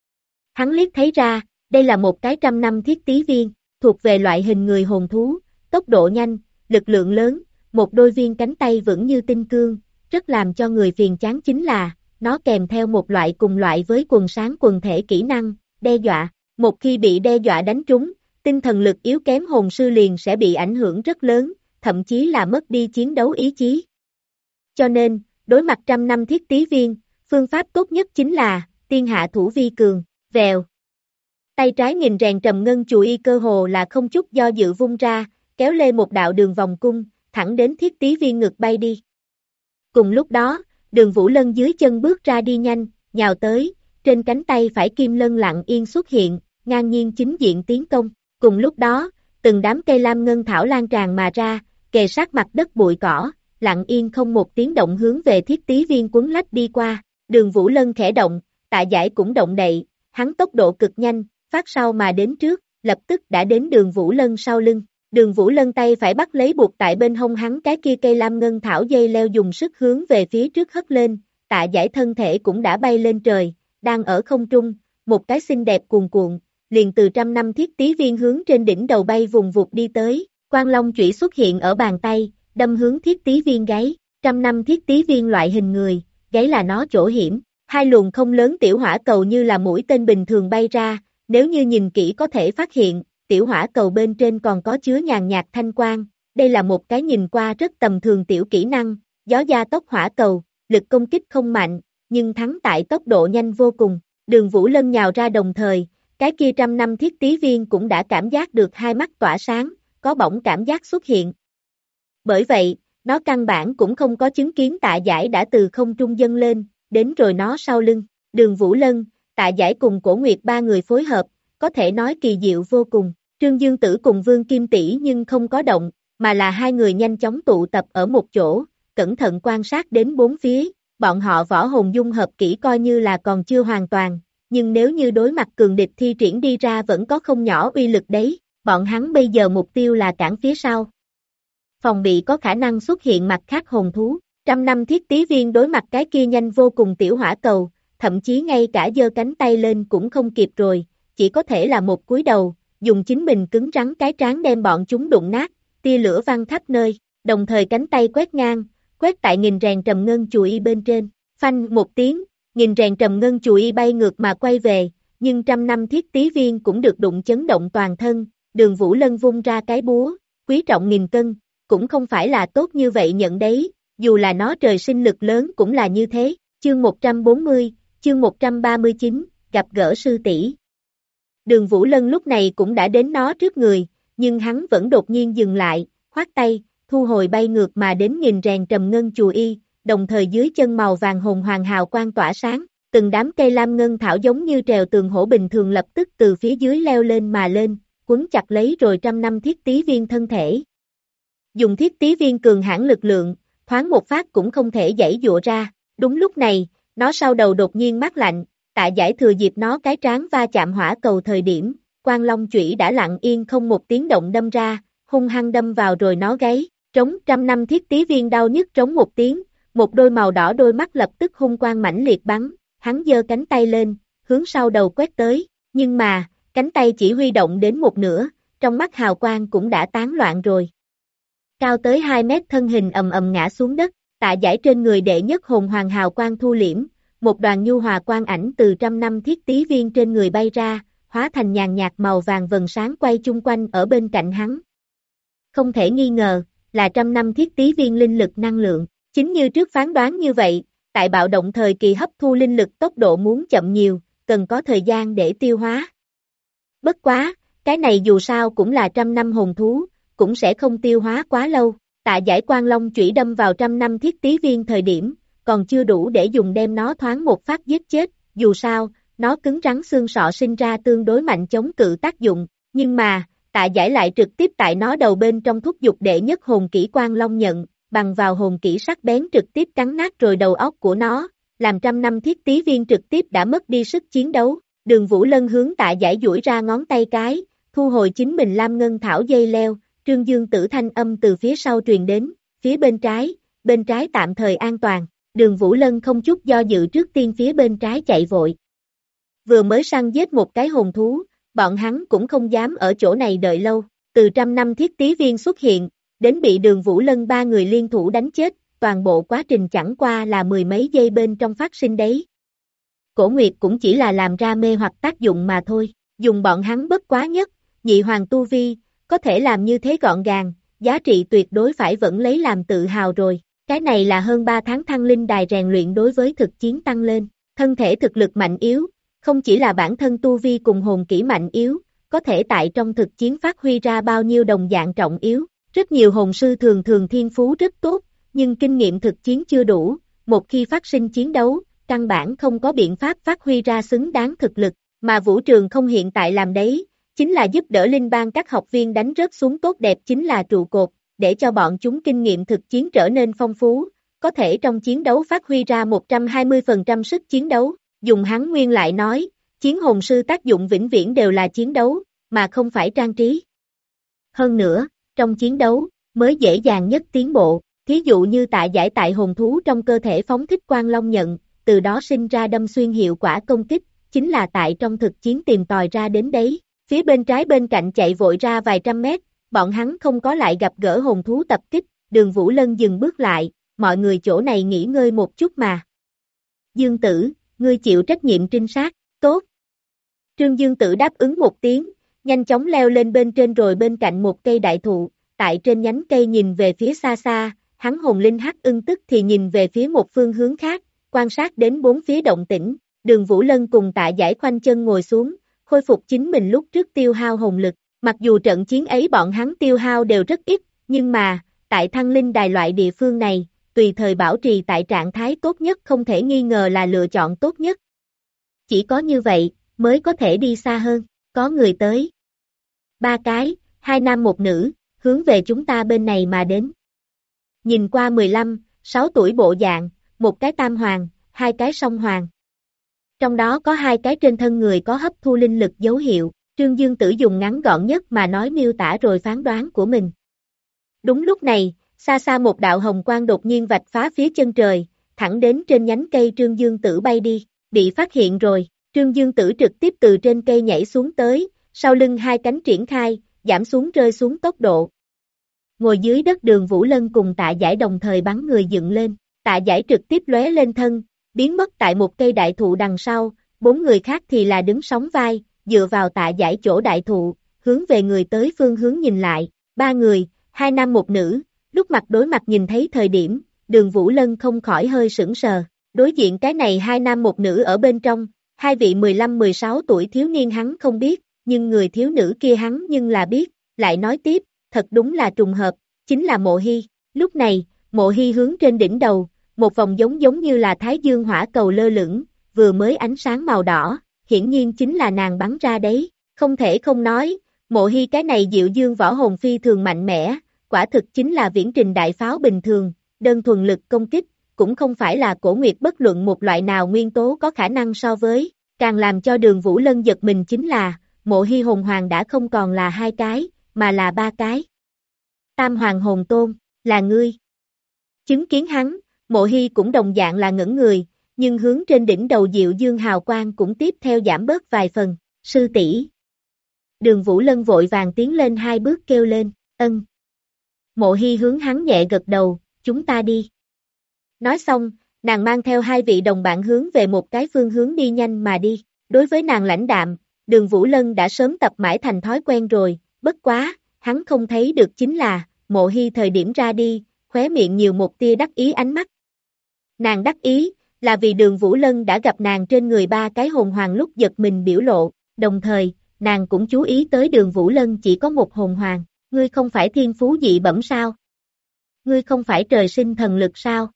[SPEAKER 2] Hắn liếc thấy ra, đây là một cái 100 năm thiết tí viên, thuộc về loại hình người hồn thú, tốc độ nhanh, lực lượng lớn, một đôi viên cánh tay vững như tinh cương, rất làm cho người phiền chán chính là, nó kèm theo một loại cùng loại với quần sáng quần thể kỹ năng, đe dọa, một khi bị đe dọa đánh trúng, tinh thần lực yếu kém hồn sư liền sẽ bị ảnh hưởng rất lớn, thậm chí là mất đi chiến đấu ý chí. Cho nên, đối mặt 100 năm thiết tí viên, phương pháp tốt nhất chính là, tiên hạ thủ vi cường. Vèo. Tay trái nghìn rèn trầm ngân chùy y cơ hồ là không chút do dự vung ra, kéo lê một đạo đường vòng cung, thẳng đến thiết tí viên ngực bay đi. Cùng lúc đó, Đường Vũ Lân dưới chân bước ra đi nhanh, nhào tới, trên cánh tay phải kim lân lặng yên xuất hiện, ngang nhiên chính diện tiến công. Cùng lúc đó, từng đám cây lam ngân thảo lan tràn mà ra, kề sát mặt đất bụi cỏ, lặng yên không một tiếng động hướng về thiết tí viên quấn lách đi qua. Đường Vũ Lân khẽ động, Tạ Giải cũng động đậy. Hắn tốc độ cực nhanh, phát sau mà đến trước, lập tức đã đến Đường Vũ Lân sau lưng. Đường Vũ Lân tay phải bắt lấy buộc tại bên hông hắn cái kia cây lam ngân thảo dây leo dùng sức hướng về phía trước hất lên, Tạ Giải thân thể cũng đã bay lên trời, đang ở không trung, một cái xinh đẹp cuồn cuộn, liền từ 100 năm thiết tí viên hướng trên đỉnh đầu bay vùng vụt đi tới, Quang Long chủy xuất hiện ở bàn tay, đâm hướng thiết tí viên gáy, 100 năm thiết tí viên loại hình người, gáy là nó chỗ hiểm. Hai luồng không lớn tiểu hỏa cầu như là mũi tên bình thường bay ra, nếu như nhìn kỹ có thể phát hiện, tiểu hỏa cầu bên trên còn có chứa nhàn nhạt thanh quang, đây là một cái nhìn qua rất tầm thường tiểu kỹ năng, gió gia tốc hỏa cầu, lực công kích không mạnh, nhưng thắng tại tốc độ nhanh vô cùng, Đường Vũ Lân nhào ra đồng thời, cái kia 100 năm thiết tí viên cũng đã cảm giác được hai mắt tỏa sáng, có bỗng cảm giác xuất hiện. Bởi vậy, nó căn bản cũng không có chứng kiến Tạ Giải đã từ không trung dâng lên, đến rồi nó sau lưng, Đường Vũ Lân, Tạ Giải cùng Cổ Nguyệt 3 người phối hợp, có thể nói kỳ diệu vô cùng, Trương Dương Tử cùng Vương Kim Tỷ nhưng không có động, mà là hai người nhanh chóng tụ tập ở một chỗ, cẩn thận quan sát đến bốn phía, bọn họ võ hồn dung hợp kỹ coi như là còn chưa hoàn toàn, nhưng nếu như đối mặt cường địch thi triển đi ra vẫn có không nhỏ uy lực đấy, bọn hắn bây giờ mục tiêu là cản phía sau. Phòng bị có khả năng xuất hiện mặt khác hồn thú, 100 năm thiết tí viên đối mặt cái kia nhanh vô cùng tiểu hỏa cầu, thậm chí ngay cả giơ cánh tay lên cũng không kịp rồi, chỉ có thể là một cúi đầu, dùng chính mình cứng rắn cái trán đem bọn chúng đụng nát, tia lửa văng khắp nơi, đồng thời cánh tay quét ngang, quét tại nghìn rèn trầm ngân chùy y bên trên, phanh một tiếng, nghìn rèn trầm ngân chùy y bay ngược mà quay về, nhưng 100 năm thiết tí viên cũng được đụng chấn động toàn thân, Đường Vũ Lân vung ra cái búa, quý trọng 1000 cân, cũng không phải là tốt như vậy nhận đấy, dù là nó trời sinh lực lớn cũng là như thế, chương Chương 139, gặp gỡ sư tỷ. Đường Vũ Lân lúc này cũng đã đến nó trước người, nhưng hắn vẫn đột nhiên dừng lại, khoát tay, thu hồi bay ngược mà đến nghìn rèn trầm ngân chùa y, đồng thời dưới chân màu vàng hồng hoàng hào quang tỏa sáng, từng đám cây lam ngân thảo giống như trèo tường hổ bình thường lập tức từ phía dưới leo lên mà lên, quấn chặt lấy rồi trăm năm thiết tí viên thân thể. Dùng thiết tí viên cường hãn lực lượng, thoáng một phát cũng không thể giãy giụa ra, đúng lúc này, nó sau đầu đột nhiên mát lạnh, Tạ Giải thừa dịp nó cái trán va chạm hỏa cầu thời điểm, Quang Long chủy đã lặng yên không một tiếng động đâm ra, hung hăng đâm vào rồi nó gáy, trống trăm năm thiết tí viên đau nhức trống một tiếng, một đôi màu đỏ đôi mắt lập tức hung quang mãnh liệt bắn, hắn giơ cánh tay lên, hướng sau đầu quét tới, nhưng mà, cánh tay chỉ huy động đến một nửa, trong mắt hào quang cũng đã tán loạn rồi. Cao tới 2 mét thân hình ầm ầm ngã xuống đất, Tạ Giải trên người đệ nhất hồn hoàng hào quang thu liễm, một đoàn nhu hòa quang ảnh từ trăm năm thiết tí viên trên người bay ra, hóa thành nhàn nhạt màu vàng vầng sáng quay chung quanh ở bên cạnh hắn. Không thể nghi ngờ, là trăm năm thiết tí viên linh lực năng lượng, chính như trước phán đoán như vậy, tại bạo động thời kỳ hấp thu linh lực tốc độ muốn chậm nhiều, cần có thời gian để tiêu hóa. Bất quá, cái này dù sao cũng là trăm năm hồn thú, cũng sẽ không tiêu hóa quá lâu. Tạ Giải Quang Long chủy đâm vào trăm năm thiết tí viên thời điểm, còn chưa đủ để dùng đem nó thoáng một phát giết chết, dù sao, nó cứng rắn xương sọ sinh ra tương đối mạnh chống cự tác dụng, nhưng mà, Tạ Giải lại trực tiếp tại nó đầu bên trong thúc giục đệ nhất hồn kỹ Quang Long nhận, bằng vào hồn kỹ sắc bén trực tiếp cắn nát rồi đầu óc của nó, làm trăm năm thiết tí viên trực tiếp đã mất đi sức chiến đấu. Đường Vũ Lân hướng Tạ Giải duỗi ra ngón tay cái, thu hồi chính mình lam ngân thảo dây leo, Trương Dương Tử thanh âm từ phía sau truyền đến, phía bên trái tạm thời an toàn, Đường Vũ Lân không chút do dự trước tiên phía bên trái chạy vội. Vừa mới săn giết một cái hồn thú, bọn hắn cũng không dám ở chỗ này đợi lâu, từ trăm năm thiết tí viên xuất hiện, đến bị Đường Vũ Lân ba người liên thủ đánh chết, toàn bộ quá trình chẳng qua là mười mấy giây bên trong phát sinh đấy. Cổ Nguyệt cũng chỉ là làm ra mê hoặc tác dụng mà thôi, dùng bọn hắn bất quá nhất, nhị hoàng tu vi, có thể làm như thế gọn gàng, giá trị tuyệt đối phải vẫn lấy làm tự hào rồi. Cái này là hơn 3 tháng thăng linh đài rèn luyện đối với thực chiến tăng lên, thân thể thực lực mạnh yếu, không chỉ là bản thân tu vi cùng hồn kỹ mạnh yếu, có thể tại trong thực chiến phát huy ra bao nhiêu đồng dạng trọng yếu. Rất nhiều hồn sư thường thường thiên phú rất tốt, nhưng kinh nghiệm thực chiến chưa đủ, một khi phát sinh chiến đấu, căn bản không có biện pháp phát huy ra xứng đáng thực lực, mà Vũ Trường không hiện tại làm đấy, chính là giúp đỡ linh bang các học viên đánh rớt xuống tốt đẹp chính là trụ cột, để cho bọn chúng kinh nghiệm thực chiến trở nên phong phú, có thể trong chiến đấu phát huy ra 120% sức chiến đấu, dùng hắn nguyên lại nói, chiến hồn sư tác dụng vĩnh viễn đều là chiến đấu, mà không phải trang trí. Hơn nữa, trong chiến đấu, mới dễ dàng nhất tiến bộ, thí dụ như Tạ Giải tại hồn thú trong cơ thể phóng thích Quang Long nhận, từ đó sinh ra đâm xuyên hiệu quả công kích, chính là tại trong thực chiến tìm tòi ra đến đấy. Phía bên trái bên cạnh chạy vội ra vài trăm mét, bọn hắn không có lại gặp gỡ hồn thú tập kích, Đường Vũ Lân dừng bước lại, mọi người chỗ này nghỉ ngơi một chút mà. Dương Tử, ngươi chịu trách nhiệm trinh sát, tốt. Trương Dương Tử đáp ứng một tiếng, nhanh chóng leo lên bên trên rồi bên cạnh một cây đại thụ, tại trên nhánh cây nhìn về phía xa xa, hắn hồn linh hắc ưng tức thì nhìn về phía một phương hướng khác, quan sát đến bốn phía động tĩnh, Đường Vũ Lân cùng Tạ Giải khoanh chân ngồi xuống, khôi phục chính mình lúc trước tiêu hao hồn lực, mặc dù trận chiến ấy bọn hắn tiêu hao đều rất ít, nhưng mà, tại thăng linh đài loại địa phương này, tùy thời bảo trì tại trạng thái tốt nhất không thể nghi ngờ là lựa chọn tốt nhất. Chỉ có như vậy, mới có thể đi xa hơn, có người tới. 3 cái, 2 nam 1 nữ, hướng về chúng ta bên này mà đến. Nhìn qua 15, 6 tuổi bộ dạng, một cái tam hoàng, 2 cái song hoàng. Trong đó có 2 cái trên thân người có hấp thu linh lực dấu hiệu, Trương Dương Tử dùng ngắn gọn nhất mà nói miêu tả rồi phán đoán của mình. Đúng lúc này, xa xa một đạo hồng quang đột nhiên vạch phá phía chân trời, thẳng đến trên nhánh cây Trương Dương Tử bay đi, bị phát hiện rồi, Trương Dương Tử trực tiếp từ trên cây nhảy xuống tới, sau lưng 2 cánh triển khai, giảm xuống rơi xuống tốc độ. Ngồi dưới đất Đường Vũ Lân cùng Tạ Giải đồng thời bắn người dựng lên, Tạ Giải trực tiếp lóe lên thân, biến mất tại một cây đại thụ đằng sau, 4 người khác thì là đứng sóng vai, dựa vào Tạ Giải chỗ đại thụ, hướng về người tới phương hướng nhìn lại, 3 người, 2 nam 1 nữ, lúc mặt đối mặt nhìn thấy thời điểm, Đường Vũ Lân không khỏi hơi sững sờ, Đối diện cái này hai nam một nữ ở bên trong, hai vị 15-16 tuổi thiếu niên hắn không biết, nhưng người thiếu nữ kia hắn nhưng là biết, lại nói tiếp, thật đúng là trùng hợp, chính là Mộ Hy. Lúc này, Mộ Hy hướng trên đỉnh đầu, một vòng giống như là Thái Dương hỏa cầu lơ lửng, vừa mới ánh sáng màu đỏ, hiển nhiên chính là nàng bắn ra đấy, không thể không nói, Mộ Hy cái này Diệu Dương võ hồn phi thường mạnh mẽ, quả thực chính là viễn trình đại pháo bình thường, đơn thuần lực công kích, cũng không phải là Cổ Nguyệt bất luận một loại nào nguyên tố có khả năng so với, càng làm cho Đường Vũ Lân giật mình chính là, Mộ Hy hồn hoàng đã không còn là hai cái, mà là ba cái. Tam hoàng hồn tôn, là ngươi. Chứng kiến hắn, Mộ Hy cũng đồng dạng là ngẩn người, nhưng hướng trên đỉnh đầu Diệu Dương hào quang cũng tiếp theo giảm bớt vài phần, sư tỷ. Đường Vũ Lân vội vàng tiến lên hai bước kêu lên, ân. Mộ Hy hướng hắn nhẹ gật đầu, chúng ta đi. Nói xong, nàng mang theo hai vị đồng bạn hướng về một cái phương hướng đi nhanh mà đi. Đối với nàng lãnh đạm, Đường Vũ Lân đã sớm tập mãi thành thói quen rồi, bất quá, hắn không thấy được chính là, Mộ Hy thời điểm ra đi, khóe miệng nhiều một tia đắc ý ánh mắt. Nàng đắc ý, là vì Đường Vũ Lân đã gặp nàng trên người ba cái hồn hoàng lúc giật mình biểu lộ, đồng thời, nàng cũng chú ý tới Đường Vũ Lân chỉ có một hồn hoàng, ngươi không phải thiên phú dị bẩm sao? Ngươi không phải trời sinh thần lực sao?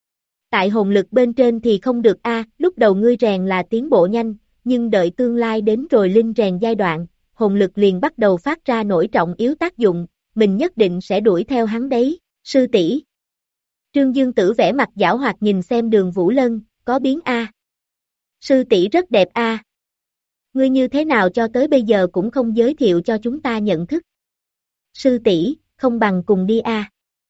[SPEAKER 2] Tại hồn lực bên trên thì không được a, lúc đầu ngươi rèn là tiến bộ nhanh, nhưng đợi tương lai đến rồi linh rèn giai đoạn, hồn lực liền bắt đầu phát ra nổi trọng yếu tác dụng, mình nhất định sẽ đuổi theo hắn đấy, sư tỷ. Trương Dương Tử vẻ mặt giảo hoạt nhìn xem Đường Vũ Lân, có biến a. Sư tỷ rất đẹp a. Ngươi như thế nào cho tới bây giờ cũng không giới thiệu cho chúng ta nhận thức. Sư tỷ, không bằng cùng đi a.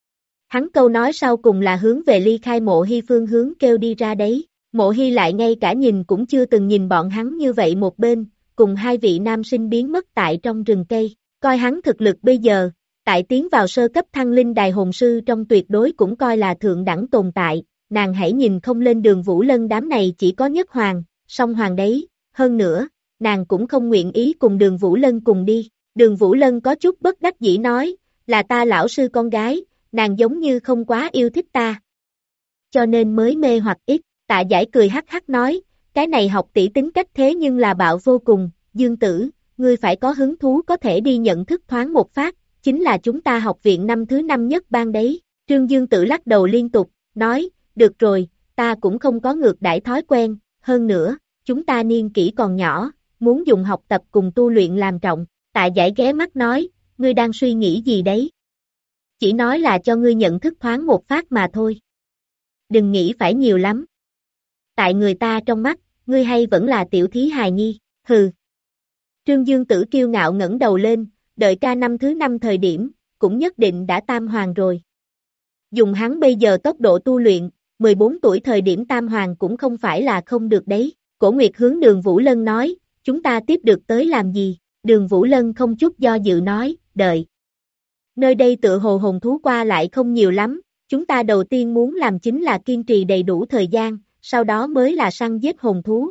[SPEAKER 2] Hắn câu nói sau cùng là hướng về ly khai Mộ Hy phương hướng kêu đi ra đấy, Mộ Hy lại ngay cả nhìn cũng chưa từng nhìn bọn hắn như vậy một bên, cùng hai vị nam sinh biến mất tại trong rừng cây, coi hắn thực lực bây giờ, tại tiến vào sơ cấp thăng linh đài hồn sư trong tuyệt đối cũng coi là thượng đẳng tồn tại, nàng hãy nhìn không lên Đường Vũ Lân đám này chỉ có nhất hoàng, song hoàng đấy, hơn nữa, nàng cũng không nguyện ý cùng Đường Vũ Lân cùng đi, Đường Vũ Lân có chút bất đắc dĩ nói, là ta lão sư con gái, nàng giống như không quá yêu thích ta. Cho nên mới mê hoặc ít, Tạ Giải cười hắc hắc nói, cái này học tỷ tính cách thế nhưng là bạo vô cùng, Dương Tử, ngươi phải có hứng thú có thể đi nhận thức thoáng một phát, chính là chúng ta học viện năm thứ 5 nhất ban đấy. Trương Dương Tử lắc đầu liên tục, nói, được rồi, ta cũng không có ngược đãi thói quen, hơn nữa, chúng ta niên kỷ còn nhỏ, muốn dùng học tập cùng tu luyện làm trọng. Tạ Giải ghé mắt nói, ngươi đang suy nghĩ gì đấy? Chỉ nói là cho ngươi nhận thức thoáng một phát mà thôi. Đừng nghĩ phải nhiều lắm. Tại người ta trong mắt, ngươi hay vẫn là tiểu thí hài nhi, hừ. Trương Dương Tử kiêu ngạo ngẩng đầu lên, đợi ca năm thứ 5 thời điểm, cũng nhất định đã tam hoàng rồi. Dùng hắn bây giờ tốc độ tu luyện, 14 tuổi thời điểm tam hoàng cũng không phải là không được đấy. Cổ Nguyệt hướng Đường Vũ Lân nói, chúng ta tiếp được tới làm gì? Đường Vũ Lân không chút do dự nói, đợi. Nơi đây tựa hồ hồn thú qua lại không nhiều lắm, chúng ta đầu tiên muốn làm chính là kiên trì đầy đủ thời gian, sau đó mới là săn giết hồn thú.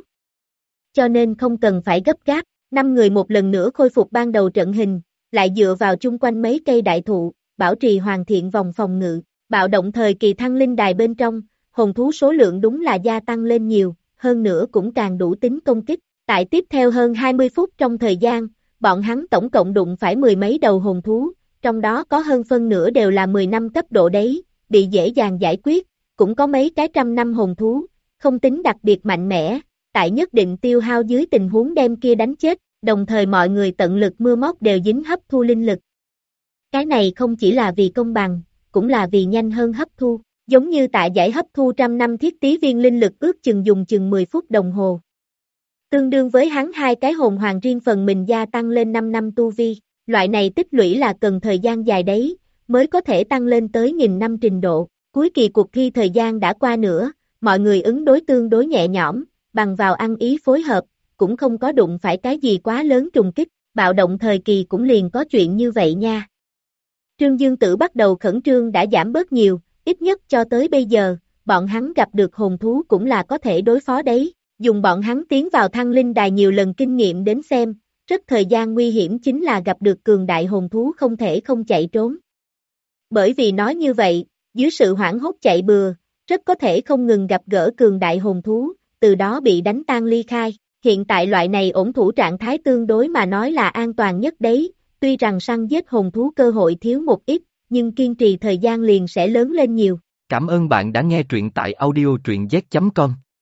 [SPEAKER 2] Cho nên không cần phải gấp gáp, 5 người một lần nữa khôi phục ban đầu trận hình, lại dựa vào chung quanh mấy cây đại thụ, bảo trì hoàn thiện vòng phòng ngự, bạo động thời kỳ thăng linh đài bên trong, hồn thú số lượng đúng là gia tăng lên nhiều, hơn nữa cũng càng đủ tính công kích. Tại tiếp theo hơn 20 phút trong thời gian, bọn hắn tổng cộng đụng phải mười mấy đầu hồn thú, trong đó có hơn phân nửa đều là 10 năm cấp độ đấy, bị dễ dàng giải quyết, cũng có mấy cái trăm năm hồn thú, không tính đặc biệt mạnh mẽ, tại nhất định tiêu hao dưới tình huống đem kia đánh chết, đồng thời mọi người tận lực mưa móc đều dính hấp thu linh lực. Cái này không chỉ là vì công bằng, cũng là vì nhanh hơn hấp thu, giống như Tạ Giải hấp thu trăm năm thiết tí viên linh lực ước chừng dùng chừng 10 phút đồng hồ. Tương đương với hắn hai cái hồn hoàng riêng phần mình gia tăng lên 5 năm tu vi, loại này tích lũy là cần thời gian dài đấy, mới có thể tăng lên tới 1000 năm trình độ. Cuối kỳ cuộc thi thời gian đã qua nữa, mọi người ứng đối tương đối nhẹ nhõm, bằng vào ăn ý phối hợp, cũng không có đụng phải cái gì quá lớn trùng kích, bạo động thời kỳ cũng liền có chuyện như vậy nha. Trương Dương Tử bắt đầu khẩn trương đã giảm bớt nhiều, ít nhất cho tới bây giờ, bọn hắn gặp được hồn thú cũng là có thể đối phó đấy, dùng bọn hắn tiến vào thăng linh đài nhiều lần kinh nghiệm đến xem, rất thời gian nguy hiểm chính là gặp được cường đại hồn thú không thể không chạy trốn. Bởi vì nói như vậy, dưới sự hoảng hốt chạy bừa, rất có thể không ngừng gặp gỡ cường đại hồn thú, từ đó bị đánh tan ly khai. Hiện tại loại này ổn thủ trạng thái tương đối mà nói là an toàn nhất đấy, tuy rằng săn giết hồn thú cơ hội thiếu một ít, nhưng kiên trì thời gian liền sẽ lớn lên nhiều.
[SPEAKER 1] Cảm ơn bạn đã nghe truyện tại audio truyện z.com.